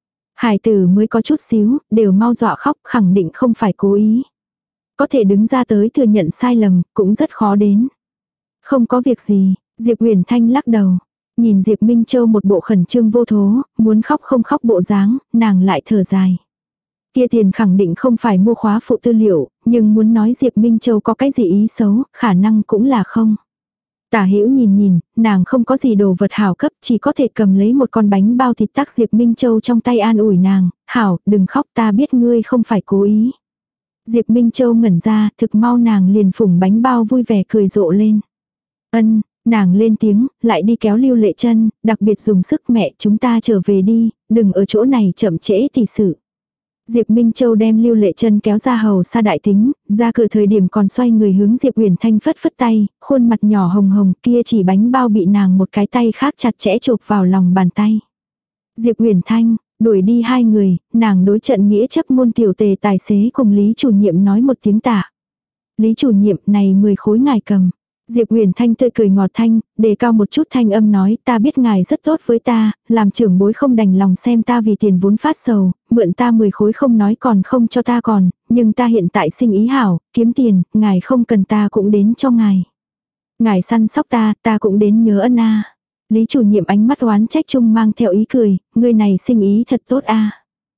Hải tử mới có chút xíu, đều mau dọa khóc, khẳng định không phải cố ý. Có thể đứng ra tới thừa nhận sai lầm, cũng rất khó đến. Không có việc gì, Diệp Huyền Thanh lắc đầu. Nhìn Diệp Minh Châu một bộ khẩn trương vô thố, muốn khóc không khóc bộ dáng, nàng lại thở dài. Kia tiền khẳng định không phải mua khóa phụ tư liệu, nhưng muốn nói Diệp Minh Châu có cái gì ý xấu, khả năng cũng là không. Tả Hữu nhìn nhìn, nàng không có gì đồ vật hảo cấp, chỉ có thể cầm lấy một con bánh bao thịt tác Diệp Minh Châu trong tay an ủi nàng, hảo, đừng khóc, ta biết ngươi không phải cố ý. Diệp Minh Châu ngẩn ra, thực mau nàng liền phủng bánh bao vui vẻ cười rộ lên. Ân, nàng lên tiếng, lại đi kéo Lưu Lệ Chân, đặc biệt dùng sức, mẹ chúng ta trở về đi, đừng ở chỗ này chậm trễ thì sự. Diệp Minh Châu đem Lưu Lệ Trân kéo ra hầu xa đại tính, ra cửa thời điểm còn xoay người hướng Diệp Uyển Thanh phất phất tay, khuôn mặt nhỏ hồng hồng kia chỉ bánh bao bị nàng một cái tay khác chặt chẽ chụp vào lòng bàn tay. Diệp Uyển Thanh, đuổi đi hai người, nàng đối trận nghĩa chấp môn tiểu tề tài xế cùng Lý chủ nhiệm nói một tiếng tạ. Lý chủ nhiệm này mười khối ngài cầm. Diệp Uyển Thanh tươi cười ngọt thanh, đề cao một chút thanh âm nói ta biết ngài rất tốt với ta, làm trưởng bối không đành lòng xem ta vì tiền vốn phát sầu, mượn ta mười khối không nói còn không cho ta còn, nhưng ta hiện tại sinh ý hảo, kiếm tiền, ngài không cần ta cũng đến cho ngài. Ngài săn sóc ta, ta cũng đến nhớ ân a. Lý chủ nhiệm ánh mắt oán trách chung mang theo ý cười, người này sinh ý thật tốt a.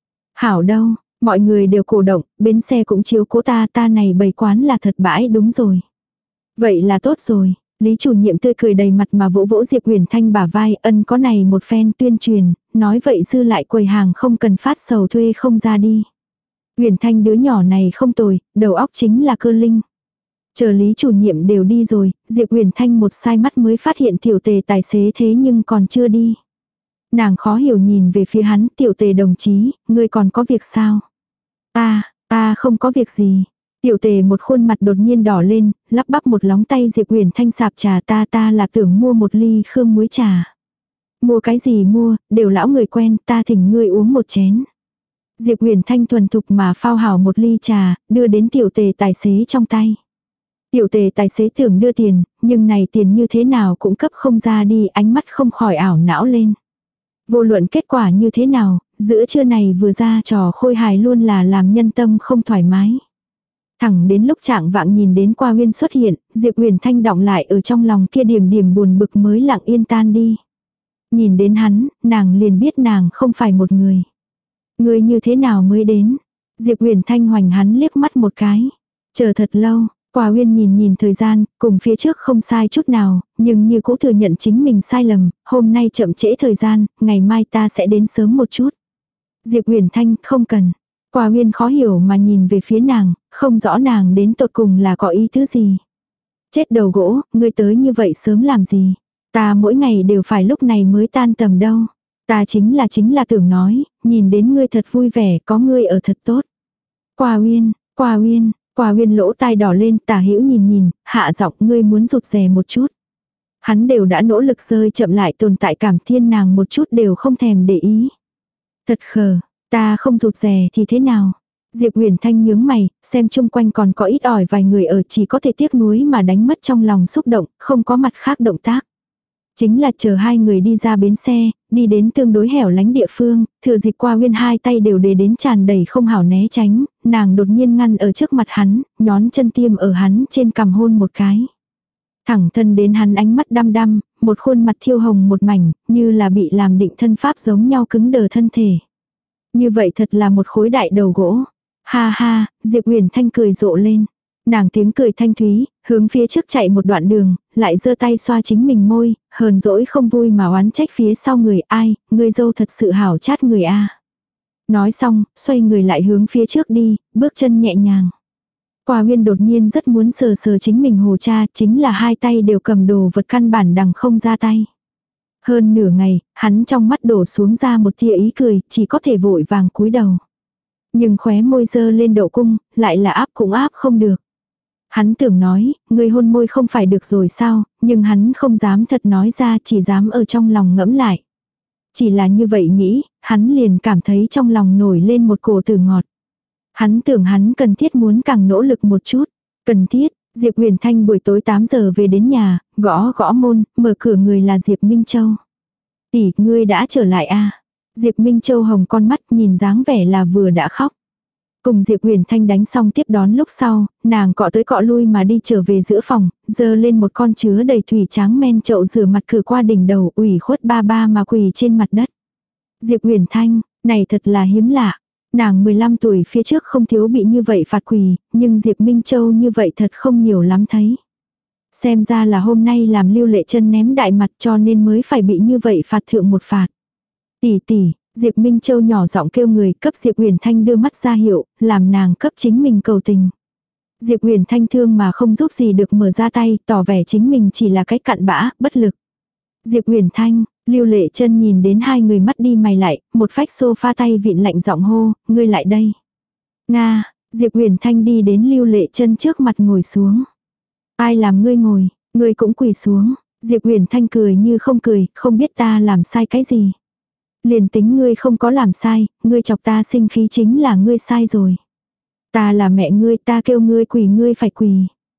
Hảo đâu, mọi người đều cổ động, bến xe cũng chiếu cố ta, ta này bày quán là thật bãi đúng rồi. Vậy là tốt rồi, Lý chủ nhiệm tươi cười đầy mặt mà vỗ vỗ Diệp Uyển Thanh bả vai, ân có này một phen tuyên truyền, nói vậy dư lại quầy hàng không cần phát sầu thuê không ra đi. Uyển Thanh đứa nhỏ này không tồi, đầu óc chính là cơ linh. Chờ Lý chủ nhiệm đều đi rồi, Diệp Uyển Thanh một sai mắt mới phát hiện tiểu tề tài xế thế nhưng còn chưa đi. Nàng khó hiểu nhìn về phía hắn, tiểu tề đồng chí, ngươi còn có việc sao? Ta, ta không có việc gì. Tiểu tề một khuôn mặt đột nhiên đỏ lên, lắp bắp một lóng tay Diệp Uyển Thanh sạp trà ta ta là tưởng mua một ly khương muối trà. Mua cái gì mua, đều lão người quen, ta thỉnh ngươi uống một chén. Diệp Uyển Thanh thuần thục mà phao hảo một ly trà, đưa đến tiểu tề tài xế trong tay. Tiểu tề tài xế tưởng đưa tiền, nhưng này tiền như thế nào cũng cấp không ra đi, ánh mắt không khỏi ảo não lên. Vô luận kết quả như thế nào, giữa trưa này vừa ra trò khôi hài luôn là làm nhân tâm không thoải mái. Thẳng đến lúc trạng vạng nhìn đến Qua Uyên xuất hiện, Diệp Uyển Thanh đọng lại ở trong lòng kia điểm điểm buồn bực mới lặng yên tan đi. Nhìn đến hắn, nàng liền biết nàng không phải một người. Người như thế nào mới đến? Diệp Uyển Thanh hoành hắn liếc mắt một cái. Chờ thật lâu, Qua Uyên nhìn nhìn thời gian, cùng phía trước không sai chút nào, nhưng như cũ thừa nhận chính mình sai lầm, hôm nay chậm trễ thời gian, ngày mai ta sẽ đến sớm một chút. Diệp Uyển Thanh không cần. Qua Uyên khó hiểu mà nhìn về phía nàng, không rõ nàng đến tột cùng là có ý tứ gì. Chết đầu gỗ, ngươi tới như vậy sớm làm gì? Ta mỗi ngày đều phải lúc này mới tan tầm đâu. Ta chính là chính là tưởng nói, nhìn đến ngươi thật vui vẻ, có ngươi ở thật tốt. Qua Uyên, Qua Uyên, Qua Uyên lỗ tai đỏ lên, Tả Hữu nhìn nhìn, hạ giọng ngươi muốn rụt rè một chút. Hắn đều đã nỗ lực rơi chậm lại tồn tại cảm thiên nàng một chút đều không thèm để ý. Thật khờ. Ta không rụt rè thì thế nào? Diệp Uyển Thanh nhướng mày, xem chung quanh còn có ít ỏi vài người ở chỉ có thể tiếc nuối mà đánh mất trong lòng xúc động, không có mặt khác động tác. Chính là chờ hai người đi ra bến xe, đi đến tương đối hẻo lánh địa phương, thừa dịp Qua Uyên hai tay đều đề đến tràn đầy không hảo né tránh, nàng đột nhiên ngăn ở trước mặt hắn, nhón chân tiêm ở hắn trên cằm hôn một cái. Thẳng thân đến hắn ánh mắt đăm đăm, một khuôn mặt thiêu hồng một mảnh, như là bị làm định thân pháp giống nhau cứng đờ thân thể. Như vậy thật là một khối đại đầu gỗ. Ha ha, Diệp Uyển Thanh cười rộ lên. Nàng tiếng cười thanh thúy, hướng phía trước chạy một đoạn đường, lại giơ tay xoa chính mình môi, hờn dỗi không vui mà oán trách phía sau người ai, người dâu thật sự hảo chát người a. Nói xong, xoay người lại hướng phía trước đi, bước chân nhẹ nhàng. Qua Uyên đột nhiên rất muốn sờ sờ chính mình hồ cha, chính là hai tay đều cầm đồ vật căn bản đằng không ra tay. Hơn nửa ngày, hắn trong mắt đổ xuống ra một tia ý cười, chỉ có thể vội vàng cúi đầu. Nhưng khóe môi dơ lên độ cung, lại là áp cũng áp không được. Hắn tưởng nói, người hôn môi không phải được rồi sao, nhưng hắn không dám thật nói ra, chỉ dám ở trong lòng ngẫm lại. Chỉ là như vậy nghĩ, hắn liền cảm thấy trong lòng nổi lên một cổ từ ngọt. Hắn tưởng hắn cần thiết muốn càng nỗ lực một chút. Cần thiết, Diệp Uyển Thanh buổi tối tám giờ về đến nhà, gõ gõ môn, mở cửa người là Diệp Minh Châu. Tỷ, ngươi đã trở lại à? Diệp Minh Châu hồng con mắt nhìn dáng vẻ là vừa đã khóc. Cùng Diệp Uyển Thanh đánh xong tiếp đón lúc sau, nàng cọ tới cọ lui mà đi trở về giữa phòng, dơ lên một con chứa đầy thủy tráng men chậu rửa mặt cử qua đỉnh đầu ủy khuất ba ba mà quỳ trên mặt đất. Diệp Uyển Thanh, này thật là hiếm lạ. Nàng mười lăm tuổi phía trước không thiếu bị như vậy phạt quỳ, nhưng Diệp Minh Châu như vậy thật không nhiều lắm thấy. Xem ra là hôm nay làm Lưu Lệ Trân ném đại mặt cho nên mới phải bị như vậy phạt thượng một phạt. Tỷ tỷ, Diệp Minh Châu nhỏ giọng kêu người cấp Diệp Uyển Thanh đưa mắt ra hiệu, làm nàng cấp chính mình cầu tình. Diệp Uyển Thanh thương mà không giúp gì được mở ra tay, tỏ vẻ chính mình chỉ là cái cặn bã, bất lực. Diệp Uyển Thanh, Lưu Lệ Trân nhìn đến hai người mắt đi mày lại, một phách sofa tay vịn lạnh giọng hô, ngươi lại đây. Nga, Diệp Huyền Thanh đi đến Lưu Lệ Chân trước mặt ngồi xuống. Ai làm ngươi ngồi, ngươi cũng quỳ xuống. Diệp Huyền Thanh cười như không cười, không biết ta làm sai cái gì. Liền tính ngươi không có làm sai, ngươi chọc ta sinh khí chính là ngươi sai rồi. Ta là mẹ ngươi, ta kêu ngươi quỳ ngươi phải quỳ.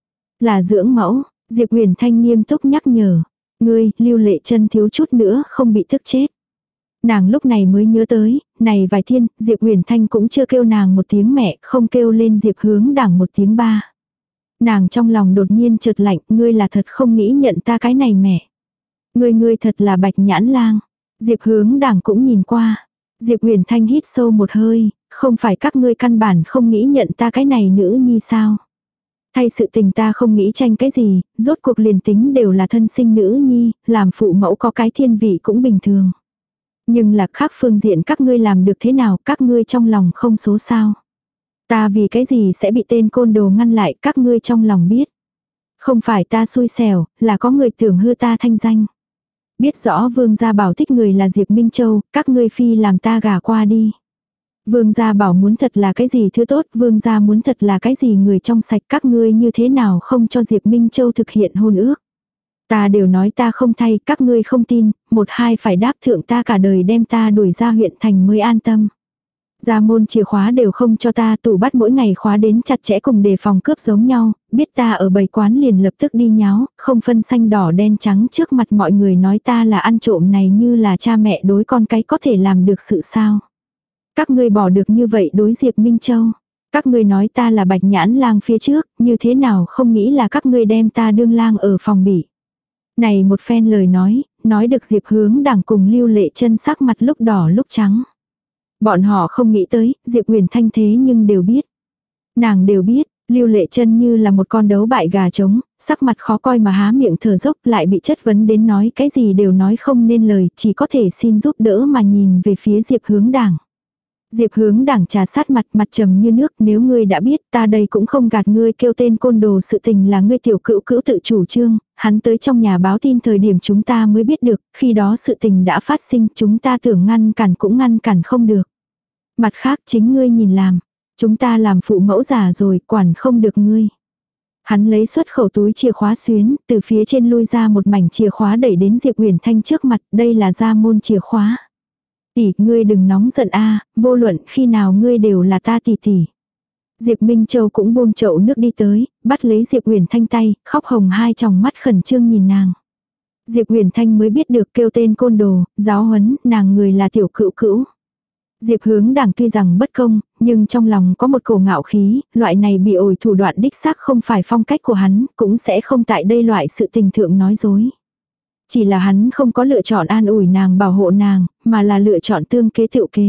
Là dưỡng mẫu, Diệp Huyền Thanh nghiêm túc nhắc nhở. Ngươi, Lưu Lệ Chân thiếu chút nữa không bị tức chết. Nàng lúc này mới nhớ tới, này vài thiên, Diệp Huyền Thanh cũng chưa kêu nàng một tiếng mẹ, không kêu lên Diệp Hướng Đảng một tiếng ba. Nàng trong lòng đột nhiên chợt lạnh, ngươi là thật không nghĩ nhận ta cái này mẹ. Ngươi ngươi thật là Bạch Nhãn Lang. Diệp Hướng Đảng cũng nhìn qua. Diệp Huyền Thanh hít sâu một hơi, không phải các ngươi căn bản không nghĩ nhận ta cái này nữ nhi sao? Thay sự tình ta không nghĩ tranh cái gì, rốt cuộc liền tính đều là thân sinh nữ nhi, làm phụ mẫu có cái thiên vị cũng bình thường. Nhưng là khác phương diện các ngươi làm được thế nào, các ngươi trong lòng không số sao. Ta vì cái gì sẽ bị tên côn đồ ngăn lại, các ngươi trong lòng biết. Không phải ta xui xẻo, là có người tưởng hư ta thanh danh. Biết rõ Vương Gia Bảo thích người là Diệp Minh Châu, các ngươi phi làm ta gả qua đi. Vương Gia Bảo muốn thật là cái gì thứ tốt, Vương Gia muốn thật là cái gì người trong sạch, các ngươi như thế nào không cho Diệp Minh Châu thực hiện hôn ước. Ta đều nói ta không thay, các ngươi không tin, một hai phải đáp thượng ta cả đời đem ta đuổi ra huyện thành mới an tâm. Gia môn chìa khóa đều không cho ta, tủ bắt mỗi ngày khóa đến chặt chẽ cùng đề phòng cướp giống nhau, biết ta ở bầy quán liền lập tức đi nháo, không phân xanh đỏ đen trắng trước mặt mọi người nói ta là ăn trộm này như là cha mẹ đối con cái có thể làm được sự sao. Các ngươi bỏ được như vậy đối Diệp Minh Châu. Các ngươi nói ta là Bạch Nhãn Lang phía trước, như thế nào không nghĩ là các ngươi đem ta đương lang ở phòng bỉ. Này một phen lời nói, nói được Diệp Hướng Đảng cùng Lưu Lệ Chân sắc mặt lúc đỏ lúc trắng. Bọn họ không nghĩ tới, Diệp Huyền Thanh thế nhưng đều biết. Nàng đều biết, Lưu Lệ Chân như là một con đấu bại gà trống, sắc mặt khó coi mà há miệng thở dốc lại bị chất vấn đến nói cái gì đều nói không nên lời, chỉ có thể xin giúp đỡ mà nhìn về phía Diệp Hướng Đảng. Diệp Hướng Đảng trà sát mặt mặt trầm như nước, nếu ngươi đã biết ta đây cũng không gạt ngươi, kêu tên côn đồ sự tình là ngươi tiểu cữu cữu tự chủ trương, hắn tới trong nhà báo tin thời điểm chúng ta mới biết được, khi đó sự tình đã phát sinh, chúng ta tưởng ngăn cản cũng ngăn cản không được. Mặt khác chính ngươi nhìn làm, chúng ta làm phụ mẫu già rồi, quản không được ngươi. Hắn lấy xuất khẩu túi chìa khóa xuyến, từ phía trên lui ra một mảnh chìa khóa đẩy đến Diệp Huyền Thanh trước mặt, đây là gia môn chìa khóa. Tỷ, ngươi đừng nóng giận a, vô luận khi nào ngươi đều là ta tỷ tỷ. Diệp Minh Châu cũng buông chậu nước đi tới, bắt lấy Diệp Huyền Thanh tay, khóc hồng hai tròng mắt khẩn trương nhìn nàng. Diệp Huyền Thanh mới biết được kêu tên côn đồ, giáo huấn, nàng người là tiểu cữu cữu. Diệp Hướng Đảng tuy rằng bất công, nhưng trong lòng có một cổ ngạo khí, loại này bị ổi thủ đoạn đích xác không phải phong cách của hắn, cũng sẽ không tại đây loại sự tình thượng nói dối. Chỉ là hắn không có lựa chọn an ủi nàng bảo hộ nàng, mà là lựa chọn tương kế tựu kế.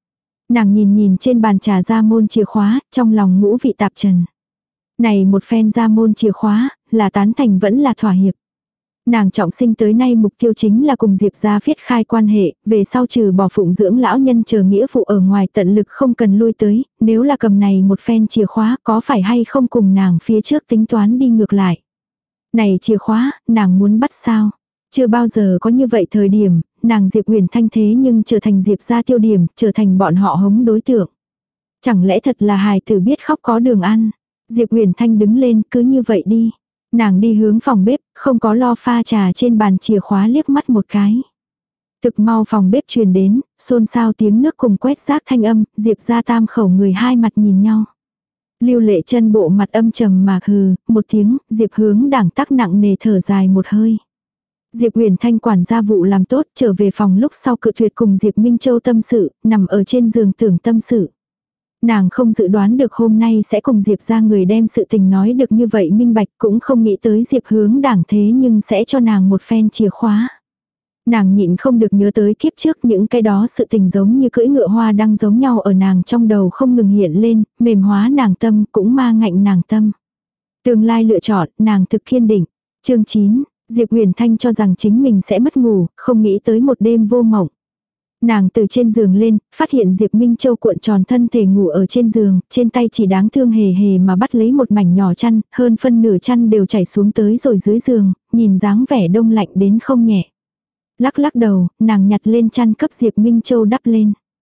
Nàng nhìn nhìn trên bàn trà gia môn chìa khóa, trong lòng ngũ vị tạp trần. Này một phen gia môn chìa khóa, là tán thành vẫn là thỏa hiệp. Nàng trọng sinh tới nay mục tiêu chính là cùng Diệp gia phiết khai quan hệ, về sau trừ bỏ phụng dưỡng lão nhân chờ nghĩa vụ ở ngoài tận lực không cần lui tới, nếu là cầm này một phen chìa khóa có phải hay không cùng nàng phía trước tính toán đi ngược lại. Này chìa khóa, nàng muốn bắt sao? Chưa bao giờ có như vậy thời điểm, nàng Diệp Huyền Thanh thế nhưng trở thành Diệp gia tiêu điểm, trở thành bọn họ hống đối tượng. Chẳng lẽ thật là hài tử biết khóc có đường ăn? Diệp Huyền Thanh đứng lên, cứ như vậy đi. Nàng đi hướng phòng bếp, không có lo pha trà trên bàn chìa khóa liếc mắt một cái. Thực mau phòng bếp truyền đến, xôn xao tiếng nước cùng quét rác thanh âm, Diệp gia tam khẩu người hai mặt nhìn nhau. Lưu Lệ Chân bộ mặt âm trầm mà hừ, một tiếng, Diệp Hướng Đảng tắc nặng nề thở dài một hơi. Diệp Huyền Thanh quản gia vụ làm tốt, trở về phòng lúc sau cự tuyệt cùng Diệp Minh Châu tâm sự, nằm ở trên giường tưởng tâm sự. Nàng không dự đoán được hôm nay sẽ cùng Diệp ra người đem sự tình nói được như vậy minh bạch, cũng không nghĩ tới Diệp Hướng Đảng thế nhưng sẽ cho nàng một phen chìa khóa. Nàng nhịn không được nhớ tới kiếp trước những cái đó sự tình giống như cưỡi ngựa hoa đang giống nhau ở nàng trong đầu không ngừng hiện lên, mềm hóa nàng tâm cũng ma ngạnh nàng tâm. Tương lai lựa chọn, nàng thực kiên định. Chương chín, Diệp Huyền Thanh cho rằng chính mình sẽ mất ngủ, không nghĩ tới một đêm vô mộng. Nàng từ trên giường lên, phát hiện Diệp Minh Châu cuộn tròn thân thể ngủ ở trên giường, trên tay chỉ đáng thương hề hề mà bắt lấy một mảnh nhỏ chăn, hơn phân nửa chăn đều chảy xuống tới rồi dưới giường, nhìn dáng vẻ đông lạnh đến không nhẹ. Lắc lắc đầu, nàng nhặt lên chăn cấp Diệp Minh Châu đắp lên.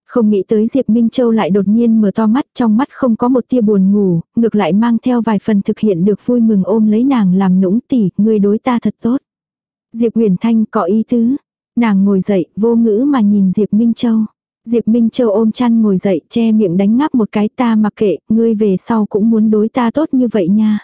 Không nghĩ tới Diệp Minh Châu lại đột nhiên mở to mắt, trong mắt không có một tia buồn ngủ, ngược lại mang theo vài phần thực hiện được vui mừng ôm lấy nàng làm nũng tỉ, ngươi đối ta thật tốt. Diệp Huyền Thanh có ý tứ. Nàng ngồi dậy, vô ngữ mà nhìn Diệp Minh Châu. Diệp Minh Châu ôm chăn ngồi dậy, che miệng đánh ngáp một cái, ta mặc kệ, ngươi về sau cũng muốn đối ta tốt như vậy nha.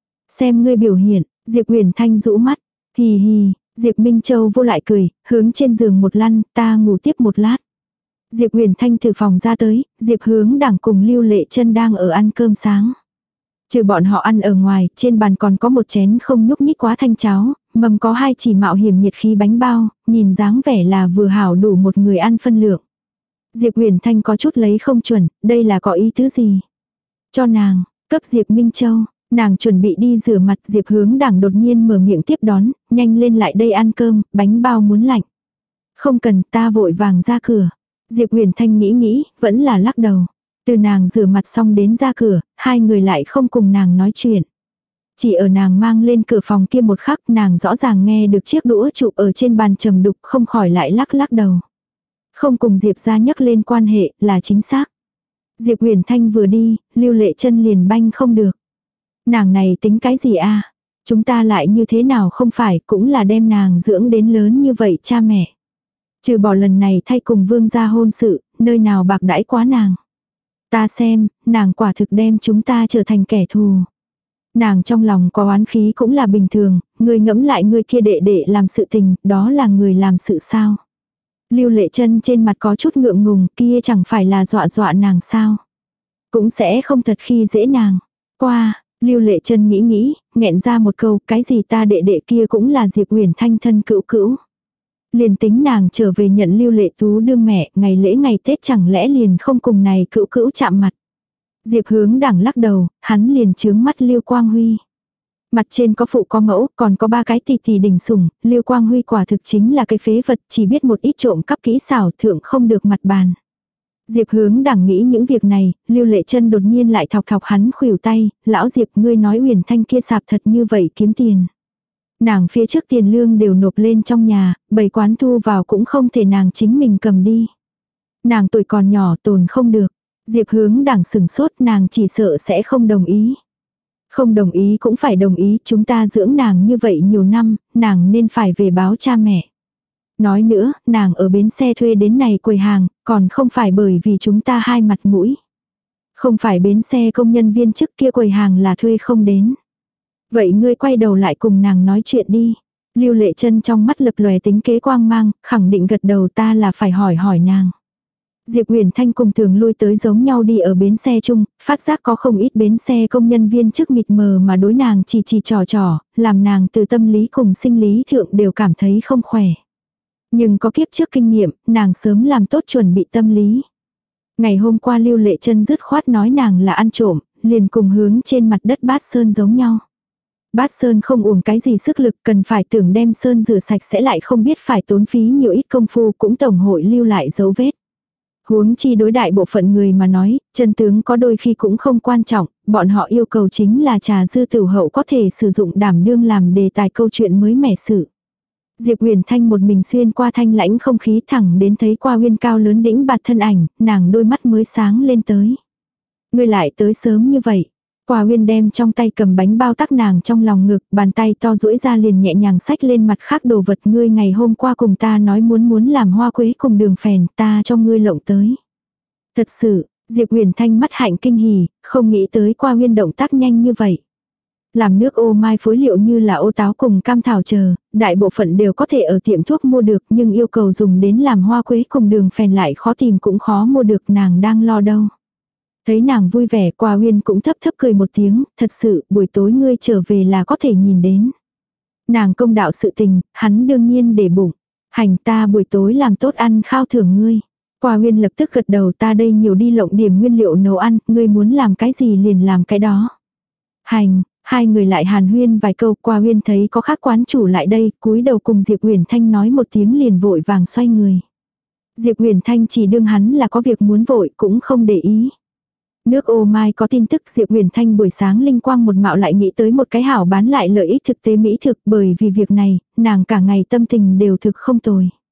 Xem ngươi biểu hiện, Diệp Huyền Thanh rũ mắt, hì hì, Diệp Minh Châu vô lại cười, hướng trên giường một lăn, ta ngủ tiếp một lát. Diệp Huyền Thanh từ phòng ra tới, Diệp Hướng Đảng cùng Lưu Lệ Chân đang ở ăn cơm sáng. Trừ bọn họ ăn ở ngoài, trên bàn còn có một chén không nhúc nhích quá thanh cháo, mầm có hai chỉ mạo hiểm nhiệt khí bánh bao, nhìn dáng vẻ là vừa hảo đủ một người ăn phân lượng. Diệp Huyền Thanh có chút lấy không chuẩn, đây là có ý tứ gì? Cho nàng, cấp Diệp Minh Châu, nàng chuẩn bị đi rửa mặt, Diệp Hướng Đảng đột nhiên mở miệng tiếp đón, nhanh lên lại đây ăn cơm, bánh bao muốn lạnh. Không cần, ta vội vàng ra cửa. Diệp Huyền Thanh nghĩ nghĩ, vẫn là lắc đầu. Từ nàng rửa mặt xong đến ra cửa, hai người lại không cùng nàng nói chuyện. Chỉ ở nàng mang lên cửa phòng kia một khắc, nàng rõ ràng nghe được chiếc đũa chụp ở trên bàn trầm đục, không khỏi lại lắc lắc đầu. Không cùng Diệp ra nhắc lên quan hệ, là chính xác. Diệp Huyền Thanh vừa đi, Lưu Lệ Chân liền banh không được. Nàng này tính cái gì a? Chúng ta lại như thế nào không phải, cũng là đem nàng dưỡng đến lớn như vậy cha mẹ. Trừ bỏ lần này thay cùng vương gia hôn sự, nơi nào bạc đãi quá nàng. Ta xem, nàng quả thực đem chúng ta trở thành kẻ thù. Nàng trong lòng có oán khí cũng là bình thường, người ngẫm lại người kia đệ đệ làm sự tình, đó là người làm sự sao. Lưu Lệ Chân trên mặt có chút ngượng ngùng, kia chẳng phải là dọa dọa nàng sao. Cũng sẽ không thật khi dễ nàng. Qua, Lưu Lệ Chân nghĩ nghĩ, nghẹn ra một câu, cái gì ta đệ đệ kia cũng là Diệp Huyền Thanh thân cữu cữu. Liền tính nàng trở về nhận Lưu Lệ Tú đương mẹ, ngày lễ ngày Tết chẳng lẽ liền không cùng này cữu cữu chạm mặt. Diệp Hướng Đảng lắc đầu, hắn liền chướng mắt Lưu Quang Huy. Mặt trên có phụ có mẫu, còn có ba cái tỷ tỷ đình sủng, Lưu Quang Huy quả thực chính là cái phế vật, chỉ biết một ít trộm cắp kỹ xảo thượng không được mặt bàn. Diệp Hướng Đảng nghĩ những việc này, Lưu Lệ Chân đột nhiên lại thọc thọc hắn khuỷu tay, lão Diệp ngươi nói Huyền Thanh kia sạp thật như vậy kiếm tiền. Nàng phía trước tiền lương đều nộp lên trong nhà, bày quán thu vào cũng không thể nàng chính mình cầm đi. Nàng tuổi còn nhỏ tồn không được. Diệp Hướng Đảng sừng sốt, nàng chỉ sợ sẽ không đồng ý. Không đồng ý cũng phải đồng ý, chúng ta dưỡng nàng như vậy nhiều năm, nàng nên phải về báo cha mẹ. Nói nữa, nàng ở bến xe thuê đến này quầy hàng, còn không phải bởi vì chúng ta hai mặt mũi. Không phải bến xe công nhân viên chức kia quầy hàng là thuê không đến. Vậy ngươi quay đầu lại cùng nàng nói chuyện đi. Lưu Lệ Chân trong mắt lập lòe tính kế quang mang, khẳng định gật đầu, ta là phải hỏi hỏi nàng. Diệp Huyền Thanh cùng thường lui tới giống nhau đi ở bến xe chung, phát giác có không ít bến xe công nhân viên chức mịt mờ mà đối nàng chỉ chỉ trò trò, làm nàng từ tâm lý cùng sinh lý thượng đều cảm thấy không khỏe. Nhưng có kiếp trước kinh nghiệm, nàng sớm làm tốt chuẩn bị tâm lý. Ngày hôm qua Lưu Lệ Chân dứt khoát nói nàng là ăn trộm, liền cùng hướng trên mặt đất bát sơn giống nhau. Bát sơn không uổng cái gì sức lực, cần phải tưởng đem sơn rửa sạch sẽ lại không biết phải tốn phí nhiều ít công phu, cũng tổng hội lưu lại dấu vết. Huống chi đối đại bộ phận người mà nói, chân tướng có đôi khi cũng không quan trọng, bọn họ yêu cầu chính là trà dư tửu hậu có thể sử dụng đảm đương làm đề tài câu chuyện mới mẻ sự. Diệp Huyền Thanh một mình xuyên qua thanh lãnh không khí thẳng đến thấy qua Uyên cao lớn đĩnh bạt thân ảnh, nàng đôi mắt mới sáng lên tới. Ngươi lại tới sớm như vậy. Qua Uyên đem trong tay cầm bánh bao tắc nàng trong lòng ngực, bàn tay to duỗi ra liền nhẹ nhàng xách lên mặt khác đồ vật, ngươi ngày hôm qua cùng ta nói muốn muốn làm hoa quế cùng đường phèn, ta cho ngươi lộng tới. Thật sự, Diệp Huyền Thanh mắt hạnh kinh hỉ, không nghĩ tới Qua Uyên động tác nhanh như vậy. Làm nước ô mai phối liệu như là ô táo cùng cam thảo chờ, đại bộ phận đều có thể ở tiệm thuốc mua được, nhưng yêu cầu dùng đến làm hoa quế cùng đường phèn lại khó tìm cũng khó mua được, nàng đang lo đâu. Thấy nàng vui vẻ, Qua Uyên cũng thấp thấp cười một tiếng, thật sự, buổi tối ngươi trở về là có thể nhìn đến. Nàng công đạo sự tình, hắn đương nhiên để bụng. Hành, ta buổi tối làm tốt ăn khao thưởng ngươi. Qua Uyên lập tức gật đầu, ta đây nhiều đi lộng điểm nguyên liệu nấu ăn, ngươi muốn làm cái gì liền làm cái đó. Hành, hai người lại hàn huyên vài câu, Qua Uyên thấy có khác quán chủ lại đây, cúi đầu cùng Diệp Huyền Thanh nói một tiếng liền vội vàng xoay người. Diệp Huyền Thanh chỉ đương hắn là có việc muốn vội, cũng không để ý. Nước ô mai có tin tức Diệp Huyền Thanh buổi sáng linh quang một mạo lại nghĩ tới một cái hảo bán lại lợi ích thực tế mỹ thực, bởi vì việc này, nàng cả ngày tâm tình đều thực không tồi.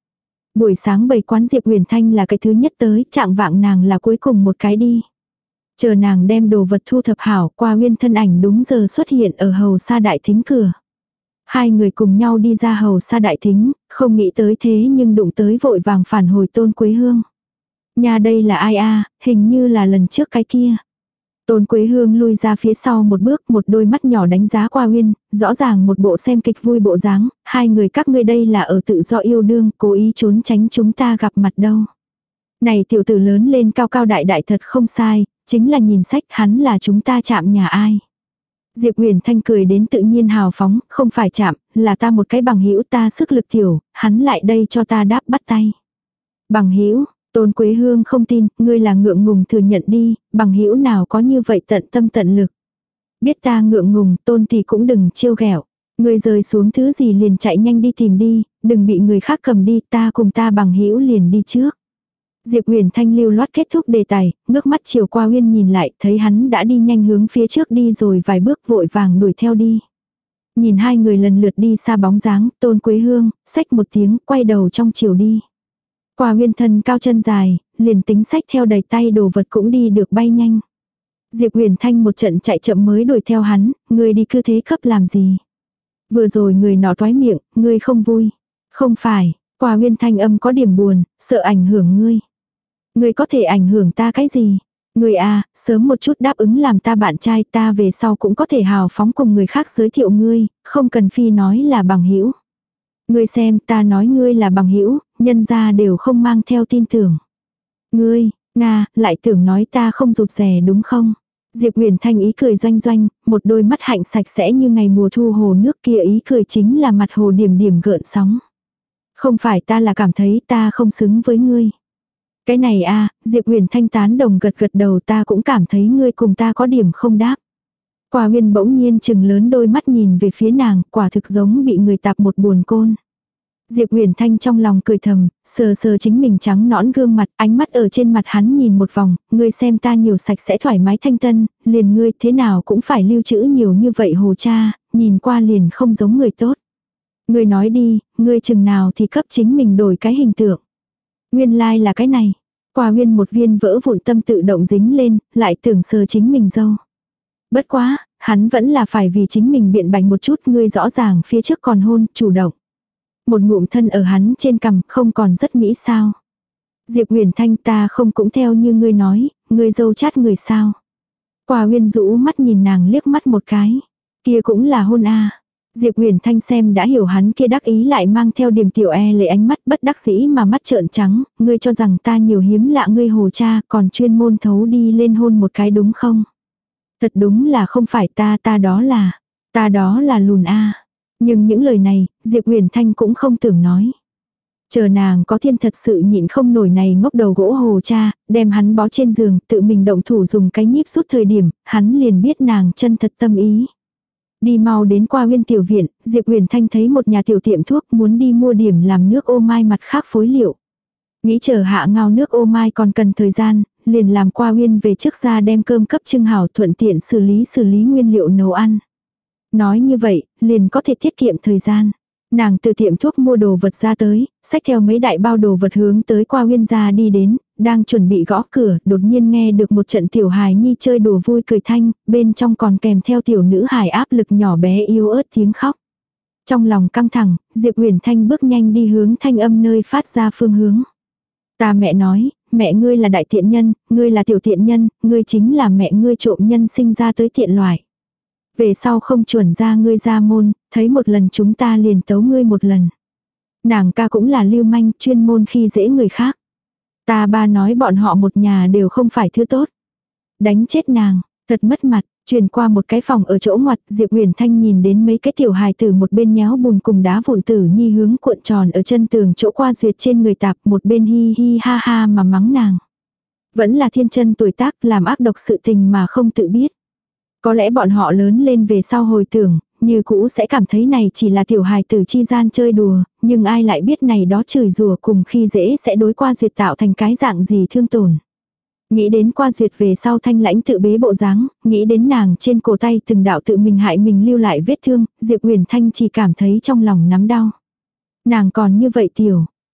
Buổi sáng bày quán Diệp Huyền Thanh là cái thứ nhất tới, trạng vạng nàng là cuối cùng một cái đi. Chờ nàng đem đồ vật thu thập hảo, Qua Uyên thân ảnh đúng giờ xuất hiện ở hầu sa đại thính cửa. Hai người cùng nhau đi ra hầu sa đại thính, không nghĩ tới thế nhưng đụng tới vội vàng phản hồi Tôn Quế Hương. Nhà đây là ai a, hình như là lần trước cái kia. Tôn Quế Hương lui ra phía sau một bước, một đôi mắt nhỏ đánh giá Qua Uyên, rõ ràng một bộ xem kịch vui bộ dáng, hai người các ngươi đây là ở tự do yêu đương, cố ý trốn tránh chúng ta gặp mặt đâu. Này tiểu tử lớn lên cao cao đại đại thật không sai, chính là nhìn sách hắn là chúng ta chạm nhà ai. Diệp Huyền Thanh cười đến tự nhiên hào phóng, không phải chạm, là ta một cái bằng hữu ta sức lực tiểu, hắn lại đây cho ta đáp bắt tay. Bằng hữu, Tôn Quế Hương không tin, ngươi là ngượng ngùng thừa nhận đi, bằng hữu nào có như vậy tận tâm tận lực. Biết ta ngượng ngùng, Tôn thì cũng đừng trêu ghẹo. Ngươi rơi xuống thứ gì liền chạy nhanh đi tìm đi, đừng bị người khác cầm đi, ta cùng ta bằng hữu liền đi trước. Diệp Huyền Thanh lưu loát kết thúc đề tài, ngước mắt chiều Qua Uyên nhìn lại, thấy hắn đã đi nhanh hướng phía trước đi rồi vài bước vội vàng đuổi theo đi. Nhìn hai người lần lượt đi xa bóng dáng, Tôn Quế Hương, xách một tiếng, quay đầu trong chiều đi. Qua Uyên thân cao chân dài, liền tính xách theo đầy tay đồ vật cũng đi được bay nhanh. Diệp Huyền Thanh một trận chạy chậm mới đuổi theo hắn, ngươi đi cứ thế cấp làm gì. Vừa rồi người nọ toái miệng, ngươi không vui. Không phải, Qua Uyên thanh âm có điểm buồn, sợ ảnh hưởng ngươi. Ngươi có thể ảnh hưởng ta cái gì? Ngươi à, sớm một chút đáp ứng làm ta bạn trai, ta về sau cũng có thể hào phóng cùng người khác giới thiệu ngươi, không cần phi nói là bằng hữu. Ngươi xem, ta nói ngươi là bằng hữu, nhân gia đều không mang theo tin tưởng. Ngươi, Nga, lại tưởng nói ta không rụt rè đúng không? Diệp Huyền Thanh ý cười doanh doanh, một đôi mắt hạnh sạch sẽ như ngày mùa thu hồ nước kia, ý cười chính là mặt hồ điểm điểm gợn sóng. Không phải, ta là cảm thấy ta không xứng với ngươi. Cái này a, Diệp Huyền Thanh tán đồng gật gật đầu, ta cũng cảm thấy ngươi cùng ta có điểm không đáp. Qua Uyên bỗng nhiên chừng lớn đôi mắt nhìn về phía nàng, quả thực giống bị người tạp một buồn côn. Diệp Huyền Thanh trong lòng cười thầm, sờ sờ chính mình trắng nõn gương mặt, ánh mắt ở trên mặt hắn nhìn một vòng, ngươi xem ta nhiều sạch sẽ thoải mái thanh tân, liền ngươi thế nào cũng phải lưu trữ nhiều như vậy hồ cha, nhìn qua liền không giống người tốt. Ngươi nói đi, ngươi chừng nào thì cấp chính mình đổi cái hình tượng. Nguyên lai like là cái này. Qua Uyên một viên vỡ vụn tâm tự động dính lên, lại tưởng sờ chính mình dâu. Bất quá, hắn vẫn là phải vì chính mình biện bạch một chút, ngươi rõ ràng phía trước còn hôn, chủ động. Một ngụm thân ở hắn trên cằm, không còn rất mỹ sao. Diệp Huyền Thanh, ta không cũng theo như ngươi nói, ngươi dâu chát người sao. Qua Uyên rũ mắt nhìn nàng liếc mắt một cái. Kia cũng là hôn a. Diệp Huyền Thanh xem đã hiểu hắn kia đắc ý lại mang theo điểm tiểu e lệ ánh mắt bất đắc dĩ mà mắt trợn trắng, ngươi cho rằng ta nhiều hiếm lạ ngươi hồ cha, còn chuyên môn thấu đi lên hôn một cái đúng không? Thật đúng là không phải ta, ta đó là, ta đó là lùn a. Nhưng những lời này, Diệp Huyền Thanh cũng không tưởng nói. Chờ nàng có thiên thật sự nhịn không nổi này ngốc đầu gỗ hồ cha, đem hắn bó trên giường, tự mình động thủ dùng cái nhíp rút thời điểm, hắn liền biết nàng chân thật tâm ý. Đi mau đến Qua Uyên tiểu viện, Diệp Huyền Thanh thấy một nhà tiểu tiệm thuốc muốn đi mua điểm làm nước ô mai mặt khác phối liệu. Nghĩ chờ hạ ngao nước ô mai còn cần thời gian, liền làm Qua Uyên về trước ra đem cơm cấp trưng hảo thuận tiện xử lý xử lý nguyên liệu nấu ăn. Nói như vậy, liền có thể tiết kiệm thời gian. Nàng từ tiệm thuốc mua đồ vật ra tới, xách theo mấy đại bao đồ vật hướng tới Qua Uyên gia đi đến, đang chuẩn bị gõ cửa, đột nhiên nghe được một trận tiểu hài nhi chơi đùa vui cười thanh, bên trong còn kèm theo tiểu nữ hài áp lực nhỏ bé yếu ớt tiếng khóc. Trong lòng căng thẳng, Diệp Huyền Thanh bước nhanh đi hướng thanh âm nơi phát ra phương hướng. Ta mẹ nói, mẹ ngươi là đại tiện nhân, ngươi là tiểu tiện nhân, ngươi chính là mẹ ngươi trộm nhân sinh ra tới tiện loại. Về sau không chuẩn ra ngươi ra môn, thấy một lần chúng ta liền tấu ngươi một lần. Nàng ca cũng là lưu manh, chuyên môn khi dễ người khác. Ta ba nói bọn họ một nhà đều không phải thứ tốt. Đánh chết nàng, thật mất mặt, truyền qua một cái phòng ở chỗ ngoặt, Diệp Huyền Thanh nhìn đến mấy cái tiểu hài tử một bên nhéo bùn cùng đá vụn tử nhi hướng cuộn tròn ở chân tường chỗ qua duyệt trên người tạp, một bên hi hi ha ha mà mắng nàng. Vẫn là thiên chân tuổi tác, làm ác độc sự tình mà không tự biết. Có lẽ bọn họ lớn lên về sau hồi tưởng, như cũ sẽ cảm thấy này chỉ là tiểu hài tử chi gian chơi đùa, nhưng ai lại biết này đó chửi rủa cùng khi dễ sẽ đối qua duyệt tạo thành cái dạng gì thương tổn. Nghĩ đến qua duyệt về sau thanh lãnh tự bế bộ dáng, nghĩ đến nàng trên cổ tay từng đạo tự mình hại mình lưu lại vết thương, Diệp Huyền Thanh chỉ cảm thấy trong lòng nắm đau. Nàng còn như vậy tiểu,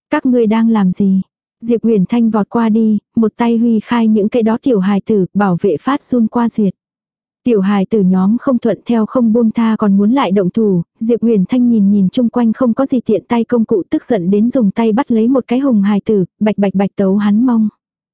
Các ngươi đang làm gì? Diệp Huyền Thanh vọt qua đi, một tay huy khai những cái đó tiểu hài tử, bảo vệ phát run qua duyệt. Tiểu hài tử nhóm không thuận theo không buông tha còn muốn lại động thủ, Diệp Huyền Thanh nhìn nhìn chung quanh không có gì tiện tay công cụ, tức giận đến dùng tay bắt lấy một cái hùng hài tử, bạch bạch bạch tấu hắn mông.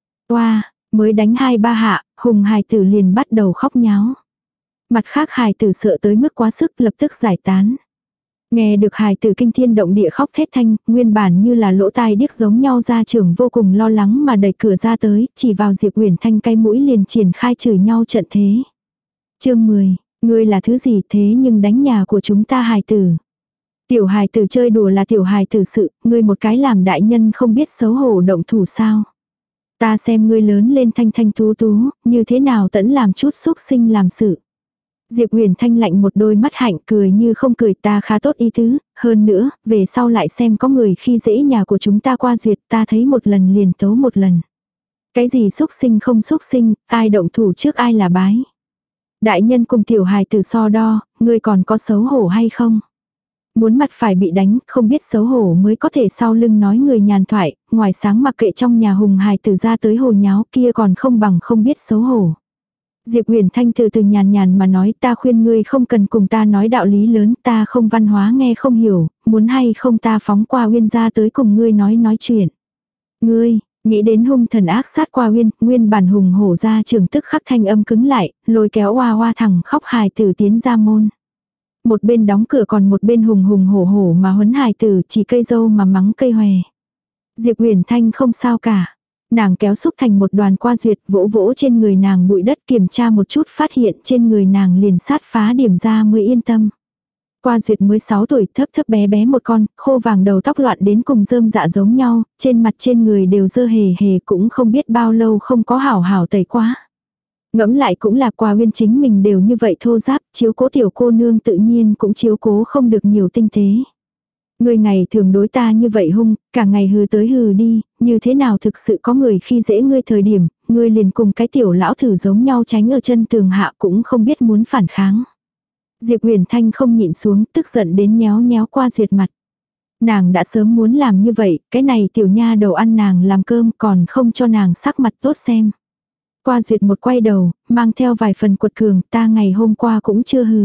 Oa, mới đánh hai ba hạ, hùng hài tử liền bắt đầu khóc nháo. Mặt khác hài tử sợ tới mức quá sức lập tức giải tán. Nghe được hài tử kinh thiên động địa khóc thét thanh, nguyên bản như là lỗ tai điếc giống nhau gia trưởng vô cùng lo lắng mà đẩy cửa ra tới, chỉ vào Diệp Huyền Thanh cái mũi liền triển khai chửi nhau trận thế. Chương mười, ngươi là thứ gì thế nhưng đánh nhà của chúng ta hài tử. Tiểu hài tử chơi đùa là tiểu hài tử sự, ngươi một cái làm đại nhân không biết xấu hổ động thủ sao. Ta xem ngươi lớn lên thanh thanh tú tú, như thế nào tẫn làm chút xúc sinh làm sự. Diệp Huyền Thanh lạnh một đôi mắt hạnh cười như không cười, ta khá tốt ý tứ, hơn nữa, về sau lại xem có người khi dễ nhà của chúng ta qua duyệt, ta thấy một lần liền tấu một lần. Cái gì xúc sinh không xúc sinh, ai động thủ trước ai là bái. Đại nhân cùng tiểu hài tử so đo, ngươi còn có xấu hổ hay không? Muốn mặt phải bị đánh, không biết xấu hổ mới có thể sau lưng nói người nhàn thoại, ngoài sáng mặc kệ trong nhà hùng hài tử ra tới hồ nháo kia còn không bằng không biết xấu hổ. Diệp Huyền Thanh từ từ nhàn nhàn mà nói, ta khuyên ngươi không cần cùng ta nói đạo lý lớn, ta không văn hóa nghe không hiểu, muốn hay không ta phóng qua Uyên ra tới cùng ngươi nói nói chuyện. Ngươi, nghĩ đến hung thần ác sát qua Uyên, nguyên bản hùng hổ ra trường tức khắc thanh âm cứng lại, lôi kéo oa oa thẳng khóc hài tử tiến ra môn. Một bên đóng cửa còn một bên hùng hùng hổ hổ mà huấn hài tử, chỉ cây dâu mà mắng cây hòe. Diệp Huyền Thanh không sao cả. Nàng kéo xúc thành một đoàn qua duyệt, vỗ vỗ trên người nàng bụi đất, kiểm tra một chút phát hiện trên người nàng liền sát phá điểm ra mới yên tâm. Qua duyệt mới sáu tuổi, thấp thấp bé bé một con, khô vàng đầu tóc loạn đến cùng rơm dạ giống nhau, trên mặt trên người đều dơ hề hề, cũng không biết bao lâu không có hảo hảo tẩy quá. Ngẫm lại cũng là Qua Uyên chính mình đều như vậy thô giáp, chiếu cố tiểu cô nương tự nhiên cũng chiếu cố không được nhiều tinh tế. Người ngày thường đối ta như vậy hung, cả ngày hừ tới hừ đi, như thế nào thực sự có người khi dễ ngươi thời điểm, ngươi liền cùng cái tiểu lão thử giống nhau tránh ở chân tường hạ cũng không biết muốn phản kháng. Diệp Huyền Thanh không nhịn xuống, tức giận đến nhéo nhéo Qua duyệt mặt. Nàng đã sớm muốn làm như vậy, cái này tiểu nha đầu ăn nàng làm cơm còn không cho nàng sắc mặt tốt xem. Qua duyệt một quay đầu, mang theo vài phần quật cường, ta ngày hôm qua cũng chưa hừ.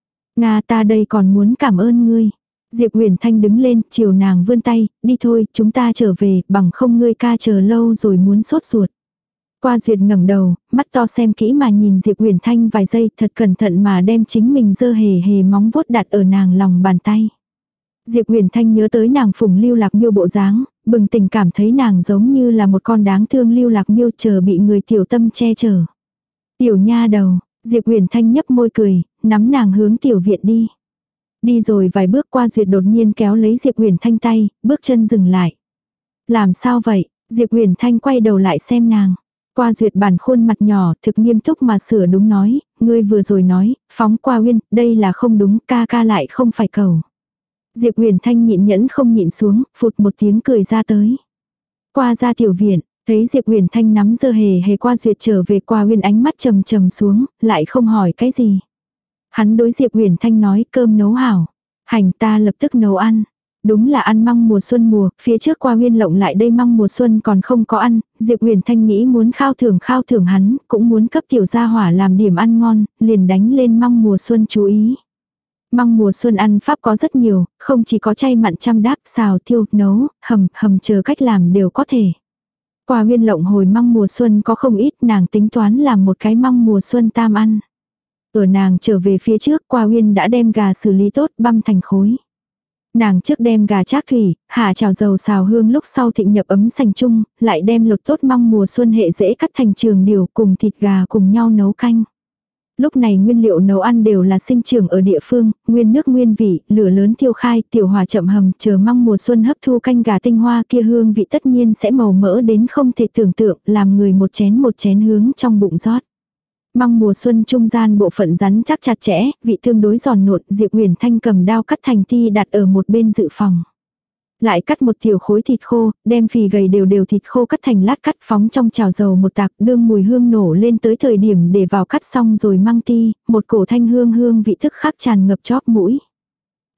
Nga ta đây còn muốn cảm ơn ngươi. Diệp Huyền Thanh đứng lên, chiều nàng vươn tay, đi thôi, chúng ta trở về, bằng không ngươi ca chờ lâu rồi muốn sốt ruột. Qua duyệt ngẩng đầu, mắt to xem kỹ mà nhìn Diệp Huyền Thanh vài giây, thật cẩn thận mà đem chính mình dơ hề hề móng vuốt đặt ở nàng lòng bàn tay. Diệp Huyền Thanh nhớ tới nàng phùng lưu lạc miêu bộ dáng, bừng tỉnh cảm thấy nàng giống như là một con đáng thương lưu lạc miêu chờ bị người tiểu tâm che chở. Tiểu nha đầu, Diệp Huyền Thanh nhấp môi cười, nắm nàng hướng tiểu viện đi. Đi rồi vài bước Qua duyệt đột nhiên kéo lấy Diệp Huyền Thanh tay, bước chân dừng lại. Làm sao vậy? Diệp Huyền Thanh quay đầu lại xem nàng. Qua duyệt bản khuôn mặt nhỏ thực nghiêm túc mà sửa đúng nói, ngươi vừa rồi nói, phóng Qua Uyên, đây là không đúng, ca ca lại không phải cầu. Diệp Huyền Thanh nhịn nhẫn không nhịn xuống, phụt một tiếng cười ra tới. Qua ra tiểu viện, thấy Diệp Huyền Thanh nắm dơ hề hề Qua duyệt trở về, Qua Uyên ánh mắt trầm trầm xuống, lại không hỏi cái gì. Hắn đối Diệp Huyền Thanh nói, cơm nấu hảo. Hành, ta lập tức nấu ăn. Đúng là ăn măng mùa xuân mùa, phía trước Qua Uyên lộng lại đây măng mùa xuân còn không có ăn, Diệp Huyền Thanh nghĩ muốn khao thưởng khao thưởng hắn, cũng muốn cấp tiểu gia hỏa làm điểm ăn ngon, liền đánh lên măng mùa xuân chú ý. Măng mùa xuân ăn pháp có rất nhiều, không chỉ có chay mặn chăm đáp, xào, thiêu, nấu, hầm, hầm chờ cách làm đều có thể. Qua Uyên lộng hồi măng mùa xuân có không ít, nàng tính toán làm một cái măng mùa xuân tam ăn. Ở nàng trở về phía trước, Qua Uyên đã đem gà xử lý tốt, băm thành khối. Nàng trước đem gà trác thủy, hạ chảo dầu xào hương, lúc sau thịnh nhập ấm sành chung, lại đem lột tốt măng mùa xuân hệ dễ cắt thành trường điều cùng thịt gà cùng nhau nấu canh. Lúc này nguyên liệu nấu ăn đều là sinh trưởng ở địa phương, nguyên nước nguyên vị, lửa lớn thiêu khai, tiểu hỏa chậm hầm, chờ măng mùa xuân hấp thu canh gà tinh hoa kia hương vị tất nhiên sẽ màu mỡ đến không thể tưởng tượng, làm người một chén một chén hướng trong bụng rót. Măng mùa xuân trung gian bộ phận rắn chắc chặt chẽ, vị tương đối giòn nụt, Diệp Huyền Thanh cầm đao cắt thành ti đặt ở một bên dự phòng. Lại cắt một tiểu khối thịt khô, đem phì gầy đều đều thịt khô cắt thành lát cắt phóng trong chảo dầu một tạc, đương mùi hương nổ lên tới thời điểm để vào cắt xong rồi măng ti, một cổ thanh hương hương vị thức khắc tràn ngập chóp mũi.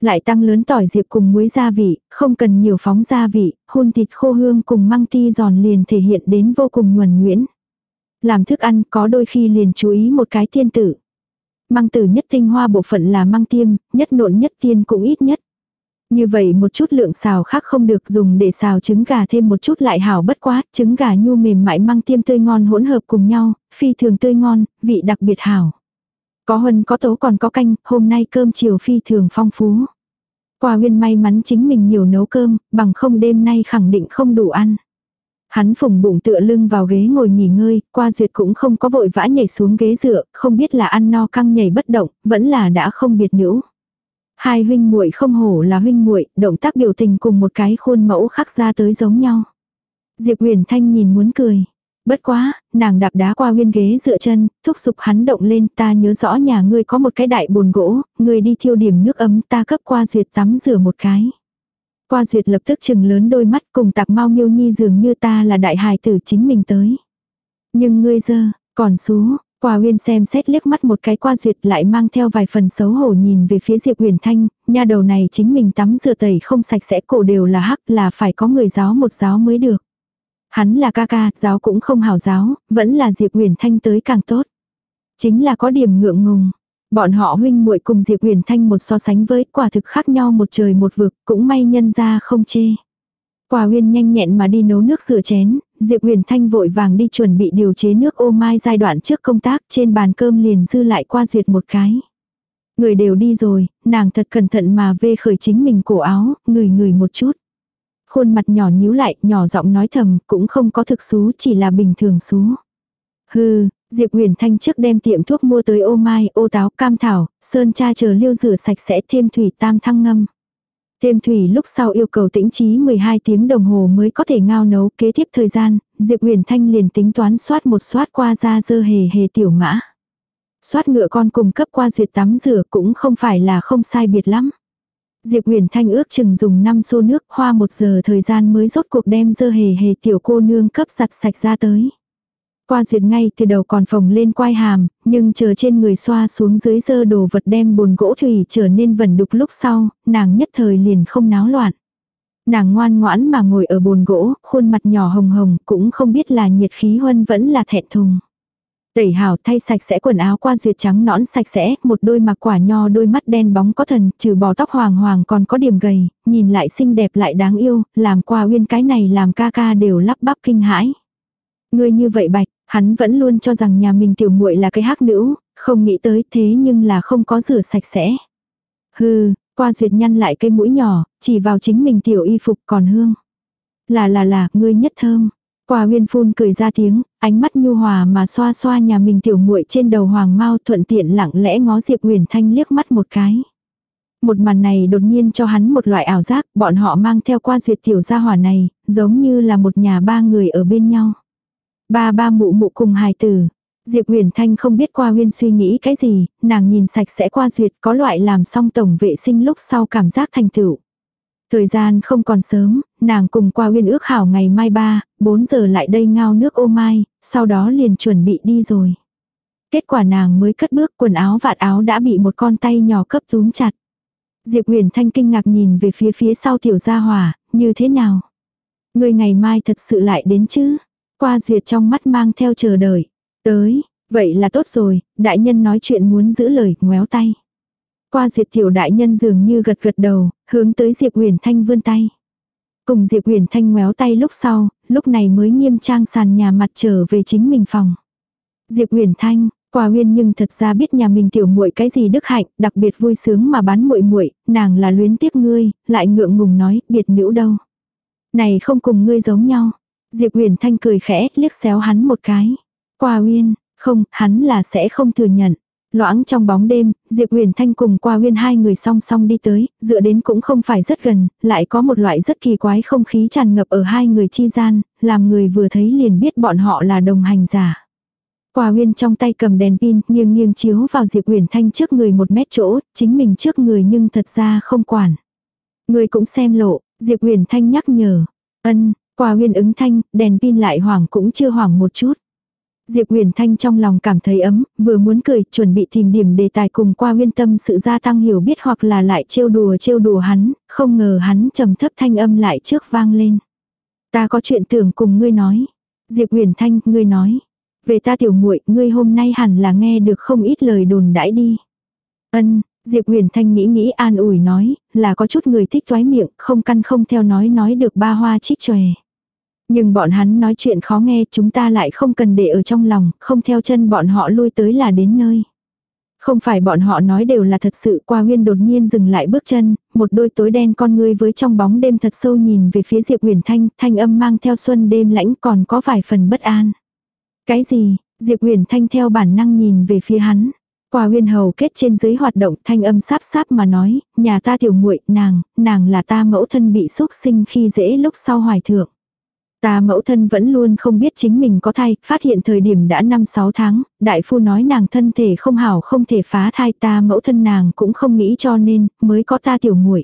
Lại tăng lớn tỏi diệp cùng muối gia vị, không cần nhiều phóng gia vị, hun thịt khô hương cùng măng ti giòn liền thể hiện đến vô cùng nhuần nhuyễn. Làm thức ăn có đôi khi liền chú ý một cái tiên tử. Măng tử nhất tinh hoa bộ phận là măng tiêm, nhất nộn nhất tiên cũng ít nhất. Như vậy một chút lượng xào khác không được, dùng để xào trứng gà thêm một chút lại hảo bất quá, trứng gà nhu mềm mại măng tiêm tươi ngon hỗn hợp cùng nhau, phi thường tươi ngon, vị đặc biệt hảo. Có huân có tố còn có canh, hôm nay cơm chiều phi thường phong phú. Qua Huyên may mắn chính mình nhiều nấu cơm, bằng không đêm nay khẳng định không đủ ăn. Hắn phùng bụng tựa lưng vào ghế ngồi nghỉ ngơi, Qua Duyệt cũng không có vội vã nhảy xuống ghế dựa, không biết là ăn no căng nhảy bất động, vẫn là đã không biệt nữ. Hai huynh muội không hổ là huynh muội, động tác biểu tình cùng một cái khuôn mẫu khắc ra tới giống nhau. Diệp Huyền Thanh nhìn muốn cười. Bất quá, nàng đạp đá Qua Huyên ghế dựa chân, thúc giục hắn động lên, ta nhớ rõ nhà ngươi có một cái đại bồn gỗ, ngươi đi thiêu điểm nước ấm, ta cấp Qua Duyệt tắm rửa một cái. Qua Duyệt lập tức chừng lớn đôi mắt cùng Tạc Mau Miêu Nhi dường như ta là đại hài tử chính mình tới. Nhưng ngươi dơ, còn xú, Qua Huyên xem xét liếc mắt một cái Qua Duyệt lại mang theo vài phần xấu hổ nhìn về phía Diệp Huyền Thanh, nha đầu này chính mình tắm rửa tẩy không sạch sẽ, cổ đều là hắc, là phải có người giáo một giáo mới được. Hắn là ca ca, giáo cũng không hảo giáo, vẫn là Diệp Huyền Thanh tới càng tốt. Chính là có điểm ngượng ngùng. Bọn họ huynh muội cùng Diệp Huyền Thanh một so sánh với, quả thực khác nhau một trời một vực, cũng may nhân ra không chê. Qua Huyên nhanh nhẹn mà đi nấu nước rửa chén, Diệp Huyền Thanh vội vàng đi chuẩn bị điều chế nước ô mai giai đoạn trước công tác, trên bàn cơm liền dư lại Qua Duyệt một cái. Người đều đi rồi, nàng thật cẩn thận mà vê khởi chính mình cổ áo, ngửi ngửi một chút. Khuôn mặt nhỏ nhíu lại, nhỏ giọng nói thầm, cũng không có thực xú, chỉ là bình thường xú. Hừ, Diệp Huyền Thanh trước đem tiệm thuốc mua tới ô mai, ô táo, cam thảo, sơn cha chờ liêu rửa sạch sẽ, thêm thủy tam thăng ngâm. Thêm thủy lúc sau yêu cầu tĩnh trí mười hai tiếng đồng hồ mới có thể ngao nấu, kế tiếp thời gian, Diệp Huyền Thanh liền tính toán soát một soát qua ra dơ hề hề tiểu mã. Soát ngựa con cùng cấp Qua Duyệt tắm rửa cũng không phải là không sai biệt lắm. Diệp Huyền Thanh ước chừng dùng năm xô nước, hoa một giờ thời gian mới rốt cuộc đem dơ hề hề tiểu cô nương cấp giặt sạch ra tới. Qua Duyệt ngay từ đầu còn phồng lên quai hàm, nhưng chờ trên người xoa xuống dưới dơ đồ vật đem bồn gỗ thủy trở nên vẩn đục lúc sau, nàng nhất thời liền không náo loạn. Nàng ngoan ngoãn mà ngồi ở bồn gỗ, khuôn mặt nhỏ hồng hồng, cũng không biết là nhiệt khí huân vẫn là thẹn thùng. Tẩy hảo thay sạch sẽ quần áo Qua Duyệt trắng nõn sạch sẽ, một đôi mặc quả nho đôi mắt đen bóng có thần, trừ bỏ tóc hoàng hoàng còn có điểm gầy, nhìn lại xinh đẹp lại đáng yêu, làm Qua Uyên cái này làm ca ca đều lắp bắp kinh hãi. Ngươi như vậy bạch, hắn vẫn luôn cho rằng nhà mình tiểu muội là cái hắc nữ, không nghĩ tới thế nhưng là không có rửa sạch sẽ. Hừ, Qua Duyệt nhăn lại cây mũi nhỏ, chỉ vào chính mình tiểu y phục còn hương. Là là là, ngươi nhất thơm. Qua Uyên phun cười ra tiếng, ánh mắt nhu hòa mà xoa xoa nhà mình tiểu muội trên đầu hoàng mau, thuận tiện lặng lẽ ngó Diệp Huyền Thanh liếc mắt một cái. Một màn này đột nhiên cho hắn một loại ảo giác, bọn họ mang theo Qua Duyệt tiểu gia hỏa này, giống như là một nhà ba người ở bên nhau. Ba ba mụ mụ cùng hài tử. Diệp Huyền Thanh không biết Qua Uyên suy nghĩ cái gì, nàng nhìn sạch sẽ Qua Duyệt, có loại làm xong tổng vệ sinh lúc sau cảm giác thành tựu. Thời gian không còn sớm, nàng cùng Qua Uyên ước hảo ngày mai ba, bốn giờ lại đây ngao nước ô mai, sau đó liền chuẩn bị đi rồi. Kết quả nàng mới cất bước, quần áo vạt áo đã bị một con tay nhỏ cấp túm chặt. Diệp Huyền Thanh kinh ngạc nhìn về phía phía sau tiểu gia hỏa, như thế nào? Người ngày mai thật sự lại đến chứ? Qua Duyệt trong mắt mang theo chờ đợi. Tới, vậy là tốt rồi, đại nhân nói chuyện muốn giữ lời, ngoéo tay. Qua Duyệt tiểu đại nhân dường như gật gật đầu, hướng tới Diệp Huyền Thanh vươn tay. Cùng Diệp Huyền Thanh ngoéo tay lúc sau, lúc này mới nghiêm trang sàn nhà mặt trở về chính mình phòng. Diệp Huyền Thanh, Qua Uyên nhưng thật ra biết nhà mình tiểu muội cái gì đức hạnh, đặc biệt vui sướng mà bán muội muội, nàng là luyến tiếc ngươi, lại ngượng ngùng nói, biệt nữ đâu. Này không cùng ngươi giống nhau. Diệp Huyền Thanh cười khẽ, liếc xéo hắn một cái. Qua Uyên, không, hắn là sẽ không thừa nhận. Loãng trong bóng đêm, Diệp Huyền Thanh cùng Qua Uyên hai người song song đi tới, dựa đến cũng không phải rất gần, lại có một loại rất kỳ quái không khí tràn ngập ở hai người chi gian, làm người vừa thấy liền biết bọn họ là đồng hành giả. Qua Uyên trong tay cầm đèn pin, nghiêng nghiêng chiếu vào Diệp Huyền Thanh trước người một mét chỗ, chính mình trước người nhưng thật ra không quản. Người cũng xem lộ, Diệp Huyền Thanh nhắc nhở. Ân, Qua Uyên ứng thanh, đèn pin lại hoảng cũng chưa hoảng một chút. Diệp Huyền Thanh trong lòng cảm thấy ấm, vừa muốn cười, chuẩn bị tìm điểm đề tài cùng qua Uyên tâm sự gia tăng hiểu biết hoặc là lại trêu đùa trêu đùa hắn, không ngờ hắn trầm thấp thanh âm lại trước vang lên. Ta có chuyện tưởng cùng ngươi nói. Diệp Huyền Thanh, ngươi nói. Về ta tiểu muội, ngươi hôm nay hẳn là nghe được không ít lời đồn đãi đi. Ân, Diệp Huyền Thanh nghĩ nghĩ an ủi nói, là có chút người thích toái miệng, không căn không theo nói nói được ba hoa trích tròe. Nhưng bọn hắn nói chuyện khó nghe, chúng ta lại không cần để ở trong lòng, không theo chân bọn họ lui tới là đến nơi. Không phải bọn họ nói đều là thật sự. Qua Uyên đột nhiên dừng lại bước chân, một đôi tối đen con ngươi với trong bóng đêm thật sâu nhìn về phía Diệp Huyền Thanh, thanh âm mang theo xuân đêm lãnh còn có vài phần bất an. Cái gì? Diệp Huyền Thanh theo bản năng nhìn về phía hắn. Qua Uyên hầu kết trên dưới hoạt động, thanh âm sáp sáp mà nói, nhà ta tiểu muội, nàng, nàng là ta mẫu thân bị xúc sinh khi dễ lúc sau hoài thượng. Ta mẫu thân vẫn luôn không biết chính mình có thai, phát hiện thời điểm đã năm sáu tháng, đại phu nói nàng thân thể không hảo không thể phá thai, ta mẫu thân nàng cũng không nghĩ cho nên, mới có ta tiểu muội.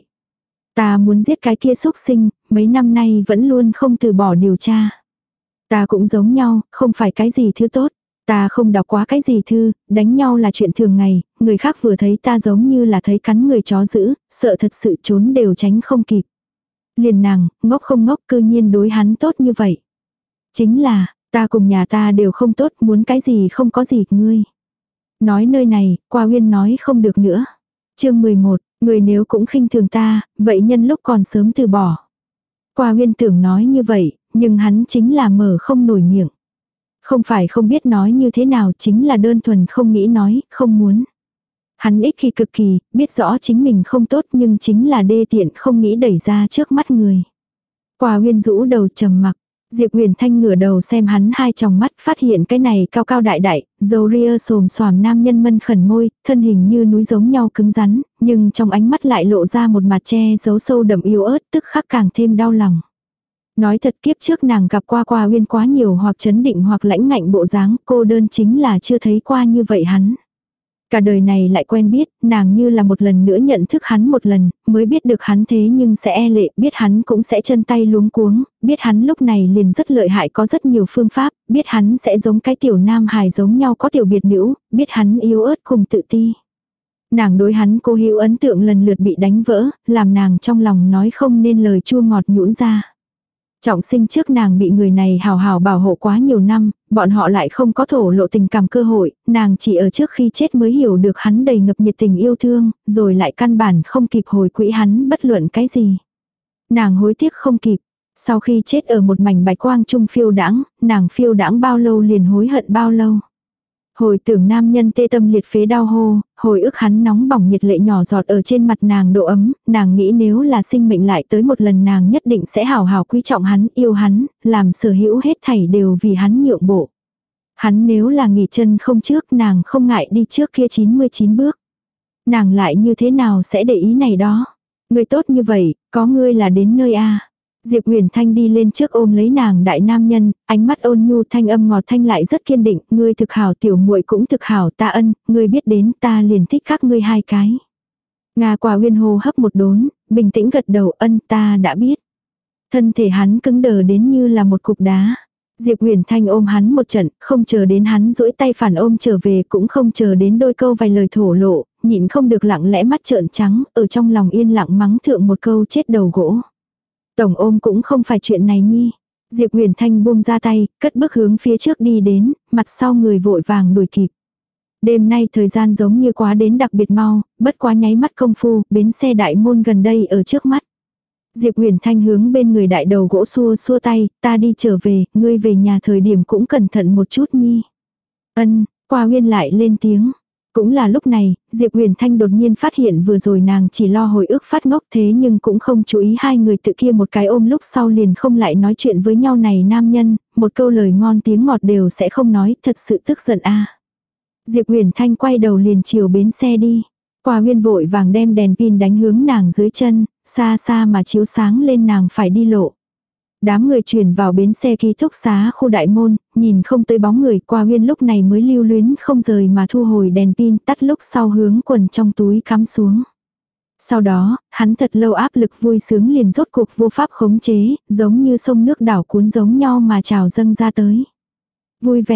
Ta muốn giết cái kia xúc sinh, mấy năm nay vẫn luôn không từ bỏ điều tra. Ta cũng giống nhau, không phải cái gì thứ tốt. Ta không đọc quá cái gì thư, đánh nhau là chuyện thường ngày, người khác vừa thấy ta giống như là thấy cắn người chó dữ, sợ thật sự trốn đều tránh không kịp. Liền nàng, ngốc không ngốc cư nhiên đối hắn tốt như vậy. Chính là, ta cùng nhà ta đều không tốt, muốn cái gì không có gì, ngươi. Nói nơi này, Qua Uyên nói không được nữa. Chương mười một, người nếu cũng khinh thường ta, vậy nhân lúc còn sớm từ bỏ. Qua Uyên tưởng nói như vậy, nhưng hắn chính là mở không nổi miệng. Không phải không biết nói như thế nào, chính là đơn thuần không nghĩ nói, không muốn. Hắn ích kỷ cực kỳ, biết rõ chính mình không tốt nhưng chính là đê tiện không nghĩ đẩy ra trước mắt người. Qua Uyên rũ đầu trầm mặc. Diệp Huyền Thanh ngửa đầu xem hắn hai tròng mắt, phát hiện cái này cao cao đại đại, râu ria xồm xoàm nam nhân mân khẩn môi, thân hình như núi giống nhau cứng rắn, nhưng trong ánh mắt lại lộ ra một mặt che giấu sâu đậm yếu ớt, tức khắc càng thêm đau lòng. Nói thật kiếp trước nàng gặp qua Qua Uyên quá nhiều hoặc chấn định hoặc lãnh ngạnh bộ dáng, cô đơn chính là chưa thấy qua như vậy hắn. Cả đời này lại quen biết, nàng như là một lần nữa nhận thức hắn một lần, mới biết được hắn thế nhưng sẽ e lệ, biết hắn cũng sẽ chân tay luống cuống, biết hắn lúc này liền rất lợi hại có rất nhiều phương pháp, biết hắn sẽ giống cái tiểu nam hài giống nhau có tiểu biệt nữ, biết hắn yếu ớt cùng tự ti. Nàng đối hắn cố hữu ấn tượng lần lượt bị đánh vỡ, làm nàng trong lòng nói không nên lời chua ngọt nhũn ra. Trọng sinh trước nàng bị người này hào hào bảo hộ quá nhiều năm, bọn họ lại không có thổ lộ tình cảm cơ hội, nàng chỉ ở trước khi chết mới hiểu được hắn đầy ngập nhiệt tình yêu thương, rồi lại căn bản không kịp hồi quỹ hắn bất luận cái gì. Nàng hối tiếc không kịp, sau khi chết ở một mảnh bạch quang trung phiêu đãng, nàng phiêu đãng bao lâu liền hối hận bao lâu. Hồi tưởng nam nhân tê tâm liệt phế đau hô, hồi ức hắn nóng bỏng nhiệt lệ nhỏ giọt ở trên mặt nàng độ ấm, nàng nghĩ nếu là sinh mệnh lại tới một lần nàng nhất định sẽ hào hào quý trọng hắn, yêu hắn, làm sở hữu hết thảy đều vì hắn nhượng bộ. Hắn nếu là nghỉ chân không trước nàng không ngại đi trước kia chín mươi chín bước. Nàng lại như thế nào sẽ để ý này đó. Người tốt như vậy, có ngươi là đến nơi a. Diệp Huyền Thanh đi lên trước ôm lấy nàng đại nam nhân, ánh mắt ôn nhu thanh âm ngọt thanh lại rất kiên định, ngươi thực hảo tiểu muội cũng thực hảo ta ân, ngươi biết đến ta liền thích các ngươi hai cái. Nga Quả Uyên hô hấp một đốn, bình tĩnh gật đầu ân ta đã biết. Thân thể hắn cứng đờ đến như là một cục đá. Diệp Huyền Thanh ôm hắn một trận, không chờ đến hắn duỗi tay phản ôm trở về cũng không chờ đến đôi câu vài lời thổ lộ, nhịn không được lặng lẽ mắt trợn trắng, ở trong lòng yên lặng mắng thượng một câu chết đầu gỗ. Tổng ôm cũng không phải chuyện này nhi. Diệp Huyền Thanh buông ra tay, cất bước hướng phía trước đi đến, mặt sau người vội vàng đuổi kịp. Đêm nay thời gian giống như quá đến đặc biệt mau, bất quá nháy mắt công phu, bến xe đại môn gần đây ở trước mắt. Diệp Huyền Thanh hướng bên người đại đầu gỗ xua xua tay, ta đi trở về, ngươi về nhà thời điểm cũng cẩn thận một chút nhi. Ân, Qua Uyên lại lên tiếng. Cũng là lúc này, Diệp Huyền Thanh đột nhiên phát hiện vừa rồi nàng chỉ lo hồi ức phát ngốc thế nhưng cũng không chú ý hai người tự kia một cái ôm lúc sau liền không lại nói chuyện với nhau này nam nhân, một câu lời ngon tiếng ngọt đều sẽ không nói, thật sự tức giận a. Diệp Huyền Thanh quay đầu liền chiều bến xe đi. Qua Uyên vội vàng đem đèn pin đánh hướng nàng dưới chân, xa xa mà chiếu sáng lên nàng phải đi lộ. Đám người chuyển vào bến xe ký túc xá khu đại môn, nhìn không tới bóng người, Qua Uyên lúc này mới lưu luyến không rời mà thu hồi đèn pin tắt lúc sau hướng quần trong túi cắm xuống. Sau đó, hắn thật lâu áp lực vui sướng liền rốt cuộc vô pháp khống chế, giống như sông nước đảo cuốn giống nhau mà trào dâng ra tới. Vui vẻ,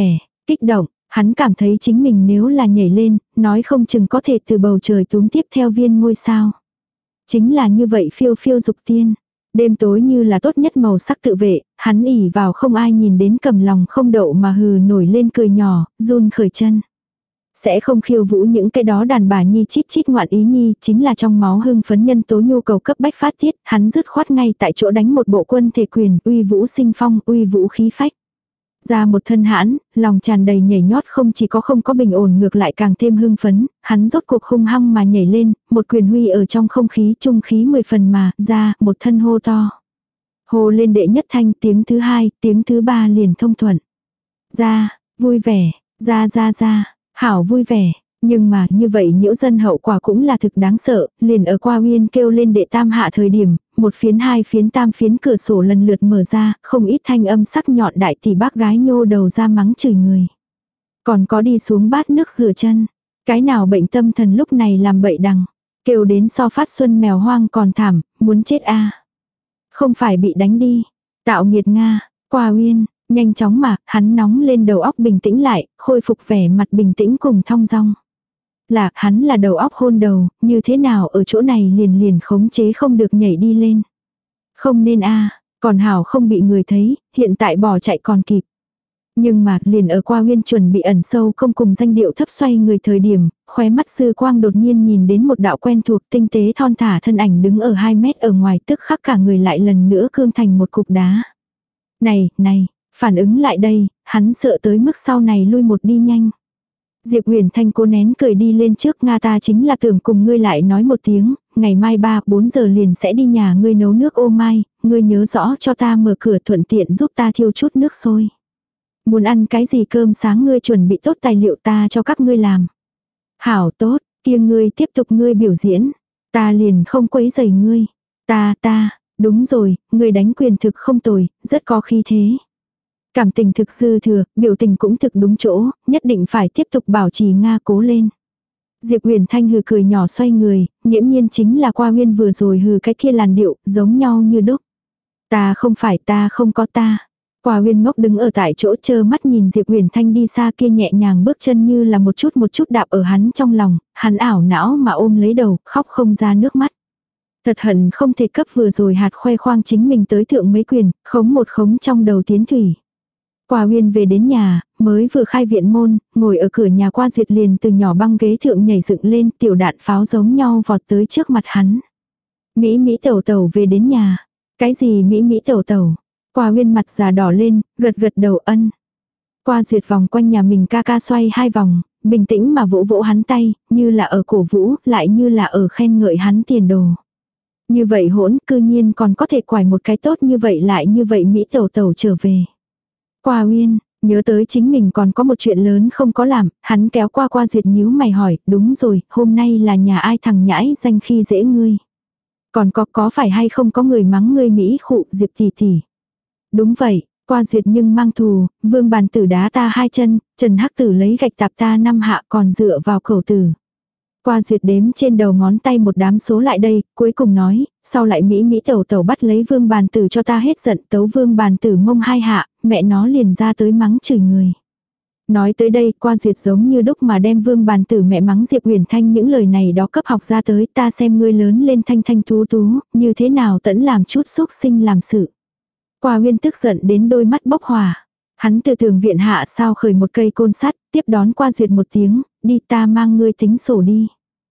Kích động, hắn cảm thấy chính mình nếu là nhảy lên, nói không chừng có thể từ bầu trời túm tiếp theo viên ngôi sao. Chính là như vậy phiêu phiêu dục tiên. Đêm tối như là tốt nhất màu sắc tự vệ, hắn ỉ vào không ai nhìn đến cầm lòng không đậu mà hừ nổi lên cười nhỏ, run khởi chân. Sẽ không khiêu vũ những cái đó đàn bà nhi chít chít ngoạn ý nhi, chính là trong máu hưng phấn nhân tố nhu cầu cấp bách phát tiết, hắn dứt khoát ngay tại chỗ đánh một bộ quân thể quyền, uy vũ sinh phong, uy vũ khí phách. Ra một thân hãn, lòng tràn đầy nhảy nhót không chỉ có không có bình ổn ngược lại càng thêm hưng phấn, hắn rốt cuộc hung hăng mà nhảy lên, một quyền huy ở trong không khí trung khí mười phần mà, ra, một thân hô to. Hô lên đệ nhất thanh, tiếng thứ hai, tiếng thứ ba liền thông thuận. Ra, vui vẻ, ra ra ra, hảo vui vẻ. Nhưng mà như vậy nhiễu dân hậu quả cũng là thực đáng sợ, liền ở qua uyên kêu lên đệ tam hạ thời điểm, một phiến hai phiến tam phiến cửa sổ lần lượt mở ra, không ít thanh âm sắc nhọn đại tỷ bác gái nhô đầu ra mắng chửi người. Còn có đi xuống bát nước rửa chân, cái nào bệnh tâm thần lúc này làm bậy đằng, kêu đến so phát xuân mèo hoang còn thảm, muốn chết a. Không phải bị đánh đi, tạo nghiệt Nga, qua uyên. Nhanh chóng mà, hắn nóng lên đầu óc bình tĩnh lại, khôi phục vẻ mặt bình tĩnh cùng thong dong. Là, hắn là đầu óc hôn đầu, như thế nào ở chỗ này liền liền khống chế không được nhảy đi lên. Không nên a, còn hảo không bị người thấy, hiện tại bỏ chạy còn kịp. Nhưng mà, liền ở qua uyên chuẩn bị ẩn sâu không cùng danh điệu thấp xoay người thời điểm, khóe mắt dư quang đột nhiên nhìn đến một đạo quen thuộc tinh tế thon thả thân ảnh đứng ở hai mét ở ngoài, tức khắc cả người lại lần nữa cương thành một cục đá. Này, này. Phản ứng lại đây, hắn sợ tới mức sau này lui một đi nhanh. Diệp Huyền Thanh cố nén cười đi lên trước, Nga ta chính là tưởng cùng ngươi lại nói một tiếng, ngày mai ba bốn giờ liền sẽ đi nhà ngươi nấu nước ô mai, ngươi nhớ rõ cho ta mở cửa thuận tiện giúp ta thiêu chút nước sôi. Muốn ăn cái gì cơm sáng ngươi chuẩn bị tốt tài liệu ta cho các ngươi làm. Hảo tốt, kia ngươi tiếp tục ngươi biểu diễn, ta liền không quấy rầy ngươi. Ta ta, đúng rồi, ngươi đánh quyền thực không tồi, rất có khí thế. Cảm tình thực dư thừa, biểu tình cũng thực đúng chỗ, nhất định phải tiếp tục bảo trì Nga cố lên. Diệp Huyền Thanh hừ cười nhỏ xoay người, nghiễm nhiên chính là qua uyên vừa rồi hừ cái kia làn điệu, giống nhau như đúc. Ta không phải ta không có ta. Qua uyên ngốc đứng ở tại chỗ chơ mắt nhìn Diệp Huyền Thanh đi xa kia nhẹ nhàng bước chân như là một chút một chút đạp ở hắn trong lòng, hắn ảo não mà ôm lấy đầu, khóc không ra nước mắt. Thật hận không thể cấp vừa rồi hạt khoe khoang chính mình tới thượng mấy quyền, khống một khống trong đầu tiến thủy. Qua uyên về đến nhà, mới vừa khai viện môn, ngồi ở cửa nhà qua duyệt liền từ nhỏ băng ghế thượng nhảy dựng lên, tiểu đạn pháo giống nhau vọt tới trước mặt hắn. Mỹ Mỹ tẩu tẩu về đến nhà. Cái gì Mỹ Mỹ tẩu tẩu? Qua uyên mặt già đỏ lên, gật gật đầu ân. Qua duyệt vòng quanh nhà mình ca ca xoay hai vòng, bình tĩnh mà vỗ vỗ hắn tay, như là ở cổ vũ, lại như là ở khen ngợi hắn tiền đồ. Như vậy hỗn, cư nhiên còn có thể quải một cái tốt như vậy lại như vậy Mỹ tẩu tẩu trở về. Qua uyên, nhớ tới chính mình còn có một chuyện lớn không có làm, hắn kéo qua qua duyệt nhíu mày hỏi, đúng rồi, hôm nay là nhà ai thằng nhãi danh khi dễ ngươi. Còn có có phải hay không có người mắng ngươi Mỹ khụ Diệp tỷ tỷ. Đúng vậy, qua duyệt nhưng mang thù, vương bàn tử đá ta hai chân, Trần Hắc tử lấy gạch tạp ta năm hạ còn dựa vào khẩu tử. Qua duyệt đếm trên đầu ngón tay một đám số lại đây, cuối cùng nói, sau lại Mỹ Mỹ tẩu tẩu bắt lấy vương bàn tử cho ta hết giận, tấu vương bàn tử mông hai hạ, mẹ nó liền ra tới mắng chửi người. Nói tới đây, qua duyệt giống như đúc mà đem vương bàn tử mẹ mắng Diệp Huyền Thanh những lời này đó cấp học ra tới, ta xem ngươi lớn lên thanh thanh tú tú, như thế nào tẫn làm chút xúc sinh làm sự. Qua uyên tức giận đến đôi mắt bốc hỏa. Hắn từ tường viện hạ sao khởi một cây côn sắt, tiếp đón qua duyệt một tiếng, đi ta mang ngươi tính sổ đi.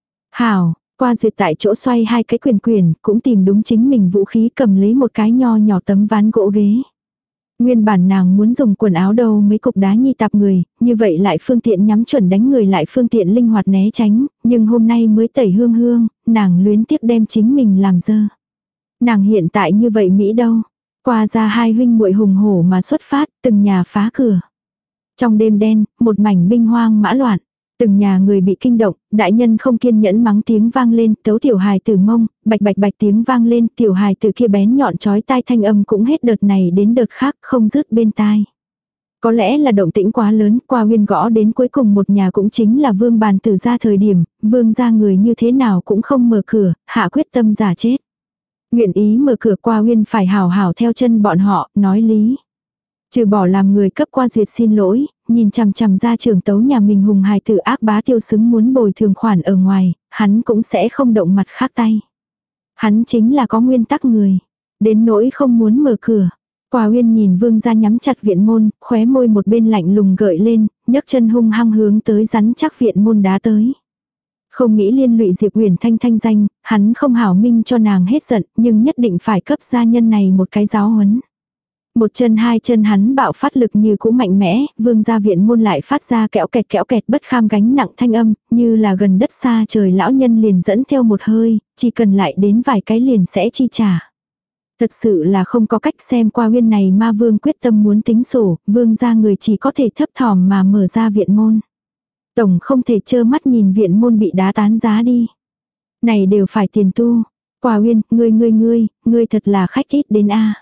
Hảo, qua duyệt tại chỗ xoay hai cái quyền quyền, cũng tìm đúng chính mình vũ khí cầm lấy một cái nho nhỏ tấm ván gỗ ghế. Nguyên bản nàng muốn dùng quần áo đâu mấy cục đá nhi tạp người, như vậy lại phương tiện nhắm chuẩn đánh người lại phương tiện linh hoạt né tránh, nhưng hôm nay mới tẩy hương hương, nàng luyến tiếc đem chính mình làm dơ. Nàng hiện tại như vậy Mỹ đâu. Qua ra hai huynh muội hùng hổ mà xuất phát, từng nhà phá cửa. Trong đêm đen, một mảnh binh hoang mã loạn. Từng nhà người bị kinh động, đại nhân không kiên nhẫn mắng tiếng vang lên, tấu tiểu hài tử mông, bạch bạch bạch tiếng vang lên, tiểu hài tử kia bén nhọn chói tai thanh âm cũng hết đợt này đến đợt khác không dứt bên tai. Có lẽ là động tĩnh quá lớn, qua uyên gõ đến cuối cùng một nhà cũng chính là vương bàn tử ra thời điểm, vương ra người như thế nào cũng không mở cửa, hạ quyết tâm giả chết. Nguyện ý mở cửa qua uyên phải hào hào theo chân bọn họ, nói lý. Trừ bỏ làm người cấp qua duyệt xin lỗi, nhìn chằm chằm ra trưởng tấu nhà mình hùng hài tử ác bá tiêu xứng muốn bồi thường khoản ở ngoài, hắn cũng sẽ không động mặt khác tay. Hắn chính là có nguyên tắc người. Đến nỗi không muốn mở cửa. Quả Uyên nhìn Vương gia nhắm chặt viện môn, khóe môi một bên lạnh lùng gợi lên, nhấc chân hung hăng hướng tới rắn chắc viện môn đá tới. Không nghĩ liên lụy Diệp Uyển Thanh thanh danh, hắn không hảo minh cho nàng hết giận, nhưng nhất định phải cấp gia nhân này một cái giáo huấn. Một chân hai chân hắn bạo phát lực như cũ mạnh mẽ, Vương gia viện môn lại phát ra kẽo kẹt kẽo kẹt bất kham gánh nặng thanh âm, như là gần đất xa trời lão nhân liền dẫn theo một hơi, chỉ cần lại đến vài cái liền sẽ chi trả. Thật sự là không có cách xem qua Uyên này ma vương quyết tâm muốn tính sổ, Vương gia người chỉ có thể thấp thỏm mà mở ra viện môn. Tổng không thể trơ mắt nhìn viện môn bị đá tán giá đi. Này đều phải tiền tu. Qua Uyên, ngươi ngươi ngươi, ngươi thật là khách ít đến a.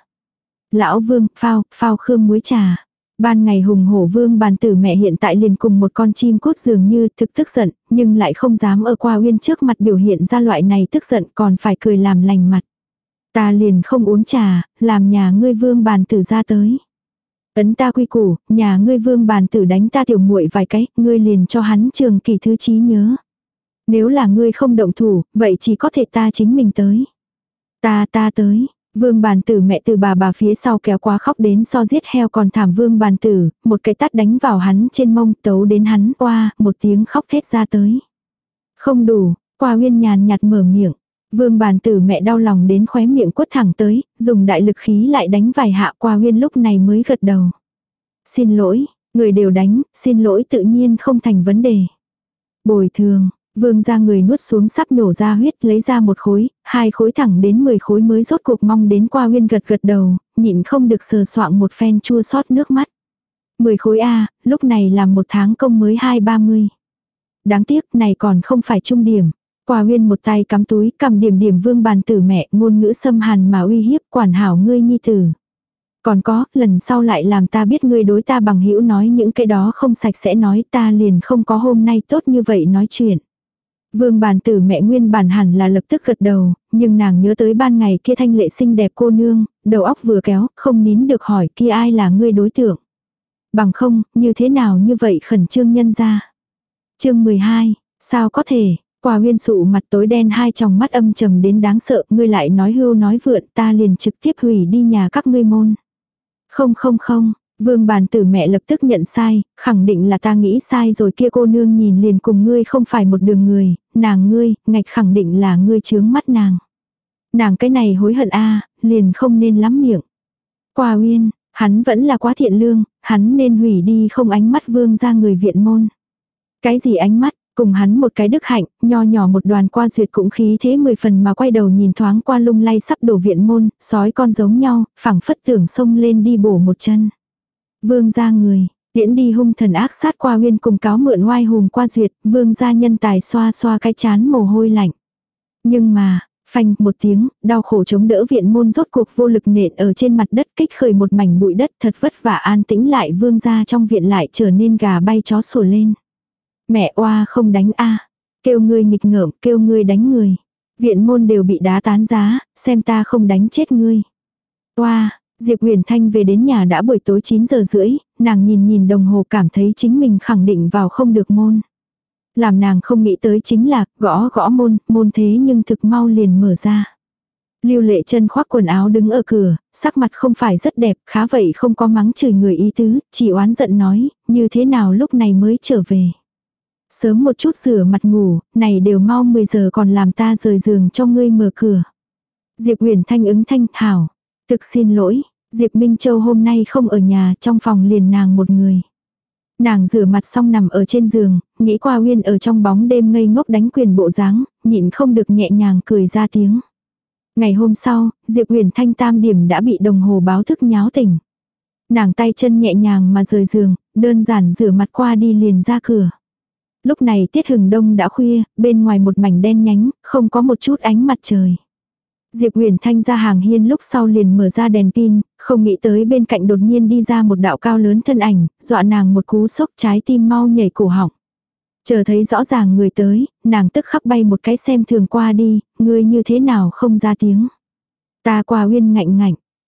Lão Vương, phao, phao khương muối trà. Ban ngày hùng hổ Vương bàn tử mẹ hiện tại liền cùng một con chim cút dường như thực tức giận, nhưng lại không dám ở Qua Uyên trước mặt biểu hiện ra loại này tức giận còn phải cười làm lành mặt. Ta liền không uống trà, làm nhà ngươi Vương bàn tử ra tới. Ấn ta quy củ, nhà ngươi Vương bàn tử đánh ta tiểu muội vài cái, ngươi liền cho hắn trường kỳ thứ trí nhớ. Nếu là ngươi không động thủ, vậy chỉ có thể ta chính mình tới. Ta ta tới. Vương bàn tử mẹ từ bà bà phía sau kéo quá khóc đến so giết heo còn thảm Vương bàn tử, một cái tát đánh vào hắn trên mông tấu đến hắn oa, một tiếng khóc thét ra tới. Không đủ, Qua Uyên nhàn nhạt mở miệng. Vương bàn tử mẹ đau lòng đến khóe miệng quất thẳng tới, dùng đại lực khí lại đánh vài hạ. Qua Uyên lúc này mới gật đầu. Xin lỗi, người đều đánh, xin lỗi tự nhiên không thành vấn đề. Bồi thường. Vương ra người nuốt xuống sắp nhổ ra huyết, lấy ra một khối, hai khối thẳng đến mười khối mới rốt cuộc mong đến Qua Uyên gật gật đầu, nhịn không được sờ soạng một phen chua xót nước mắt. Mười khối A, lúc này làm một tháng công mới hai ba mươi. Đáng tiếc này còn không phải trung điểm. Qua Uyên một tay cắm túi, cầm điểm điểm Vương bàn tử mẹ, ngôn ngữ xâm hàn mà uy hiếp quản hảo ngươi nhi tử. Còn có, lần sau lại làm ta biết ngươi đối ta bằng hữu nói những cái đó không sạch sẽ nói, ta liền không có hôm nay tốt như vậy nói chuyện. Vương bàn tử mẹ nguyên bản hẳn là lập tức gật đầu, nhưng nàng nhớ tới ban ngày kia thanh lệ xinh đẹp cô nương, đầu óc vừa kéo, không nín được hỏi kia ai là ngươi đối tượng. Bằng không, như thế nào như vậy khẩn trương nhân ra. Chương mười hai, sao có thể, Qua Uyên sụ mặt tối đen hai tròng mắt âm trầm đến đáng sợ, ngươi lại nói hưu nói vượn, ta liền trực tiếp hủy đi nhà các ngươi môn. Không không không, Vương bàn tử mẹ lập tức nhận sai, khẳng định là ta nghĩ sai rồi kia cô nương nhìn liền cùng ngươi không phải một đường người, nàng ngươi, ngạch khẳng định là ngươi chướng mắt nàng. Nàng cái này hối hận a, liền không nên lắm miệng. Qua Uyên, hắn vẫn là quá thiện lương, hắn nên hủy đi không ánh mắt Vương ra người viện môn. Cái gì ánh mắt, cùng hắn một cái đức hạnh, nho nhỏ một đoàn Qua Duyệt cũng khí thế mười phần mà quay đầu nhìn thoáng qua lung lay sắp đổ viện môn, sói con giống nhau, phẳng phất tưởng xông lên đi bổ một chân. Vương gia người, tiễn đi hung thần ác sát Qua Uyên cùng cáo mượn oai hùng Qua Duyệt, Vương gia nhân tài xoa xoa cái chán mồ hôi lạnh. Nhưng mà, phanh một tiếng, đau khổ chống đỡ viện môn rốt cuộc vô lực nện ở trên mặt đất kích khởi một mảnh bụi đất thật vất vả an tĩnh lại Vương gia trong viện lại trở nên gà bay chó sủa lên. Mẹ oa không đánh a, kêu ngươi nghịch ngợm, kêu ngươi đánh người. Viện môn đều bị đá tán giá, xem ta không đánh chết ngươi. Oa. Diệp Huyền Thanh về đến nhà đã buổi tối chín giờ rưỡi, nàng nhìn nhìn đồng hồ cảm thấy chính mình khẳng định vào không được môn. Làm nàng không nghĩ tới chính là gõ gõ môn, môn thế nhưng thực mau liền mở ra. Lưu Lệ chân khoác quần áo đứng ở cửa, sắc mặt không phải rất đẹp, khá vậy không có mắng chửi người ý tứ, chỉ oán giận nói, như thế nào lúc này mới trở về. Sớm một chút rửa mặt ngủ, này đều mau mười giờ còn làm ta rời giường cho ngươi mở cửa. Diệp Huyền Thanh ứng thanh, hảo. Thực xin lỗi, Diệp Minh Châu hôm nay không ở nhà, trong phòng liền nàng một người. Nàng rửa mặt xong nằm ở trên giường, nghĩ Qua Uyên ở trong bóng đêm ngây ngốc đánh quyền bộ dáng, nhịn không được nhẹ nhàng cười ra tiếng. Ngày hôm sau, Diệp Huyền Thanh tam điểm đã bị đồng hồ báo thức nháo tỉnh. Nàng tay chân nhẹ nhàng mà rời giường, đơn giản rửa mặt qua đi liền ra cửa. Lúc này tiết hừng đông đã khuya, bên ngoài một mảnh đen nhánh, không có một chút ánh mặt trời. Diệp Huyền Thanh ra hàng hiên lúc sau liền mở ra đèn pin, không nghĩ tới bên cạnh đột nhiên đi ra một đạo cao lớn thân ảnh, dọa nàng một cú sốc trái tim mau nhảy cổ họng. Chờ thấy rõ ràng người tới, nàng tức khắc bay một cái xem thường qua đi, ngươi như thế nào không ra tiếng. Ta Qua Uyên ngạnh ngạnh.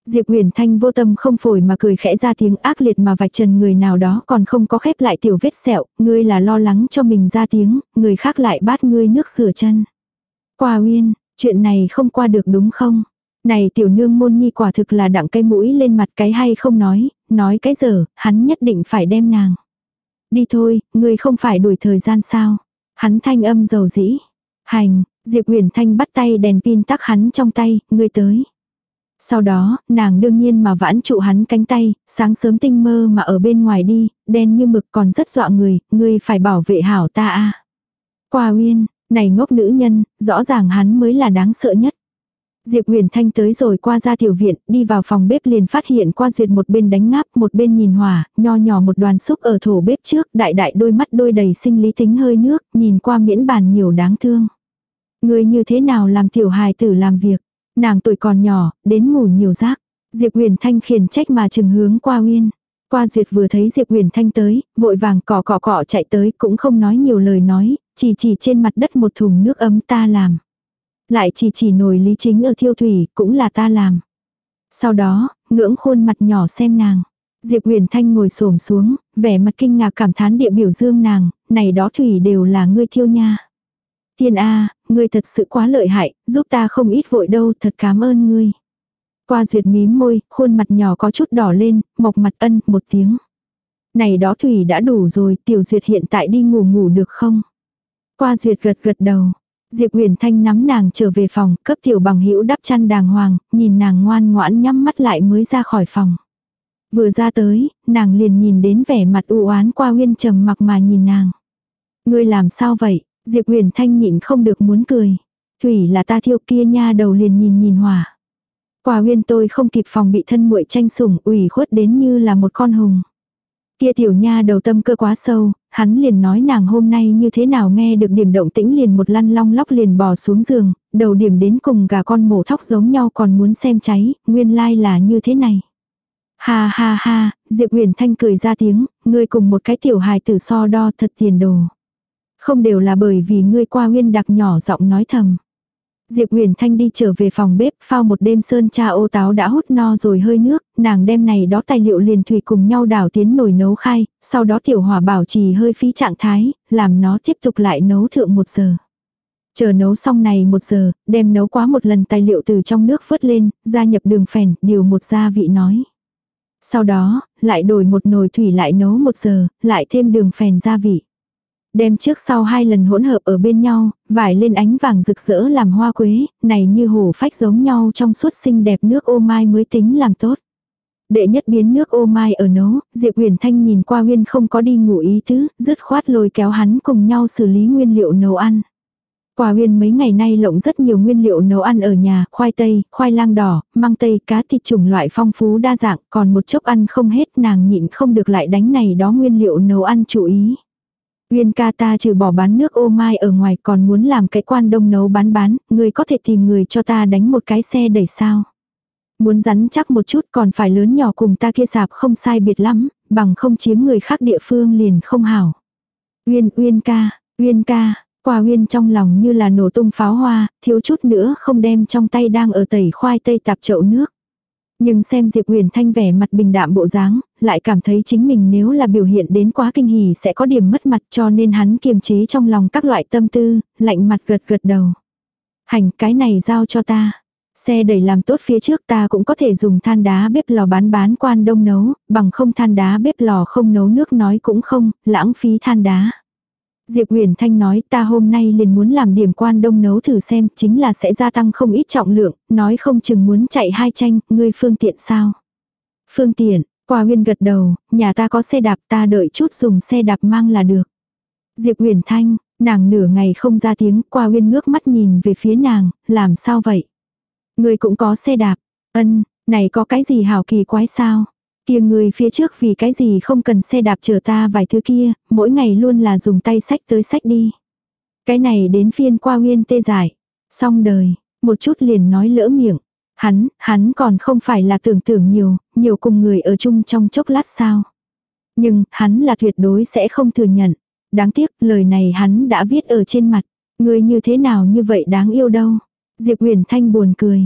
Diệp Huyền Thanh vô tâm không phổi mà cười khẽ ra tiếng ác liệt mà vạch trần người nào đó còn không có khép lại tiểu vết sẹo, ngươi là lo lắng cho mình ra tiếng, người khác lại bát ngươi nước rửa chân. Qua Uyên, chuyện này không qua được đúng không? Này tiểu nương môn nhi quả thực là đặng cái mũi lên mặt cái hay không nói, nói cái dở, hắn nhất định phải đem nàng. Đi thôi, ngươi không phải đuổi thời gian sao? Hắn thanh âm dầu dĩ. Hành, Diệp Huyền Thanh bắt tay đèn pin tắc hắn trong tay, ngươi tới. Sau đó, nàng đương nhiên mà vãn trụ hắn cánh tay, sáng sớm tinh mơ mà ở bên ngoài đi, đen như mực còn rất dọa người, ngươi phải bảo vệ hảo ta a. Qua Uyên, này ngốc nữ nhân, rõ ràng hắn mới là đáng sợ nhất. Diệp Huyền Thanh tới rồi qua ra tiểu viện, đi vào phòng bếp liền phát hiện Qua Duyệt một bên đánh ngáp, một bên nhìn hỏa, nho nhỏ một đoàn xúc ở thổ bếp trước, đại đại đôi mắt đôi đầy sinh lý tính hơi nước, nhìn qua miễn bàn nhiều đáng thương. Người như thế nào làm tiểu hài tử làm việc, nàng tuổi còn nhỏ, đến ngủ nhiều giấc. Diệp Huyền Thanh khiển trách mà chừng hướng Qua Uyên. Qua Duyệt vừa thấy Diệp Huyền Thanh tới, vội vàng cọ cọ cọ chạy tới, cũng không nói nhiều lời nói, chỉ chỉ trên mặt đất một thùng nước ấm ta làm. Lại chỉ chỉ nồi Lý Chính ở thiêu thủy, cũng là ta làm. Sau đó, ngưỡng khuôn mặt nhỏ xem nàng. Diệp Huyền Thanh ngồi xổm xuống, vẻ mặt kinh ngạc cảm thán địa biểu dương nàng, này đó thủy đều là ngươi thiêu nha. Tiên A, ngươi thật sự quá lợi hại, giúp ta không ít vội đâu, thật cảm ơn ngươi. Qua Duyệt mím môi, khuôn mặt nhỏ có chút đỏ lên, mộc mặt ân, một tiếng. Này đó thủy đã đủ rồi, tiểu Duyệt hiện tại đi ngủ ngủ được không? Qua Duyệt gật gật đầu. Diệp Huyền Thanh nắm nàng trở về phòng, cấp tiểu bằng hữu đắp chăn đàng hoàng, nhìn nàng ngoan ngoãn nhắm mắt lại mới ra khỏi phòng. Vừa ra tới, nàng liền nhìn đến vẻ mặt u oán Qua Uyên trầm mặc mà nhìn nàng. Ngươi làm sao vậy? Diệp Huyền Thanh nhịn không được muốn cười. Thủy là ta thiêu, kia nha đầu liền nhìn nhìn hỏa. Qua Uyên tôi không kịp phòng bị thân muội tranh sủng, ủy khuất đến như là một con hùng. Kia tiểu nha đầu tâm cơ quá sâu, hắn liền nói nàng hôm nay như thế nào nghe được điểm động tĩnh liền một lăn long lóc liền bò xuống giường, đầu điểm đến cùng gà con mổ thóc giống nhau còn muốn xem cháy, nguyên lai là như thế này. Ha ha ha, Diệp Huyền Thanh cười ra tiếng, ngươi cùng một cái tiểu hài tử so đo thật tiền đồ. Không đều là bởi vì ngươi Qua Uyên đặc nhỏ giọng nói thầm. Diệp Huyền Thanh đi trở về phòng bếp, phao một đêm sơn cha ô táo đã hút no rồi hơi nước, nàng đem này đó tài liệu liền thủy cùng nhau đảo tiến nồi nấu khai, sau đó tiểu hỏa bảo trì hơi phí trạng thái, làm nó tiếp tục lại nấu thượng một giờ. Chờ nấu xong này một giờ, đem nấu quá một lần tài liệu từ trong nước vớt lên, gia nhập đường phèn, điều một gia vị nói. Sau đó, lại đổi một nồi thủy lại nấu một giờ, lại thêm đường phèn gia vị. Đem trước sau hai lần hỗn hợp ở bên nhau, vải lên ánh vàng rực rỡ làm hoa quế, này như hổ phách giống nhau trong suốt xinh đẹp nước ô mai mới tính làm tốt. Đệ nhất biến nước ô mai ở nấu, Diệp Huyền Thanh nhìn Qua Uyên không có đi ngủ ý tứ, dứt khoát lôi kéo hắn cùng nhau xử lý nguyên liệu nấu ăn. Qua Uyên mấy ngày nay lộng rất nhiều nguyên liệu nấu ăn ở nhà, khoai tây, khoai lang đỏ, măng tây, cá thịt chủng loại phong phú đa dạng, còn một chốc ăn không hết nàng nhịn không được lại đánh này đó nguyên liệu nấu ăn chú ý. Uyên ca ta trừ bỏ bán nước ô mai ở ngoài còn muốn làm cái quan đông nấu bán bán, người có thể tìm người cho ta đánh một cái xe đẩy sao. Muốn rắn chắc một chút còn phải lớn nhỏ cùng ta kia sạp không sai biệt lắm, bằng không chiếm người khác địa phương liền không hảo. Uyên, Uyên ca, Uyên ca, Qua Uyên trong lòng như là nổ tung pháo hoa, thiếu chút nữa không đem trong tay đang ở tẩy khoai tây tạp chậu nước. Nhưng xem Diệp Huyền Thanh vẻ mặt bình đạm bộ dáng, lại cảm thấy chính mình nếu là biểu hiện đến quá kinh hỉ sẽ có điểm mất mặt cho nên hắn kiềm chế trong lòng các loại tâm tư, lạnh mặt gật gật đầu. Hành cái này giao cho ta. Xe đẩy làm tốt phía trước ta cũng có thể dùng than đá bếp lò bán bán quan đông nấu, bằng không than đá bếp lò không nấu nước nói cũng không, lãng phí than đá. Diệp Huyền Thanh nói ta hôm nay liền muốn làm điểm quan đông nấu thử xem, chính là sẽ gia tăng không ít trọng lượng, nói không chừng muốn chạy hai tranh, ngươi phương tiện sao? Phương tiện, Qua Uyên gật đầu, nhà ta có xe đạp ta đợi chút dùng xe đạp mang là được. Diệp Huyền Thanh, nàng nửa ngày không ra tiếng, Qua Uyên ngước mắt nhìn về phía nàng, làm sao vậy? Ngươi cũng có xe đạp, ân, này có cái gì hảo kỳ quái sao? Kia người phía trước vì cái gì không cần xe đạp chở ta vài thứ kia, mỗi ngày luôn là dùng tay xách tới xách đi. Cái này đến phiên Qua Uyên tê giải. Xong đời, một chút liền nói lỡ miệng. Hắn, hắn còn không phải là tưởng tưởng nhiều, nhiều cùng người ở chung trong chốc lát sao. Nhưng, hắn là tuyệt đối sẽ không thừa nhận. Đáng tiếc, lời này hắn đã viết ở trên mặt. Người như thế nào như vậy đáng yêu đâu. Diệp Huyền Thanh buồn cười.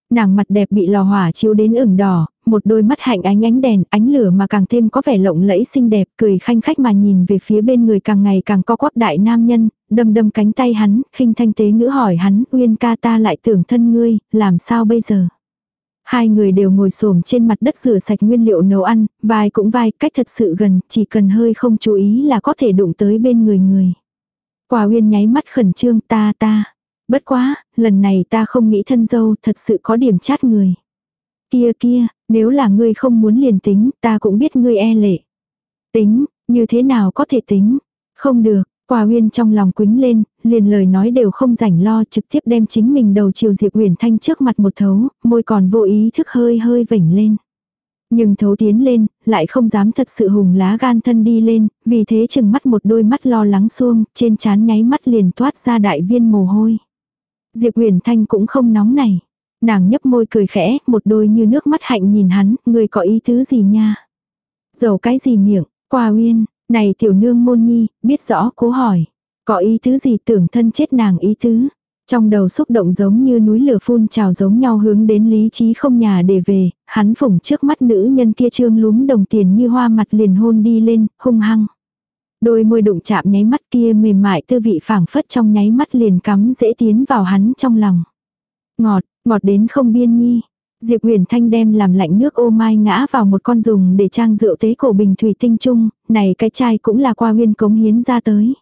Nàng mặt đẹp bị lò hỏa chiếu đến ửng đỏ, một đôi mắt hạnh ánh ánh đèn, ánh lửa mà càng thêm có vẻ lộng lẫy xinh đẹp, cười khanh khách mà nhìn về phía bên người càng ngày càng co quắp đại nam nhân, đâm đâm cánh tay hắn, khinh thanh tế ngữ hỏi hắn, Uyên ca ta lại tưởng thân ngươi, làm sao bây giờ? Hai người đều ngồi xổm trên mặt đất rửa sạch nguyên liệu nấu ăn, vai cũng vai, cách thật sự gần, chỉ cần hơi không chú ý là có thể đụng tới bên người người. Quả Uyên nháy mắt khẩn trương, ta ta. Bất quá, lần này ta không nghĩ thân dâu, thật sự có điểm chát người. Kia kia, nếu là ngươi không muốn liền tính, ta cũng biết ngươi e lệ. Tính, như thế nào có thể tính? Không được, Quả Uyên trong lòng quính lên, liền lời nói đều không rảnh lo, trực tiếp đem chính mình đầu chiều Diệp Uyển Thanh trước mặt một thấu, môi còn vô ý thức hơi hơi vểnh lên. Nhưng thấu tiến lên, lại không dám thật sự hùng lá gan thân đi lên, vì thế chừng mắt một đôi mắt lo lắng xuông, trên trán nháy mắt liền toát ra đại viên mồ hôi. Diệp Uyển Thanh cũng không nóng này. Nàng nhấp môi cười khẽ, một đôi như nước mắt hạnh nhìn hắn, người có ý tứ gì nha? Dầu cái gì miệng, Quả Uyên, này tiểu nương môn nhi, biết rõ cố hỏi. Có ý tứ gì tưởng thân chết nàng ý tứ. Trong đầu xúc động giống như núi lửa phun trào giống nhau hướng đến lý trí không nhà để về, hắn phủng trước mắt nữ nhân kia trương lúm đồng tiền như hoa mặt liền hôn đi lên, hung hăng. Đôi môi đụng chạm nháy mắt kia mềm mại tư vị phảng phất trong nháy mắt liền cắm dễ tiến vào hắn trong lòng. Ngọt, ngọt đến không biên nhi. Diệp Uyển Thanh đem làm lạnh nước ô mai ngã vào một con dùng để trang rượu tế cổ bình thủy tinh chung, này cái chai cũng là Quả Uyên cống hiến ra tới.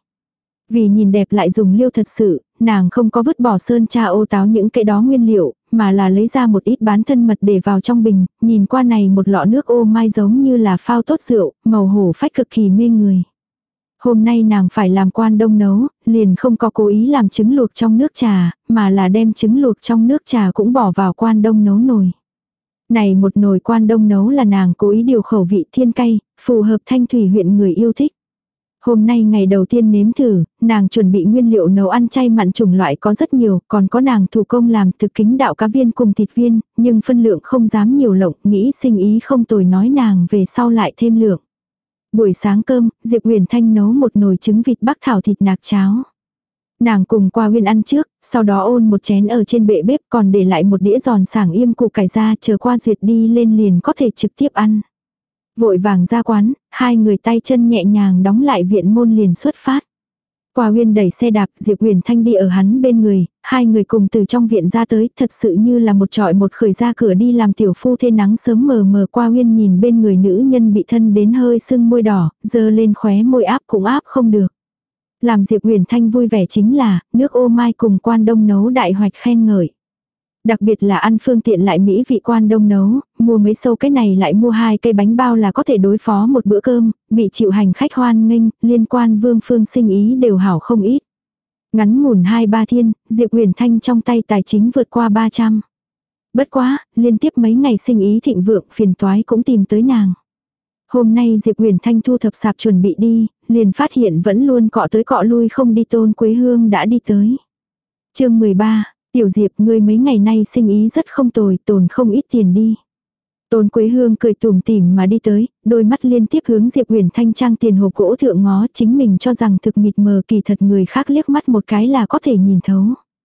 Vì nhìn đẹp lại dùng liêu thật sự, nàng không có vứt bỏ sơn tra ô táo những cái đó nguyên liệu, mà là lấy ra một ít bán thân mật để vào trong bình, nhìn qua này một lọ nước ô mai giống như là phao tốt rượu, màu hổ phách cực kỳ mê người. Hôm nay nàng phải làm quan đông nấu, liền không có cố ý làm trứng luộc trong nước trà, mà là đem trứng luộc trong nước trà cũng bỏ vào quan đông nấu nồi. Này một nồi quan đông nấu là nàng cố ý điều khẩu vị thiên cay, phù hợp Thanh Thủy huyện người yêu thích. Hôm nay ngày đầu tiên nếm thử, nàng chuẩn bị nguyên liệu nấu ăn chay mặn chủng loại có rất nhiều, còn có nàng thủ công làm thực kính đạo cá viên cùng thịt viên, nhưng phân lượng không dám nhiều lộng, nghĩ sinh ý không tồi nói nàng về sau lại thêm lượng. Buổi sáng cơm, Diệp Uyển Thanh nấu một nồi trứng vịt bắc thảo thịt nạc cháo. Nàng cùng Quả Uyên ăn trước, sau đó ôn một chén ở trên bệ bếp còn để lại một đĩa giòn sảng yêm củ cải ra chờ qua duyệt đi lên liền có thể trực tiếp ăn. Vội vàng ra quán, hai người tay chân nhẹ nhàng đóng lại viện môn liền xuất phát. Quả Uyên đẩy xe đạp, Diệp Uyển Thanh đi ở hắn bên người, hai người cùng từ trong viện ra tới, thật sự như là một trọi một khởi ra cửa đi làm tiểu phu thê nắng sớm mờ mờ. Quả Uyên nhìn bên người nữ nhân bị thân đến hơi sưng môi đỏ, dơ lên khóe môi áp cũng áp không được. Làm Diệp Uyển Thanh vui vẻ chính là, nước ô mai cùng quan đông nấu đại hoạch khen ngợi. Đặc biệt là ăn phương tiện lại mỹ vị quan đông nấu, mua mấy sâu cái này lại mua hai cây bánh bao là có thể đối phó một bữa cơm, bị chịu hành khách hoan nghênh, liên quan vương phương sinh ý đều hảo không ít. Ngắn ngủn hai ba thiên, Diệp Uyển Thanh trong tay tài chính vượt qua ba trăm. Bất quá, liên tiếp mấy ngày sinh ý thịnh vượng phiền toái cũng tìm tới nàng. Hôm nay Diệp Uyển Thanh thu thập sạp chuẩn bị đi, liền phát hiện vẫn luôn cọ tới cọ lui không đi Tôn Quế Hương đã đi tới. Chương mười ba, Tiểu Diệp ngươi mấy ngày nay sinh ý rất không tồi, tồn không ít tiền đi. Tôn Quế Hương cười tủm tỉm mà đi tới, đôi mắt liên tiếp hướng Diệp Uyển Thanh trang tiền hộp gỗ thượng ngó, chính mình cho rằng thực mịt mờ kỳ thật người khác liếc mắt một cái là có thể nhìn thấu.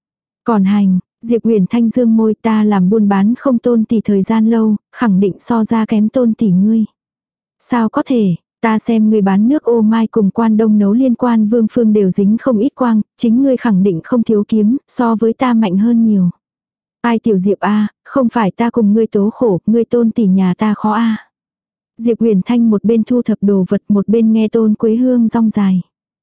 Còn hành, Diệp Uyển Thanh dương môi, ta làm buôn bán không Tôn tỷ thời gian lâu, khẳng định so ra kém Tôn tỷ ngươi. Sao có thể, ta xem ngươi bán nước ô mai cùng quan đông nấu liên quan vương phương đều dính không ít quang, chính ngươi khẳng định không thiếu kiếm, so với ta mạnh hơn nhiều. Ai Tiểu Diệp a, không phải ta cùng ngươi tố khổ, ngươi Tôn tỷ nhà ta khó a. Diệp Uyển Thanh một bên thu thập đồ vật một bên nghe Tôn Quế Hương rong dài.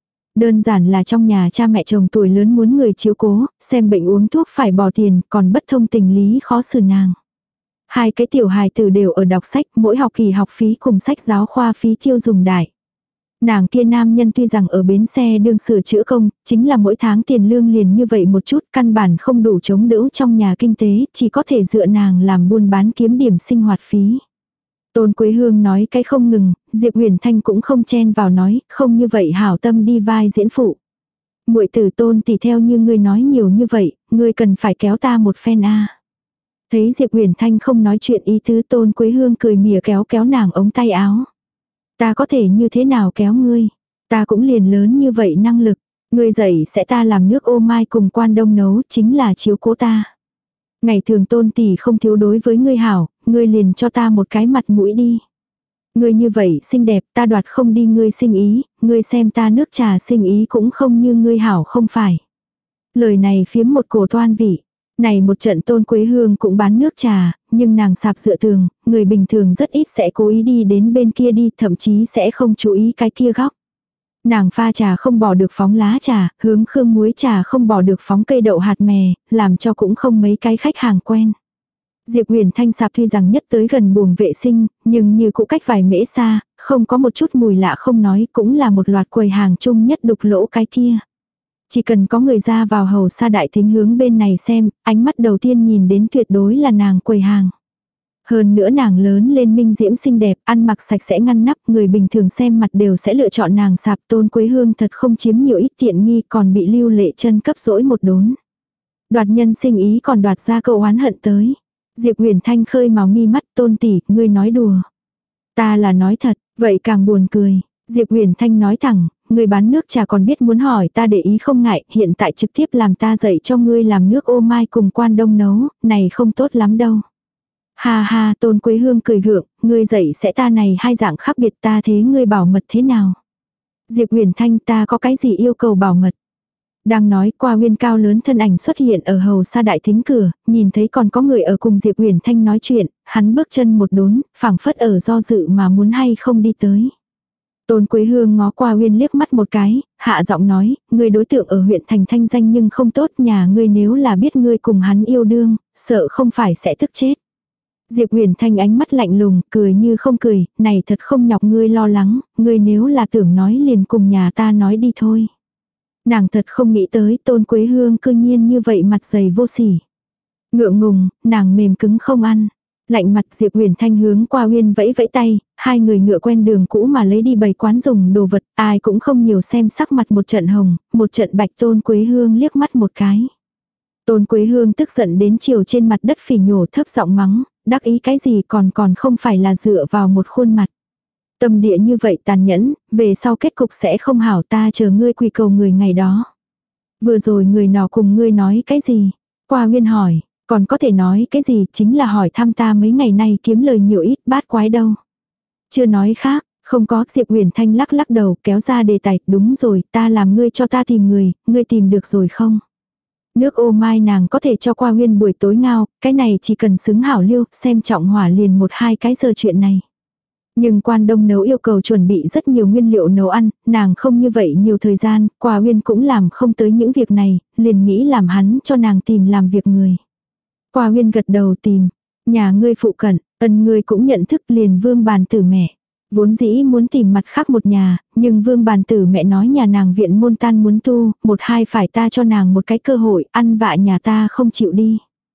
Đơn giản là trong nhà cha mẹ chồng tuổi lớn muốn người chiếu cố, xem bệnh uống thuốc phải bỏ tiền, còn bất thông tình lý khó xử nàng. Hai cái tiểu hài tử đều ở đọc sách, mỗi học kỳ học phí cùng sách giáo khoa phí tiêu dùng đại. Nàng kia nam nhân tuy rằng ở bến xe đương sửa chữa công, chính là mỗi tháng tiền lương liền như vậy một chút, căn bản không đủ chống đỡ trong nhà kinh tế, chỉ có thể dựa nàng làm buôn bán kiếm điểm sinh hoạt phí. Tôn Quế Hương nói cái không ngừng, Diệp Uyển Thanh cũng không chen vào nói, không như vậy hảo tâm đi vai diễn phụ. Muội tử Tôn tỷ theo như ngươi nói nhiều như vậy, ngươi cần phải kéo ta một phen a. Thấy Diệp Uyển Thanh không nói chuyện ý tứ, Tôn Quế Hương cười mỉa kéo kéo nàng ống tay áo. Ta có thể như thế nào kéo ngươi? Ta cũng liền lớn như vậy năng lực. Ngươi dạy sẽ ta làm nước ô mai cùng quan đông nấu chính là chiếu cố ta. Ngày thường Tôn tỷ không thiếu đối với ngươi hảo, ngươi liền cho ta một cái mặt mũi đi. Ngươi như vậy xinh đẹp, ta đoạt không đi ngươi sinh ý, ngươi xem ta nước trà sinh ý cũng không như ngươi hảo không phải. Lời này phiếm một cổ toan vị. Này một trận Tôn Quế Hương cũng bán nước trà, nhưng nàng sạp dựa tường, người bình thường rất ít sẽ cố ý đi đến bên kia đi, thậm chí sẽ không chú ý cái kia góc. Nàng pha trà không bỏ được phóng lá trà, hướng khương muối trà không bỏ được phóng cây đậu hạt mè, làm cho cũng không mấy cái khách hàng quen. Diệp Huyền Thanh sạp tuy rằng nhất tới gần buồng vệ sinh, nhưng như cũ cách vài mễ xa, không có một chút mùi lạ không nói, cũng là một loạt quầy hàng chung nhất đục lỗ cái kia. Chỉ cần có người ra vào hầu xa đại thính hướng bên này xem, ánh mắt đầu tiên nhìn đến tuyệt đối là nàng quầy hàng. Hơn nữa nàng lớn lên minh diễm xinh đẹp, ăn mặc sạch sẽ ngăn nắp, người bình thường xem mặt đều sẽ lựa chọn nàng sạp. Tôn Quế Hương thật không chiếm nhiều ít tiện nghi, còn bị Lưu Lệ Chân cấp dỗi một đốn. Đoạt nhân sinh ý còn đoạt ra câu oán hận tới. Diệp Huyền Thanh khơi màu mi mắt, Tôn tỷ, ngươi nói đùa. Ta là nói thật, vậy càng buồn cười. Diệp Huyền Thanh nói thẳng, người bán nước trà còn biết muốn hỏi ta để ý không ngại, hiện tại trực tiếp làm ta dạy cho ngươi làm nước ô mai cùng Quan Đông nấu, này không tốt lắm đâu. Ha ha, Tôn Quế Hương cười gượng, ngươi dạy sẽ ta này hai dạng khác biệt, ta thế ngươi bảo mật thế nào? Diệp Huyền Thanh, ta có cái gì yêu cầu bảo mật? Đang nói, Qua Huyên cao lớn thân ảnh xuất hiện ở hầu xa đại thính cửa, nhìn thấy còn có người ở cùng Diệp Huyền Thanh nói chuyện, hắn bước chân một đốn, phảng phất ở do dự mà muốn hay không đi tới. Tôn Quế Hương ngó Qua Huyên liếc mắt một cái, hạ giọng nói, ngươi đối tượng ở huyện thành thanh danh nhưng không tốt, nhà ngươi nếu là biết ngươi cùng hắn yêu đương, sợ không phải sẽ tức chết. Diệp Huyền Thanh ánh mắt lạnh lùng, cười như không cười, này thật không nhọc ngươi lo lắng, ngươi nếu là tưởng nói liền cùng nhà ta nói đi thôi. Nàng thật không nghĩ tới Tôn Quế Hương cư nhiên như vậy mặt dày vô sỉ. Ngượng ngùng, nàng mềm cứng không ăn. Lạnh mặt Diệp Huyền Thanh hướng Qua Huyên vẫy vẫy tay, hai người ngựa quen đường cũ mà lấy đi bày quán dùng đồ vật, ai cũng không nhiều xem sắc mặt một trận hồng, một trận bạch. Tôn Quế Hương liếc mắt một cái. Tôn Quế Hương tức giận đến chiều trên mặt đất phỉ nhổ thấp giọng mắng, đắc ý cái gì còn còn không phải là dựa vào một khuôn mặt. Tâm địa như vậy tàn nhẫn, về sau kết cục sẽ không hảo, ta chờ ngươi quỳ cầu người ngày đó. Vừa rồi người nọ cùng ngươi nói cái gì? Qua Huyên hỏi, còn có thể nói cái gì, chính là hỏi thăm ta mấy ngày nay kiếm lời nhiều ít, bát quái đâu. Chưa nói khác, không có. Diệp Huyền Thanh lắc lắc đầu kéo ra đề tài, đúng rồi, ta làm ngươi cho ta tìm người, ngươi tìm được rồi không? Nước ô mai nàng có thể cho Qua Huyên buổi tối ngao, cái này chỉ cần xứng hảo liêu, xem trọng hỏa liền một hai cái giờ chuyện này. Nhưng Quan Đông nấu yêu cầu chuẩn bị rất nhiều nguyên liệu nấu ăn, nàng không như vậy nhiều thời gian, Qua Huyên cũng làm không tới những việc này, liền nghĩ làm hắn cho nàng tìm làm việc người. Qua Huyên gật đầu tìm, nhà ngươi phụ cận, ân ngươi cũng nhận thức liền Vương Bàn Tử mẹ. Vốn dĩ muốn tìm mặt khác một nhà, nhưng Vương Bàn Tử mẹ nói nhà nàng viện môn tan muốn tu, một hai phải ta cho nàng một cái cơ hội, ăn vạ nhà ta không chịu đi.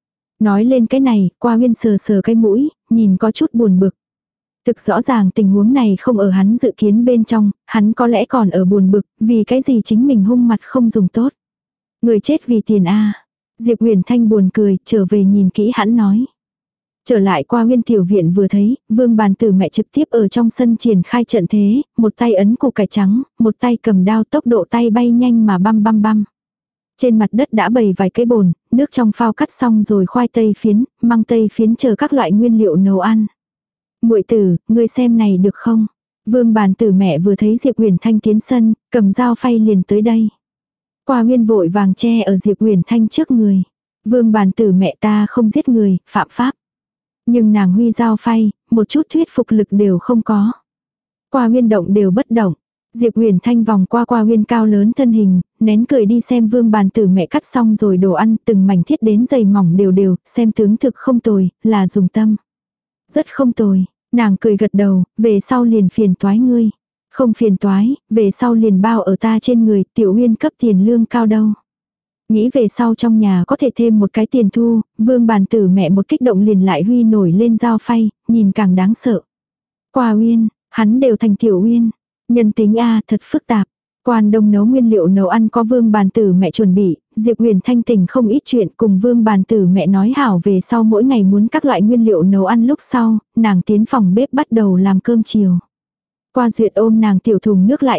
Nói lên cái này, Qua Huyên sờ sờ cái mũi, nhìn có chút buồn bực. Thực rõ ràng tình huống này không ở hắn dự kiến bên trong, hắn có lẽ còn ở buồn bực, vì cái gì chính mình hung mặt không dùng tốt. Người chết vì tiền a. Diệp Huyền Thanh buồn cười, trở về nhìn kỹ hắn nói. Trở lại Qua Huyên tiểu viện vừa thấy, Vương Bàn Tử mẹ trực tiếp ở trong sân triển khai trận thế, một tay ấn củ cải trắng, một tay cầm đao, tốc độ tay bay nhanh mà băm băm băm. Trên mặt đất đã bày vài cái bồn, nước trong phao cắt xong rồi khoai tây phiến, măng tây phiến chờ các loại nguyên liệu nấu ăn. Muội tử, ngươi xem này được không? Vương Bàn Tử mẹ vừa thấy Diệp Huyền Thanh tiến sân, cầm dao phay liền tới đây. Qua Huyên vội vàng che ở Diệp Huyền Thanh trước người. Vương Bàn Tử mẹ ta không giết người, phạm pháp. Nhưng nàng huy dao phay, một chút thuyết phục lực đều không có. Qua Huyên động đều bất động. Diệp Huyền Thanh vòng qua Qua Huyên cao lớn thân hình, nén cười đi xem Vương Bàn Tử mẹ cắt xong rồi đồ ăn, từng mảnh thiết đến dày mỏng đều đều, xem tướng thực không tồi, là dùng tâm. Rất không tồi, nàng cười gật đầu, về sau liền phiền toái ngươi. Không phiền toái, về sau liền bao ở ta trên người, Tiểu Huyên cấp tiền lương cao đâu. Nghĩ về sau trong nhà có thể thêm một cái tiền thu, Vương Bàn Tử mẹ một kích động liền lại huy nổi lên dao phay, nhìn càng đáng sợ. Qua Huyên, hắn đều thành Tiểu Huyên. Nhân tính a thật phức tạp. Quan Đông nấu nguyên liệu nấu ăn có Vương Bàn Tử mẹ chuẩn bị, Diệp Huyền Thanh tỉnh không ít chuyện cùng Vương Bàn Tử mẹ nói hảo về sau mỗi ngày muốn các loại nguyên liệu nấu ăn lúc sau, nàng tiến phòng bếp bắt đầu làm cơm chiều. Qua Duyệt ôm nàng tiểu thùng nước lại đây,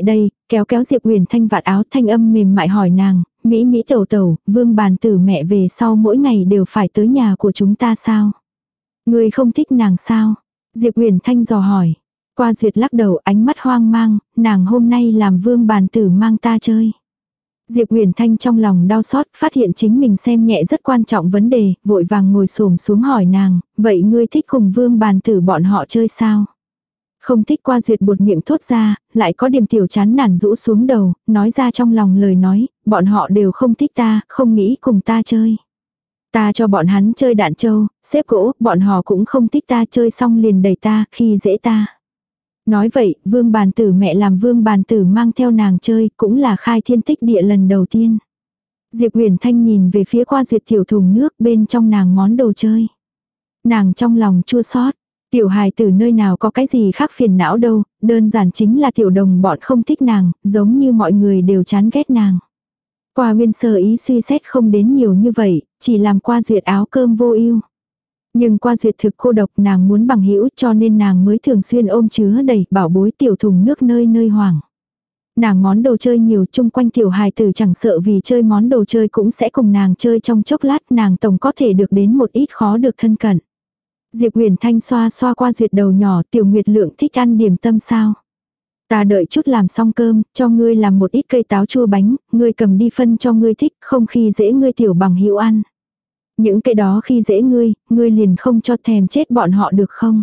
kéo kéo Diệp Huyền Thanh vạt áo, thanh âm mềm mại hỏi nàng, Mỹ Mỹ tẩu tẩu, Vương bàn tử mẹ về sau mỗi ngày đều phải tới nhà của chúng ta sao? Ngươi không thích nàng sao? Diệp Huyền Thanh dò hỏi. Qua Duyệt lắc đầu, ánh mắt hoang mang, nàng hôm nay làm Vương bàn tử mang ta chơi. Diệp Huyền Thanh trong lòng đau xót, phát hiện chính mình xem nhẹ rất quan trọng vấn đề, vội vàng ngồi xổm xuống hỏi nàng, vậy ngươi thích cùng Vương bàn tử bọn họ chơi sao? Không thích. Qua Duyệt buột miệng thốt ra, lại có điểm tiểu chán nản rũ xuống đầu, nói ra trong lòng lời nói, bọn họ đều không thích ta, không nghĩ cùng ta chơi. Ta cho bọn hắn chơi đạn châu, xếp gỗ, bọn họ cũng không thích ta, chơi xong liền đẩy ta, khi dễ ta. Nói vậy, Vương bàn tử mẹ làm Vương bàn tử mang theo nàng chơi, cũng là khai thiên tích địa lần đầu tiên. Diệp Huyền Thanh nhìn về phía Qua Duyệt tiểu thùng nước bên trong nàng món đồ chơi. Nàng trong lòng chua xót. Tiểu hài tử nơi nào có cái gì khác phiền não đâu, đơn giản chính là tiểu đồng bọn không thích nàng, giống như mọi người đều chán ghét nàng. Qua Uyên sơ ý suy xét không đến nhiều như vậy, chỉ làm Qua Duyệt áo cơm vô ưu. Nhưng Qua Duyệt thực cô độc, nàng muốn bằng hữu, cho nên nàng mới thường xuyên ôm chứa đầy bảo bối tiểu thùng nước nơi nơi hoảng. Nàng món đồ chơi nhiều, chung quanh tiểu hài tử chẳng sợ vì chơi món đồ chơi cũng sẽ cùng nàng chơi trong chốc lát, nàng tổng có thể được đến một ít khó được thân cận. Diệp Huyền Thanh xoa xoa Qua Duyệt đầu nhỏ, Tiểu Nguyệt Lượng thích ăn điểm tâm sao? Ta đợi chút làm xong cơm, cho ngươi làm một ít cây táo chua bánh, ngươi cầm đi phân cho ngươi thích, không khi dễ ngươi tiểu bằng hữu ăn. Những cái đó khi dễ ngươi, ngươi liền không cho thèm chết bọn họ được không?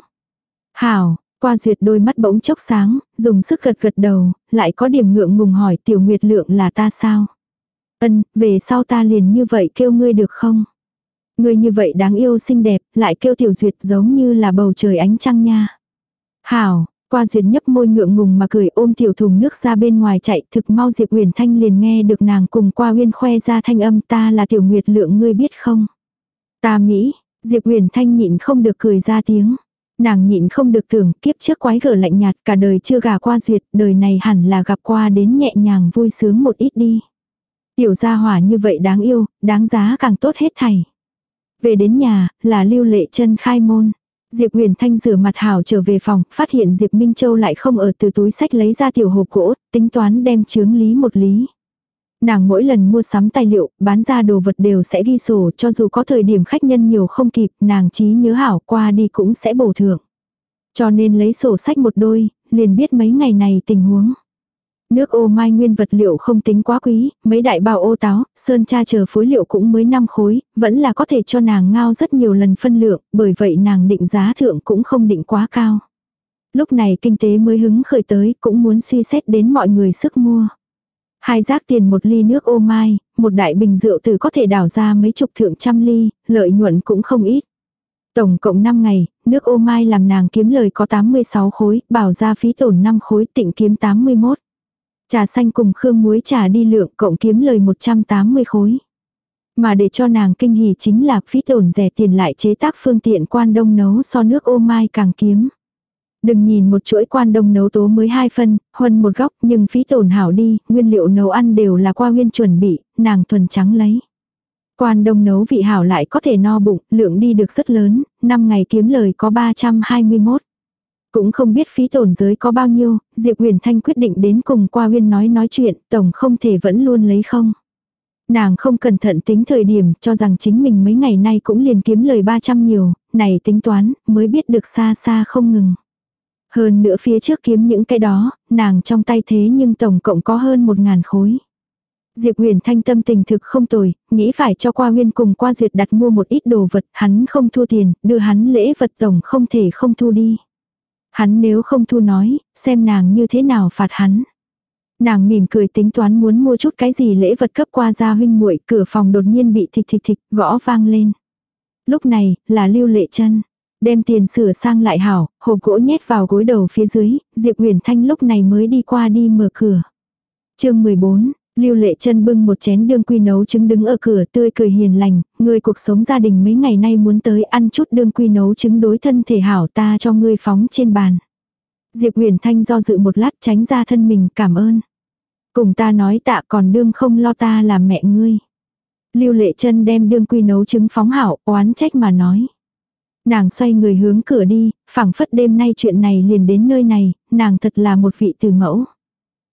Hảo. Qua Duyệt đôi mắt bỗng chốc sáng, dùng sức gật gật đầu, lại có điểm ngượng ngùng hỏi Tiểu Nguyệt Lượng là ta sao? Ân, về sau ta liền như vậy kêu ngươi được không? Ngươi như vậy đáng yêu xinh đẹp, lại kêu Tiểu Duyệt giống như là bầu trời ánh trăng nha. Hảo. Qua Duyệt nhấp môi ngượng ngùng mà cười, ôm tiểu thùng nước ra bên ngoài chạy, thực mau Diệp Huyền Thanh liền nghe được nàng cùng Qua Uyên khoe ra thanh âm, ta là Tiểu Nguyệt Lượng ngươi biết không? Ta Mỹ. Diệp Huyền Thanh nhịn không được cười ra tiếng. Nàng nhịn không được tưởng, kiếp trước quái gở lạnh nhạt, cả đời chưa gả qua Duyệt, đời này hẳn là gặp qua đến nhẹ nhàng vui sướng một ít đi. Tiểu gia hỏa như vậy đáng yêu, đáng giá càng tốt hết thảy. Về đến nhà, là Lưu Lệ Chân khai môn. Diệp Huyền Thanh rửa mặt hảo trở về phòng, phát hiện Diệp Minh Châu lại không ở, từ túi sách lấy ra tiểu hộp gỗ, tính toán đem chướng lý một lý. Nàng mỗi lần mua sắm tài liệu, bán ra đồ vật đều sẽ ghi sổ, cho dù có thời điểm khách nhân nhiều không kịp, nàng trí nhớ hảo qua đi cũng sẽ bổ thưởng. Cho nên lấy sổ sách một đôi, liền biết mấy ngày này tình huống. Nước ô mai nguyên vật liệu không tính quá quý, mấy đại bao ô táo, sơn tra chờ phối liệu cũng mới năm khối, vẫn là có thể cho nàng ngao rất nhiều lần phân lượng, bởi vậy nàng định giá thượng cũng không định quá cao. Lúc này kinh tế mới hứng khởi tới, cũng muốn suy xét đến mọi người sức mua. Hai rác tiền một ly nước ô mai, một đại bình rượu từ có thể đảo ra mấy chục thượng trăm ly, lợi nhuận cũng không ít. Tổng cộng năm ngày, nước ô mai làm nàng kiếm lời có tám mươi sáu khối, bảo ra phí tổn năm khối, tịnh kiếm tám mươi mốt. Trà xanh cùng khương muối trà đi lượng cộng kiếm lời một trăm tám mươi khối. Mà để cho nàng kinh hỉ chính là phí tổn rẻ tiền lại chế tác phương tiện quan đông nấu so nước ô mai càng kiếm. Đừng nhìn một chuỗi quan đông nấu tố mới hai phân, huân một góc, nhưng phí tổn hảo đi, nguyên liệu nấu ăn đều là Qua Uyên chuẩn bị, nàng thuần trắng lấy. Quan đông nấu vị hảo lại có thể no bụng, lượng đi được rất lớn, năm ngày kiếm lời có ba trăm hai mươi mốt. Cũng không biết phí tổn giới có bao nhiêu, Diệp Huyền Thanh quyết định đến cùng Qua Uyên nói nói chuyện, tổng không thể vẫn luôn lấy không. Nàng không cẩn thận tính thời điểm, cho rằng chính mình mấy ngày nay cũng liền kiếm lời ba trăm nhiều, này tính toán, mới biết được xa xa không ngừng. Hơn nữa phía trước kiếm những cái đó, nàng trong tay thế nhưng tổng cộng có hơn một ngàn khối. Diệp Huyền Thanh tâm tình thực không tồi, nghĩ phải cho Qua Uyên cùng Qua Duyệt đặt mua một ít đồ vật, hắn không thu tiền, đưa hắn lễ vật tổng không thể không thu đi. Hắn nếu không thu nói, xem nàng như thế nào phạt hắn. Nàng mỉm cười tính toán muốn mua chút cái gì lễ vật cấp Qua gia huynh muội, cửa phòng đột nhiên bị thịch thịch thịch gõ vang lên. Lúc này, là Lưu Lệ Chân. Đem tiền sửa sang lại hảo, hộp gỗ nhét vào gối đầu phía dưới, Diệp Huyền Thanh lúc này mới đi qua đi mở cửa. Chương mười bốn, Lưu Lệ Chân bưng một chén đương quy nấu trứng đứng ở cửa tươi cười hiền lành, người cuộc sống gia đình mấy ngày nay muốn tới ăn chút đương quy nấu trứng đối thân thể hảo ta cho ngươi phóng trên bàn. Diệp Huyền Thanh do dự một lát tránh ra thân mình cảm ơn. Cùng ta nói tạ còn đương không lo ta là mẹ ngươi. Lưu Lệ Chân đem đương quy nấu trứng phóng hảo oán trách mà nói. Nàng xoay người hướng cửa đi, phảng phất đêm nay chuyện này liền đến nơi này, nàng thật là một vị từ mẫu.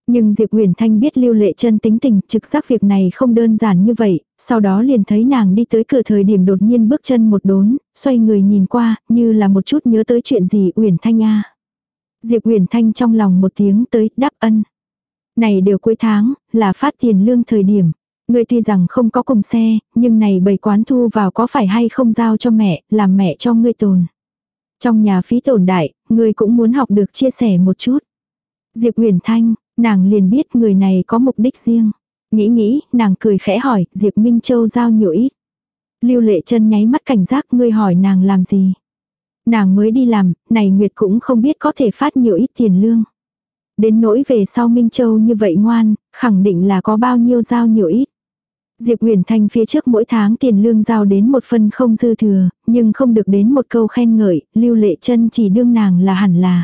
Nhưng Diệp Uyển Thanh biết Lưu Lệ Trân tính tình, trực giác việc này không đơn giản như vậy, sau đó liền thấy nàng đi tới cửa thời điểm đột nhiên bước chân một đốn, xoay người nhìn qua, như là một chút nhớ tới chuyện gì. Uyển Thanh a. Diệp Uyển Thanh trong lòng một tiếng tới, đáp ân. Này đều cuối tháng, là phát tiền lương thời điểm. Ngươi tuy rằng không có cùng xe, nhưng này bầy quán thu vào có phải hay không giao cho mẹ, làm mẹ cho ngươi tồn. Trong nhà phí tổn đại, ngươi cũng muốn học được chia sẻ một chút. Diệp Uyển Thanh, nàng liền biết người này có mục đích riêng. Nghĩ nghĩ, nàng cười khẽ hỏi, Diệp Minh Châu giao nhiều ít. Lưu Lệ Trân nháy mắt cảnh giác, ngươi hỏi nàng làm gì. Nàng mới đi làm, này Nguyệt cũng không biết có thể phát nhiều ít tiền lương. Đến nỗi về sau Minh Châu như vậy ngoan, khẳng định là có bao nhiêu giao nhiều ít. Diệp Uyển Thanh phía trước mỗi tháng tiền lương giao đến một phân không dư thừa, nhưng không được đến một câu khen ngợi, Lưu Lệ Trân chỉ đương nàng là hẳn là.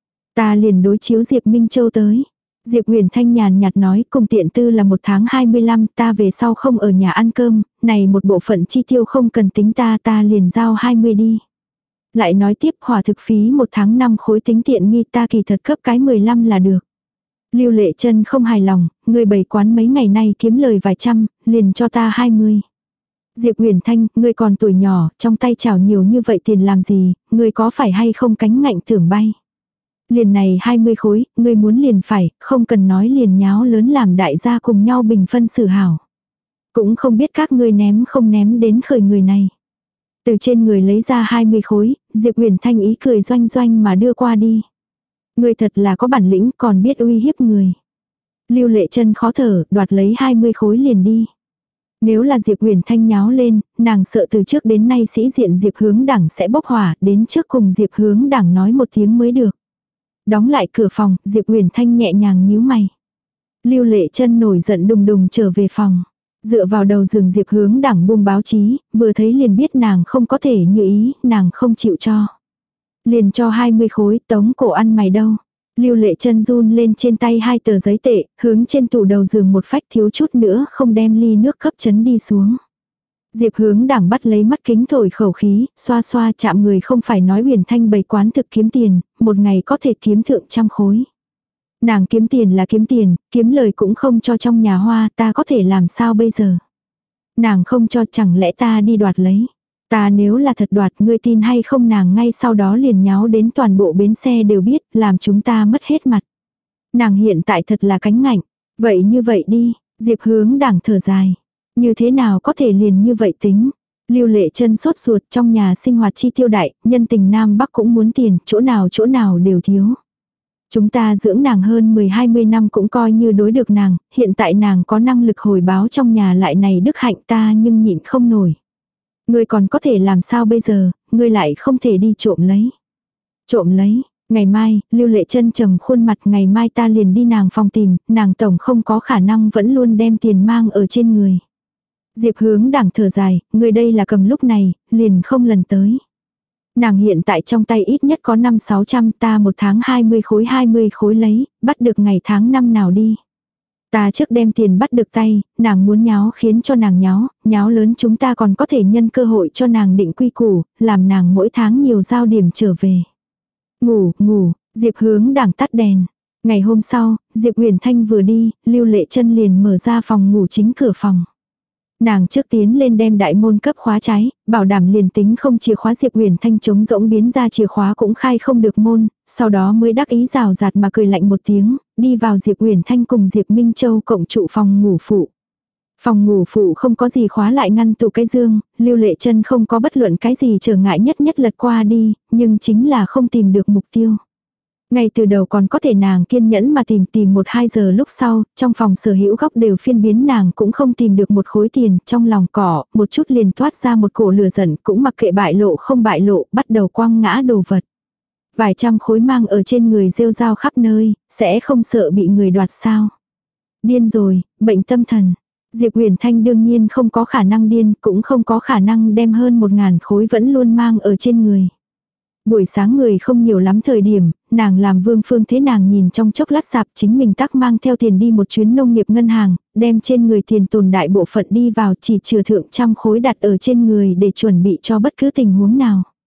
Ta liền đối chiếu Diệp Minh Châu tới. Diệp Uyển Thanh nhàn nhạt nói, cùng tiện tư là một tháng hai mươi lăm, ta về sau không ở nhà ăn cơm, này một bộ phận chi tiêu không cần tính ta, ta liền giao hai mươi đi. Lại nói tiếp, hỏa thực phí một tháng năm khối tính tiện nghi, ta kỳ thật cấp cái mười lăm là được. Lưu Lệ Trân không hài lòng, người bày quán mấy ngày nay kiếm lời vài trăm, liền cho ta hai mươi. Diệp Uyển Thanh, ngươi còn tuổi nhỏ, trong tay chảo nhiều như vậy tiền làm gì, ngươi có phải hay không cánh ngạnh tưởng bay. Liền này hai mươi khối, ngươi muốn liền phải, không cần nói liền nháo lớn làm đại gia cùng nhau bình phân xử hảo. Cũng không biết các ngươi ném không ném đến khởi người này. Từ trên người lấy ra hai mươi khối, Diệp Uyển Thanh ý cười doanh doanh mà đưa qua đi. Ngươi thật là có bản lĩnh, còn biết uy hiếp người. Lưu Lệ Trân khó thở, đoạt lấy hai mươi khối liền đi. Nếu là Diệp Uyển Thanh nháo lên, nàng sợ từ trước đến nay sĩ diện Diệp Hướng Đẳng sẽ bốc hỏa, đến trước cùng Diệp Hướng Đẳng nói một tiếng mới được. Đóng lại cửa phòng, Diệp Uyển Thanh nhẹ nhàng nhíu mày. Lưu Lệ Trân nổi giận đùng đùng trở về phòng. Dựa vào đầu giường Diệp Hướng Đẳng buông báo chí, vừa thấy liền biết nàng không có thể như ý, nàng không chịu cho. Liền cho hai mươi khối, tống cổ ăn mày đâu. Lưu Lệ Trân run lên trên tay hai tờ giấy tệ, hướng trên tủ đầu giường một phách, thiếu chút nữa không đem ly nước cấp chấn đi xuống. Diệp Hướng Đẳng bắt lấy mắt kính thổi khẩu khí, xoa xoa chạm người không phải nói Uyển Thanh bày quán thực kiếm tiền, một ngày có thể kiếm thượng trăm khối. Nàng kiếm tiền là kiếm tiền, kiếm lời cũng không cho trong nhà hoa, ta có thể làm sao bây giờ. Nàng không cho, chẳng lẽ ta đi đoạt lấy. Ta nếu là thật đoạt, ngươi tin hay không, nàng ngay sau đó liền nháo đến toàn bộ bến xe đều biết, làm chúng ta mất hết mặt. Nàng hiện tại thật là cánh ngạnh. Vậy như vậy đi, Diệp Hướng Đẳng thở dài. Như thế nào có thể liền như vậy tính. Lưu Lệ Trân sốt ruột, trong nhà sinh hoạt chi tiêu đại, nhân tình Nam Bắc cũng muốn tiền, chỗ nào chỗ nào đều thiếu. Chúng ta dưỡng nàng hơn mười hai mươi năm cũng coi như đối được nàng, hiện tại nàng có năng lực hồi báo trong nhà lại này đức hạnh ta nhưng nhịn không nổi. Ngươi còn có thể làm sao bây giờ, ngươi lại không thể đi trộm lấy. Trộm lấy, ngày mai, Lưu Lệ Trân trầm khuôn mặt, ngày mai ta liền đi nàng phòng tìm, nàng tổng không có khả năng vẫn luôn đem tiền mang ở trên người. Diệp Hướng Đẳng thở dài, người đây là cầm lúc này, liền không lần tới. Nàng hiện tại trong tay ít nhất có năm sáu trăm, ta một tháng hai mươi khối hai mươi khối lấy, bắt được ngày tháng năm nào đi. Ta trước đem tiền bắt được tay, nàng muốn nháo khiến cho nàng nháo, nháo lớn chúng ta còn có thể nhân cơ hội cho nàng định quy củ, làm nàng mỗi tháng nhiều giao điểm trở về. Ngủ, ngủ, Diệp Hướng Đẳng tắt đèn. Ngày hôm sau, Diệp Uyển Thanh vừa đi, Lưu Lệ Trân liền mở ra phòng ngủ chính cửa phòng. Nàng trước tiến lên đem đại môn cấp khóa trái, bảo đảm liền tính không chìa khóa Diệp Uyển Thanh trống rỗng biến ra chìa khóa cũng khai không được môn, sau đó mới đắc ý rào rạt mà cười lạnh một tiếng, đi vào Diệp Uyển Thanh cùng Diệp Minh Châu cộng trụ phòng ngủ phụ. Phòng ngủ phụ không có gì khóa lại ngăn tủ cái dương, Lưu Lệ Trân không có bất luận cái gì trở ngại nhất nhất lật qua đi, nhưng chính là không tìm được mục tiêu. Ngay từ đầu còn có thể nàng kiên nhẫn mà tìm tìm một hai giờ lúc sau, trong phòng sở hữu góc đều phiên biến nàng cũng không tìm được một khối tiền, trong lòng cỏ, một chút liền toát ra một cổ lửa giận, cũng mặc kệ bại lộ không bại lộ, bắt đầu quăng ngã đồ vật. Vài trăm khối mang ở trên người rêu rao khắp nơi, sẽ không sợ bị người đoạt sao. Điên rồi, bệnh tâm thần. Diệp Uyển Thanh đương nhiên không có khả năng điên, cũng không có khả năng đem hơn một ngàn khối vẫn luôn mang ở trên người. Buổi sáng người không nhiều lắm thời điểm, nàng làm Vương Phương thế nàng nhìn trong chốc lát sạp, chính mình tắc mang theo tiền đi một chuyến nông nghiệp ngân hàng, đem trên người tiền tồn đại bộ phận đi vào, chỉ chừa thượng trăm khối đặt ở trên người để chuẩn bị cho bất cứ tình huống nào.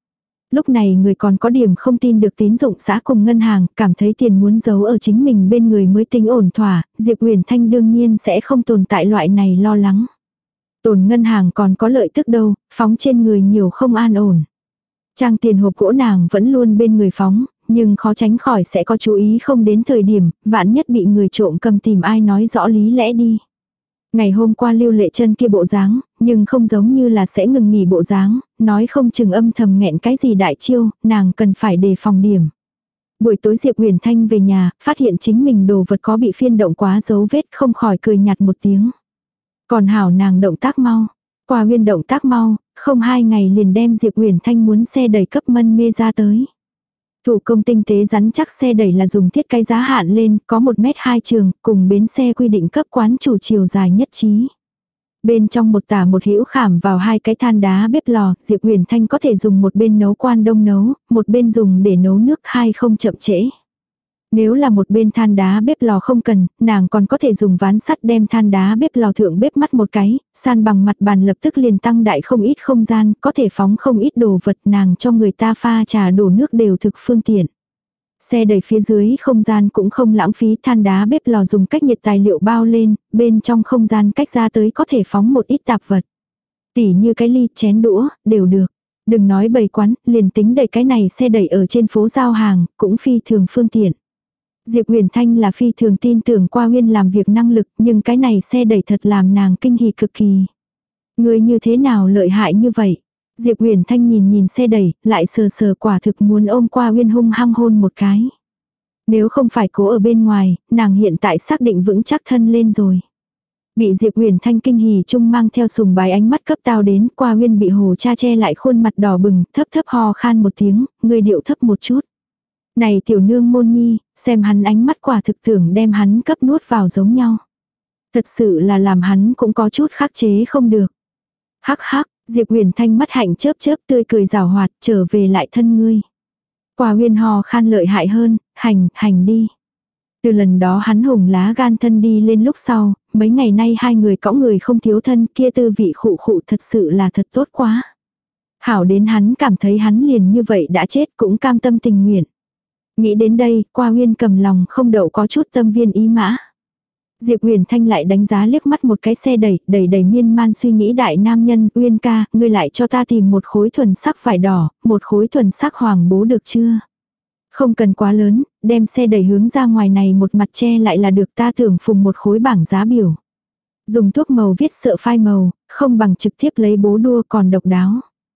Lúc này người còn có điểm không tin được tín dụng xã cùng ngân hàng, cảm thấy tiền muốn giấu ở chính mình bên người mới tính ổn thỏa, Diệp Uyển Thanh đương nhiên sẽ không tồn tại loại này lo lắng. Tồn ngân hàng còn có lợi tức đâu, phóng trên người nhiều không an ổn. Trang tiền hộp gỗ nàng vẫn luôn bên người phóng, nhưng khó tránh khỏi sẽ có chú ý không đến thời điểm, vạn nhất bị người trộm cầm tìm ai nói rõ lý lẽ đi. Ngày hôm qua Lưu Lệ Trân kia bộ dáng, nhưng không giống như là sẽ ngừng nghỉ bộ dáng, nói không chừng âm thầm nghẹn cái gì đại chiêu, nàng cần phải đề phòng điểm. Buổi tối Diệp Uyển Thanh về nhà, phát hiện chính mình đồ vật có bị phiên động quá dấu vết, không khỏi cười nhạt một tiếng. Còn hảo nàng động tác mau. Qua Uyên động tác mau, không hai ngày liền đem Diệp Uyển Thanh muốn xe đẩy cấp mân mê ra tới. Thủ công tinh tế rắn chắc xe đẩy là dùng thiết cái giá hạn lên, có một mét hai trường, cùng bến xe quy định cấp quán chủ chiều dài nhất trí. Bên trong một tả một hữu khảm vào hai cái than đá bếp lò, Diệp Uyển Thanh có thể dùng một bên nấu quan đông nấu, một bên dùng để nấu nước, hai không chậm trễ. Nếu là một bên than đá bếp lò không cần, nàng còn có thể dùng ván sắt đem than đá bếp lò thượng bếp mắt một cái, san bằng mặt bàn lập tức liền tăng đại không ít không gian, có thể phóng không ít đồ vật, nàng cho người ta pha trà đổ nước đều thực phương tiện. Xe đẩy phía dưới không gian cũng không lãng phí, than đá bếp lò dùng cách nhiệt tài liệu bao lên, bên trong không gian cách ra tới có thể phóng một ít tạp vật. Tỉ như cái ly, chén đũa, đều được. Đừng nói bày quán, liền tính đẩy cái này xe đẩy ở trên phố giao hàng, cũng phi thường phương tiện. Diệp Uyển Thanh là phi thường tin tưởng Qua Uyên làm việc năng lực, nhưng cái này xe đẩy thật làm nàng kinh hỉ cực kỳ. Người như thế nào lợi hại như vậy? Diệp Uyển Thanh nhìn nhìn xe đẩy, lại sờ sờ quả thực muốn ôm Qua Uyên hung hăng hôn một cái. Nếu không phải cố ở bên ngoài, nàng hiện tại xác định vững chắc thân lên rồi. Bị Diệp Uyển Thanh kinh hỉ chung mang theo sùng bái ánh mắt cấp tao đến, Qua Uyên bị hồ cha che lại khuôn mặt đỏ bừng, thấp thấp ho khan một tiếng, người điệu thấp một chút. Này tiểu nương môn nhi, xem hắn ánh mắt quả thực tưởng đem hắn cấp nuốt vào giống nhau. Thật sự là làm hắn cũng có chút khắc chế không được. Hắc hắc, Diệp Uyển Thanh mắt hạnh chớp chớp tươi cười rào hoạt, trở về lại thân ngươi. Qua Uyên hò khan lợi hại hơn, hành, hành đi. Từ lần đó hắn hùng lá gan thân đi lên lúc sau, mấy ngày nay hai người cõng người không thiếu thân, kia tư vị khụ khụ thật sự là thật tốt quá. Hảo đến hắn cảm thấy hắn liền như vậy đã chết cũng cam tâm tình nguyện. Nghĩ đến đây, Qua Uyên cầm lòng không đậu có chút tâm viên ý mã. Diệp Uyển Thanh lại đánh giá liếc mắt một cái xe đẩy, đầy đầy miên man suy nghĩ đại nam nhân, Uyên ca, ngươi lại cho ta tìm một khối thuần sắc vải đỏ, một khối thuần sắc hoàng bố được chưa? Không cần quá lớn, đem xe đẩy hướng ra ngoài này một mặt che lại là được, ta tưởng phùng một khối bảng giá biểu. Dùng thuốc màu viết sợ phai màu, không bằng trực tiếp lấy bố đua còn độc đáo.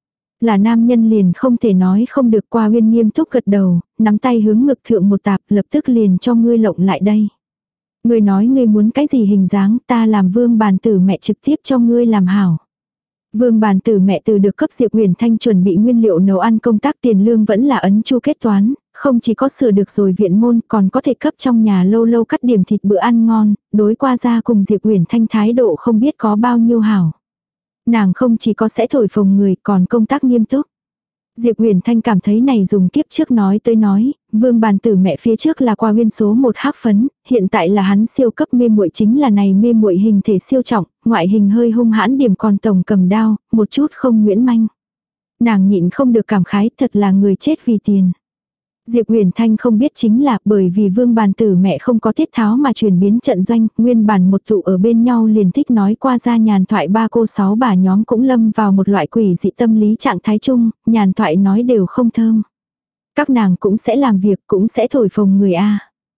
Là nam nhân liền không thể nói không được. Qua Uyên nghiêm túc gật đầu, nắm tay hướng ngực thượng một tạp, lập tức liền cho ngươi lộng lại đây. Ngươi nói ngươi muốn cái gì hình dáng, ta làm Vương bàn tử mẹ trực tiếp cho ngươi làm hảo. Vương bàn tử mẹ từ được cấp Diệp Uyển Thanh chuẩn bị nguyên liệu nấu ăn, công tác tiền lương vẫn là ấn chu kết toán, không chỉ có sửa được rồi viện môn, còn có thể cấp trong nhà lâu lâu cắt điểm thịt bữa ăn ngon, đối qua ra cùng Diệp Uyển Thanh thái độ không biết có bao nhiêu hảo. Nàng không chỉ có sẽ thổi phồng người, còn công tác nghiêm túc. Diệp Uyển Thanh cảm thấy này dùng kiếp trước nói tới nói, Vương bàn tử mẹ phía trước là Qua Uyên số một hắc phấn, hiện tại là hắn siêu cấp mê muội, chính là này mê muội hình thể siêu trọng, ngoại hình hơi hung hãn điểm, còn tổng cầm đao, một chút không nguyễn manh. Nàng nhịn không được cảm khái, thật là người chết vì tiền. Diệp Uyển Thanh không biết chính là bởi vì Vương bàn tử mẹ không có tiết tháo mà chuyển biến trận doanh, nguyên bản một tụ ở bên nhau liền thích nói qua ra nhàn thoại ba cô sáu bà nhóm cũng lâm vào một loại quỷ dị tâm lý trạng thái chung, nhàn thoại nói đều không thơm. Các nàng cũng sẽ làm việc, cũng sẽ thổi phồng người A.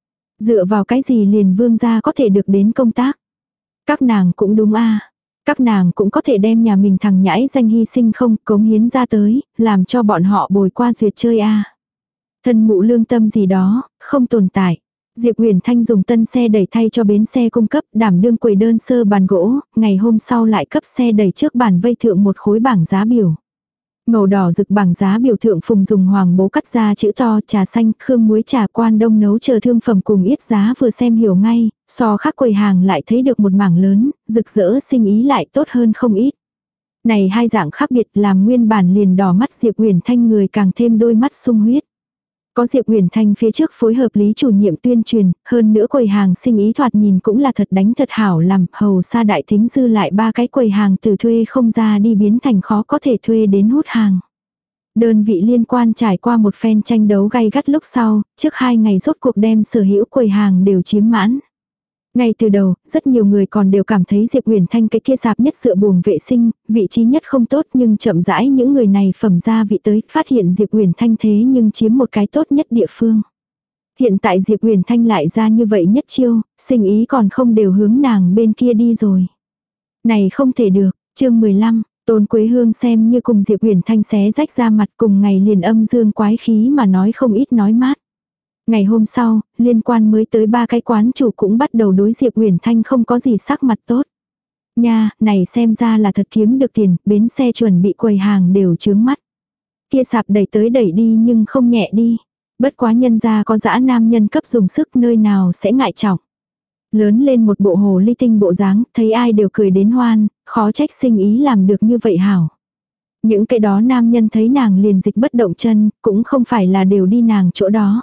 Dựa vào cái gì liền Vương gia có thể được đến công tác? Các nàng cũng đúng A. Các nàng cũng có thể đem nhà mình thằng nhãi danh hy sinh không, cống hiến ra tới, làm cho bọn họ bồi qua duyệt chơi A. Thân mụ lương tâm gì đó, không tồn tại. Diệp Uyển Thanh dùng tân xe đẩy thay cho bến xe cung cấp, đảm đương quầy đơn sơ bàn gỗ, ngày hôm sau lại cấp xe đẩy trước bàn vây thượng một khối bảng giá biểu. Màu đỏ rực bảng giá biểu thượng phùng dùng hoàng bố cắt ra chữ to, trà xanh, khương muối, trà quan đông nấu chờ thương phẩm cùng yết giá vừa xem hiểu ngay, so khác quầy hàng lại thấy được một mảng lớn, rực rỡ sinh ý lại tốt hơn không ít. Này hai dạng khác biệt làm nguyên bản liền đỏ mắt Diệp Uyển Thanh người càng thêm đôi mắt sung huyết. Có Diệp Uyển Thanh phía trước phối hợp lý chủ nhiệm tuyên truyền, hơn nữa quầy hàng sinh ý thoạt nhìn cũng là thật đánh thật hảo làm, hầu xa đại thính dư lại ba cái quầy hàng từ thuê không ra đi biến thành khó có thể thuê đến hút hàng. Đơn vị liên quan trải qua một phen tranh đấu gay gắt lúc sau, trước hai ngày rốt cuộc đem sở hữu quầy hàng đều chiếm mãn. Ngay từ đầu, rất nhiều người còn đều cảm thấy Diệp Uyển Thanh cái kia sạp nhất dựa buồng vệ sinh, vị trí nhất không tốt, nhưng chậm rãi những người này phẩm gia vị tới, phát hiện Diệp Uyển Thanh thế nhưng chiếm một cái tốt nhất địa phương. Hiện tại Diệp Uyển Thanh lại ra như vậy nhất chiêu, sinh ý còn không đều hướng nàng bên kia đi rồi. Này không thể được, chương mười lăm, Tôn Quế Hương xem như cùng Diệp Uyển Thanh xé rách ra mặt, cùng ngày liền âm dương quái khí mà nói không ít nói mát. Ngày hôm sau, liên quan mới tới ba cái quán chủ cũng bắt đầu đối Diệp Uyển Thanh không có gì sắc mặt tốt. Nha, này xem ra là thật kiếm được tiền, bến xe chuẩn bị quầy hàng đều chướng mắt. Kia sạp đẩy tới đẩy đi nhưng không nhẹ đi. Bất quá nhân gia có dã nam nhân cấp dùng sức nơi nào sẽ ngại trọng. Lớn lên một bộ hồ ly tinh bộ dáng, thấy ai đều cười đến hoan, khó trách sinh ý làm được như vậy hảo. Những cái đó nam nhân thấy nàng liền dịch bất động chân, cũng không phải là đều đi nàng chỗ đó.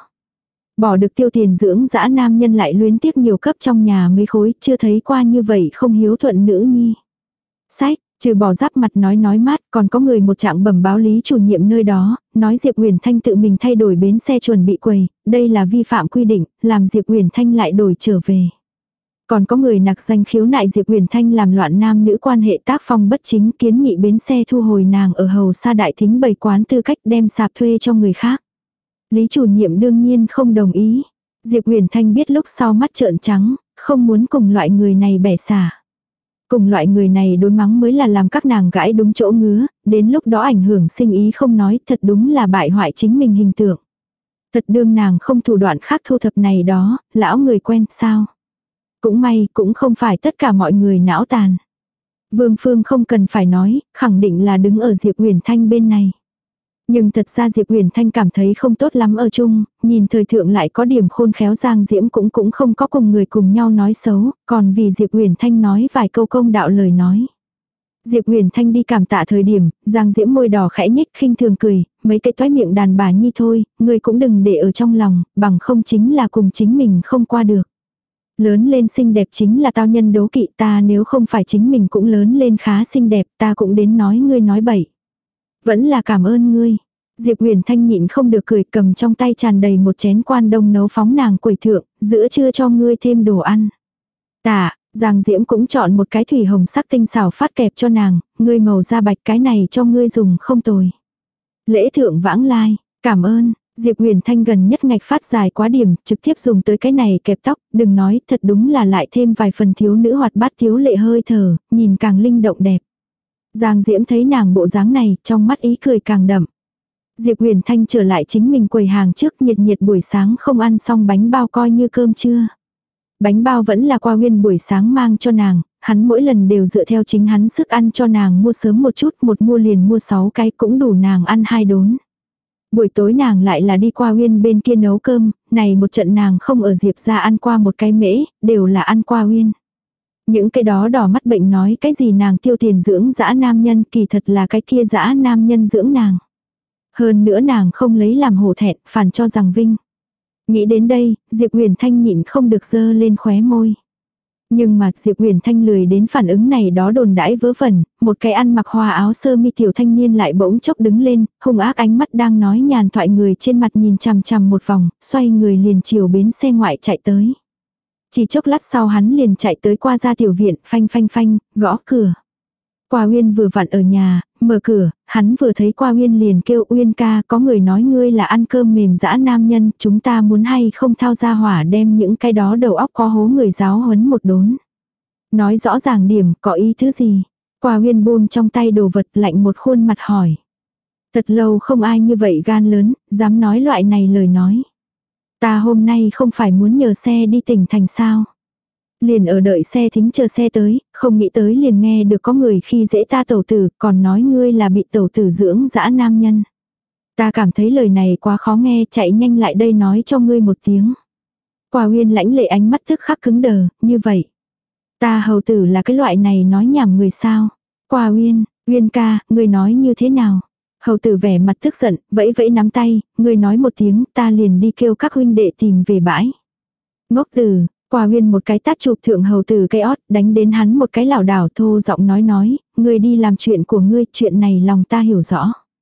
Bỏ được tiêu tiền dưỡng dã nam nhân lại luyến tiếc nhiều cấp trong nhà mấy khối, chưa thấy qua như vậy không hiếu thuận nữ nhi. Sách, trừ bỏ giáp mặt nói nói mát, còn có người một trạng bẩm báo lý chủ nhiệm nơi đó, nói Diệp Uyển Thanh tự mình thay đổi bến xe chuẩn bị quầy, đây là vi phạm quy định, làm Diệp Uyển Thanh lại đổi trở về. Còn có người nặc danh khiếu nại Diệp Uyển Thanh làm loạn nam nữ quan hệ tác phong bất chính, kiến nghị bến xe thu hồi nàng ở hầu sa đại thính bày quán tư cách đem sạp thuê cho người khác. Lý chủ nhiệm đương nhiên không đồng ý. Diệp Uyển Thanh biết lúc sau mắt trợn trắng, không muốn cùng loại người này bẻ xả. Cùng loại người này đối mắng mới là làm các nàng gãi đúng chỗ ngứa, đến lúc đó ảnh hưởng sinh ý không nói, thật đúng là bại hoại chính mình hình tượng. Thật đương nàng không thủ đoạn khác thu thập này đó, lão người quen sao. Cũng may, cũng không phải tất cả mọi người não tàn. Vương Phương không cần phải nói, khẳng định là đứng ở Diệp Uyển Thanh bên này. Nhưng thật ra Diệp Uyển Thanh cảm thấy không tốt lắm ở chung, nhìn thời thượng lại có điểm khôn khéo Giang Diễm cũng cũng không có cùng người cùng nhau nói xấu, còn vì Diệp Uyển Thanh nói vài câu công đạo lời nói. Diệp Uyển Thanh đi cảm tạ thời điểm, Giang Diễm môi đỏ khẽ nhếch khinh thường cười, mấy cái toái miệng đàn bà nhi thôi, người cũng đừng để ở trong lòng, bằng không chính là cùng chính mình không qua được. Lớn lên xinh đẹp chính là tao nhân đố kỵ, ta nếu không phải chính mình cũng lớn lên khá xinh đẹp, ta cũng đến nói ngươi nói bậy. Vẫn là cảm ơn ngươi. Diệp Uyển Thanh nhịn không được cười, cầm trong tay tràn đầy một chén quan đông nấu phóng nàng quầy thượng, giữa trưa cho ngươi thêm đồ ăn. Tạ, Giang Diễm cũng chọn một cái thủy hồng sắc tinh xảo phát kẹp cho nàng, ngươi màu da bạch cái này cho ngươi dùng không tồi. Lễ thượng vãng lai, cảm ơn. Diệp Uyển Thanh gần nhất ngạch phát dài quá điểm, trực tiếp dùng tới cái này kẹp tóc, đừng nói, thật đúng là lại thêm vài phần thiếu nữ hoạt bát thiếu lệ hơi thở, nhìn càng linh động đẹp. Giang Diễm thấy nàng bộ dáng này, trong mắt ý cười càng đậm. Diệp Uyển Thanh trở lại chính mình quầy hàng trước, nhiệt nhiệt buổi sáng không ăn xong bánh bao coi như cơm trưa. Bánh bao vẫn là Qua Uyên buổi sáng mang cho nàng, hắn mỗi lần đều dựa theo chính hắn sức ăn cho nàng mua sớm một chút, một mua liền mua sáu cái cũng đủ nàng ăn hai đốn. Buổi tối nàng lại là đi Qua Uyên bên kia nấu cơm, này một trận nàng không ở Diệp ra ăn qua một cái mễ, đều là ăn Qua Uyên. Những cái đó đỏ mắt bệnh nói cái gì nàng tiêu tiền dưỡng dã nam nhân, kỳ thật là cái kia dã nam nhân dưỡng nàng. Hơn nữa nàng không lấy làm hổ thẹn, phản cho rằng vinh. Nghĩ đến đây, Diệp Uyển Thanh nhịn không được dơ lên khóe môi. Nhưng mà Diệp Uyển Thanh lười đến phản ứng này đó đồn đãi vớ vẩn, một cái ăn mặc hoa áo sơ mi tiểu thanh niên lại bỗng chốc đứng lên, hung ác ánh mắt đang nói nhàn thoại người trên mặt nhìn chằm chằm một vòng, xoay người liền chiều bến xe ngoại chạy tới. Chỉ chốc lát sau hắn liền chạy tới qua ra tiểu viện, phanh phanh phanh, gõ cửa. Qua Uyên vừa vặn ở nhà, mở cửa, hắn vừa thấy Qua Uyên liền kêu Uyên ca, có người nói ngươi là ăn cơm mềm dã nam nhân, chúng ta muốn hay không thao ra hỏa đem những cái đó đầu óc có hố người giáo huấn một đốn. Nói rõ ràng điểm, có ý thứ gì? Qua Uyên buông trong tay đồ vật lạnh một khuôn mặt hỏi. Thật lâu không ai như vậy gan lớn, dám nói loại này lời nói. Ta hôm nay không phải muốn nhờ xe đi tỉnh thành sao? Liền ở đợi xe thính chờ xe tới, không nghĩ tới liền nghe được có người khi dễ ta tẩu tử, còn nói ngươi là bị tẩu tử dưỡng dã nam nhân. Ta cảm thấy lời này quá khó nghe, chạy nhanh lại đây nói cho ngươi một tiếng. Qua Uyên lãnh lệ ánh mắt tức khắc cứng đờ, như vậy. Ta hầu tử là cái loại này nói nhảm người sao? Qua Uyên, Uyên ca, ngươi nói như thế nào? Hầu tử vẻ mặt tức giận, vẫy vẫy nắm tay, ngươi nói một tiếng, ta liền đi kêu các huynh đệ tìm về bãi. Ngốc tử. Qua Uyên một cái tát chụp thượng hầu tử cái ót, đánh đến hắn một cái lảo đảo thô giọng nói nói, ngươi đi làm chuyện của ngươi, chuyện này lòng ta hiểu rõ.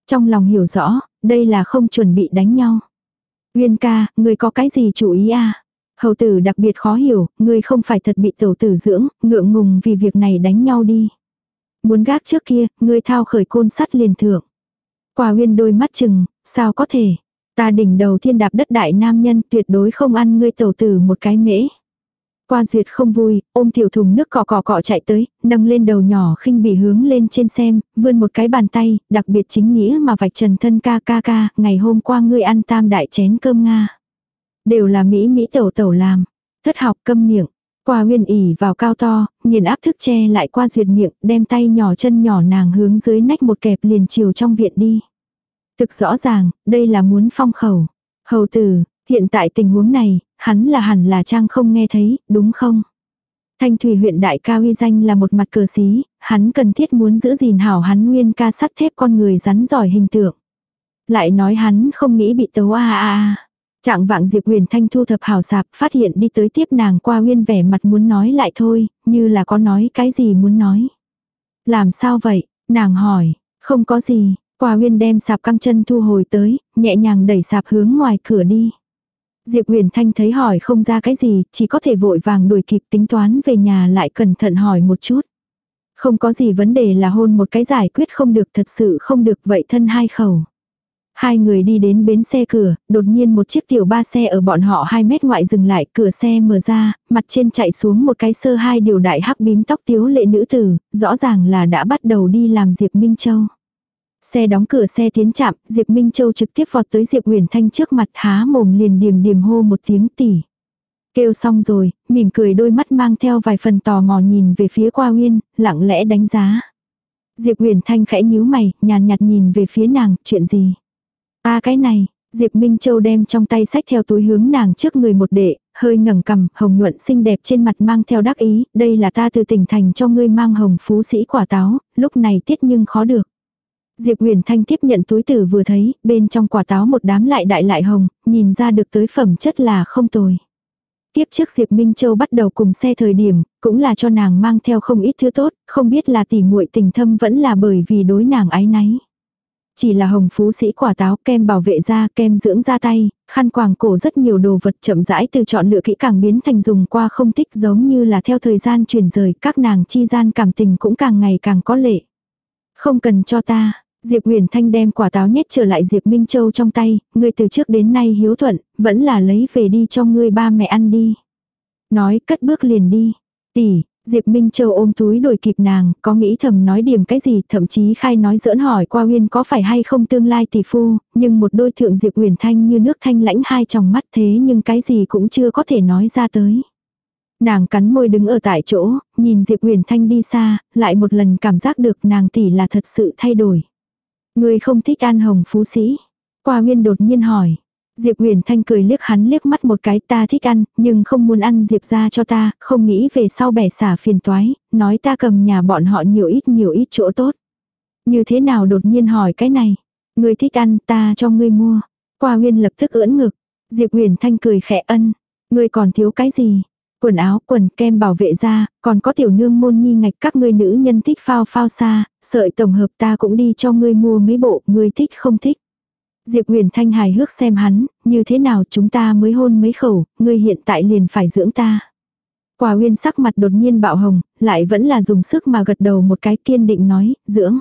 Trong lòng hiểu rõ, đây là không chuẩn bị đánh nhau. Uyên ca, ngươi có cái gì chủ ý à? Hầu tử đặc biệt khó hiểu, ngươi không phải thật bị tẩu tử dưỡng, ngượng ngùng vì việc này đánh nhau đi. Muốn gác trước kia, ngươi thao khởi côn sắt liền thượng. Quả Uyên đôi mắt chừng, sao có thể? Ta đỉnh đầu thiên đạp đất đại nam nhân tuyệt đối không ăn ngươi tẩu tử một cái mễ. Qua Duyệt không vui, ôm tiểu thùng nước cọ cọ cọ chạy tới, nâng lên đầu nhỏ khinh bỉ hướng lên trên xem, vươn một cái bàn tay, đặc biệt chính nghĩa mà vạch trần thân ca ca ca, ngày hôm qua ngươi ăn tam đại chén cơm Nga. Đều là Mỹ Mỹ tẩu tẩu làm. Thất học câm miệng. Qua Uyên ỉ vào cao to, nghiền áp thức che lại Qua Duyệt miệng, đem tay nhỏ chân nhỏ nàng hướng dưới nách một kẹp liền chiều trong viện đi. Thực rõ ràng, đây là muốn phong khẩu. Hầu tử, hiện tại tình huống này, hắn là hẳn là trang không nghe thấy, đúng không? Thanh Thủy huyện đại ca uy danh là một mặt cờ xí, hắn cần thiết muốn giữ gìn hảo hắn Nguyên ca sắt thép con người rắn giỏi hình tượng. Lại nói hắn không nghĩ bị tấu a a a. Trạng vạng Diệp Huyền Thanh thu thập hảo sạp, phát hiện đi tới tiếp nàng Qua Uyên vẻ mặt muốn nói lại thôi, như là có nói cái gì muốn nói. Làm sao vậy? Nàng hỏi, không có gì. Qua Uyên đem sạp căng chân thu hồi tới, nhẹ nhàng đẩy sạp hướng ngoài cửa đi. Diệp Huyền Thanh thấy hỏi không ra cái gì, chỉ có thể vội vàng đuổi kịp tính toán về nhà lại cẩn thận hỏi một chút. Không có gì vấn đề là hôn một cái giải quyết không được, thật sự không được vậy thân hai khẩu. Hai người đi đến bến xe cửa, đột nhiên một chiếc tiểu ba xe ở bọn họ hai mét ngoại dừng lại, cửa xe mở ra, mặt trên chạy xuống một cái sơ hai điều đại hắc bím tóc tiếu lệ nữ tử, rõ ràng là đã bắt đầu đi làm Diệp Minh Châu. Xe đóng cửa xe tiến chạm, Diệp Minh Châu trực tiếp vọt tới Diệp Huyền Thanh trước mặt, há mồm liền điềm điềm hô một tiếng tỉ. Kêu xong rồi, mỉm cười đôi mắt mang theo vài phần tò mò nhìn về phía Qua Uyên, lặng lẽ đánh giá. Diệp Huyền Thanh khẽ nhíu mày, nhàn nhạt nhìn về phía nàng, chuyện gì? À cái này, Diệp Minh Châu đem trong tay sách theo túi hướng nàng trước người một đệ, hơi ngẩng cằm, hồng nhuận xinh đẹp trên mặt mang theo đắc ý, đây là ta từ tỉnh thành cho ngươi mang hồng phú sĩ quả táo, lúc này tiết nhưng khó được. Diệp Huyền Thanh tiếp nhận túi tử vừa thấy, bên trong quả táo một đám lại đại lại hồng, nhìn ra được tới phẩm chất là không tồi. Tiếp trước Diệp Minh Châu bắt đầu cùng xe thời điểm, cũng là cho nàng mang theo không ít thứ tốt, không biết là tỉ muội tình thâm vẫn là bởi vì đối nàng ái náy. Chỉ là hồng phú sĩ quả táo, kem bảo vệ da, kem dưỡng da tay, khăn quàng cổ rất nhiều đồ vật chậm rãi từ chọn lựa kỹ càng biến thành dùng qua không thích, giống như là theo thời gian chuyển rời, các nàng chi gian cảm tình cũng càng ngày càng có lệ. Không cần cho ta. Diệp Huyền Thanh đem quả táo nhét trở lại Diệp Minh Châu trong tay, ngươi từ trước đến nay hiếu thuận, vẫn là lấy về đi cho ngươi ba mẹ ăn đi. Nói cất bước liền đi. Tỷ, Diệp Minh Châu ôm túi đuổi kịp nàng, có nghĩ thầm nói điểm cái gì, thậm chí khai nói giỡn hỏi Qua Uyên có phải hay không tương lai tỷ phu, nhưng một đôi thượng Diệp Huyền Thanh như nước thanh lãnh hai tròng mắt thế nhưng cái gì cũng chưa có thể nói ra tới. Nàng cắn môi đứng ở tại chỗ, nhìn Diệp Huyền Thanh đi xa, lại một lần cảm giác được nàng tỷ là thật sự thay đổi. Ngươi không thích ăn hồng phú sĩ? Qua Uyên đột nhiên hỏi. Diệp Huyền Thanh cười liếc hắn liếc mắt một cái, ta thích ăn, nhưng không muốn ăn Diệp ra cho ta, không nghĩ về sau bẻ xả phiền toái, nói ta cầm nhà bọn họ nhiều ít nhiều ít chỗ tốt. Như thế nào đột nhiên hỏi cái này? Ngươi thích ăn, ta cho ngươi mua. Qua Uyên lập tức ưỡn ngực. Diệp Huyền Thanh cười khẽ ân. Ngươi còn thiếu cái gì? Quần áo, quần, kem bảo vệ da, còn có tiểu nương môn nhi ngạch, các ngươi nữ nhân thích phao phao xa, sợi tổng hợp ta cũng đi cho ngươi mua mấy bộ, ngươi thích không thích. Diệp Huyền Thanh hài hước xem hắn, như thế nào chúng ta mới hôn mấy khẩu, ngươi hiện tại liền phải dưỡng ta. Quả Uyên sắc mặt đột nhiên bạo hồng, lại vẫn là dùng sức mà gật đầu một cái, kiên định nói, dưỡng.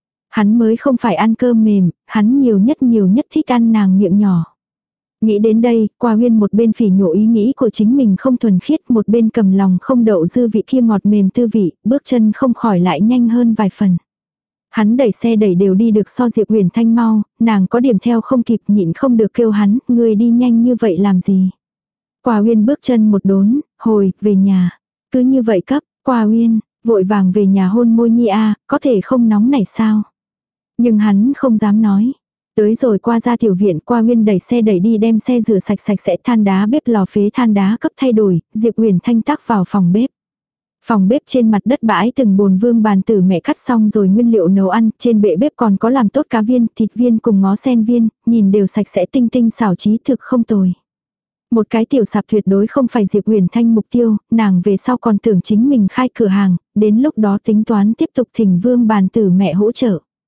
Hắn mới không phải ăn cơm mềm, hắn nhiều nhất nhiều nhất thích ăn nàng miệng nhỏ. Nghĩ đến đây, Qua Uyên một bên phỉ nhổ ý nghĩ của chính mình không thuần khiết, một bên cầm lòng không đậu dư vị kia ngọt mềm tư vị, bước chân không khỏi lại nhanh hơn vài phần. Hắn đẩy xe đẩy đều đi được so Diệp Huyền Thanh mau, nàng có điểm theo không kịp, nhịn không được kêu hắn, người đi nhanh như vậy làm gì. Qua Uyên bước chân một đốn, hồi, về nhà. Cứ như vậy cấp, Qua Uyên, vội vàng về nhà hôn môi nhi a, có thể không nóng này sao. Nhưng hắn không dám nói. Tới rồi qua ra tiểu viện, Qua Uyên đẩy xe đẩy đi đem xe rửa sạch sạch sẽ, than đá bếp lò phế than đá cấp thay đổi, Diệp Huyền Thanh tắc vào phòng bếp. Phòng bếp trên mặt đất bãi từng bồn vương bàn tử mẹ cắt xong rồi nguyên liệu nấu ăn, trên bệ bếp còn có làm tốt cá viên, thịt viên cùng ngó sen viên, nhìn đều sạch sẽ tinh tinh xảo trí thực không tồi. Một cái tiểu sạp tuyệt đối không phải Diệp Huyền Thanh mục tiêu, nàng về sau còn tưởng chính mình khai cửa hàng, đến lúc đó tính toán tiếp tục thỉnh vương bàn tử mẹ hỗ trợ.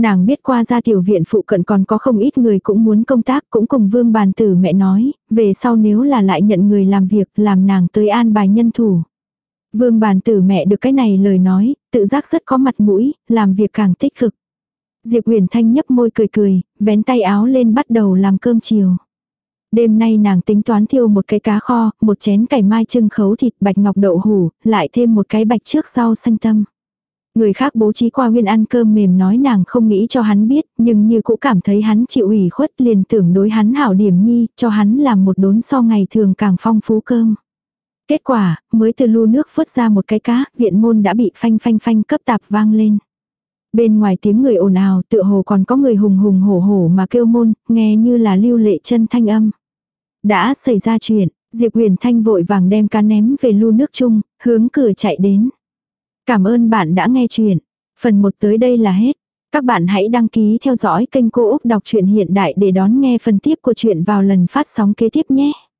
Nàng biết qua ra tiểu viện phụ cận còn có không ít người cũng muốn công tác, cũng cùng Vương Bàn Tử mẹ nói, về sau nếu là lại nhận người làm việc, làm nàng tới an bài nhân thủ. Vương Bàn Tử mẹ được cái này lời nói, tự giác rất có mặt mũi, làm việc càng tích cực. Diệp Huyền Thanh nhấp môi cười cười, vén tay áo lên bắt đầu làm cơm chiều. Đêm nay nàng tính toán thiêu một cái cá kho, một chén cải mai trưng khấu thịt bạch ngọc đậu hủ, lại thêm một cái bạch trước rau xanh tâm. Người khác bố trí qua Nguyên ăn cơm mềm nói nàng không nghĩ cho hắn biết, nhưng như cũng cảm thấy hắn chịu ủy khuất liền tưởng đối hắn hảo điểm nhi, cho hắn làm một đốn so ngày thường càng phong phú cơm. Kết quả, mới từ lu nước vớt ra một cái cá, viện môn đã bị phanh phanh phanh cấp tạp vang lên. Bên ngoài tiếng người ồn ào tựa hồ còn có người hùng hùng hổ hổ mà kêu môn, nghe như là lưu lệ chân thanh âm. Đã xảy ra chuyện, Diệp Huyền Thanh vội vàng đem cá ném về lu nước chung, hướng cửa chạy đến. Cảm ơn bạn đã nghe chuyện. Phần một tới đây là hết. Các bạn hãy đăng ký theo dõi kênh Cô Úc Đọc truyện Hiện Đại để đón nghe phần tiếp của chuyện vào lần phát sóng kế tiếp nhé.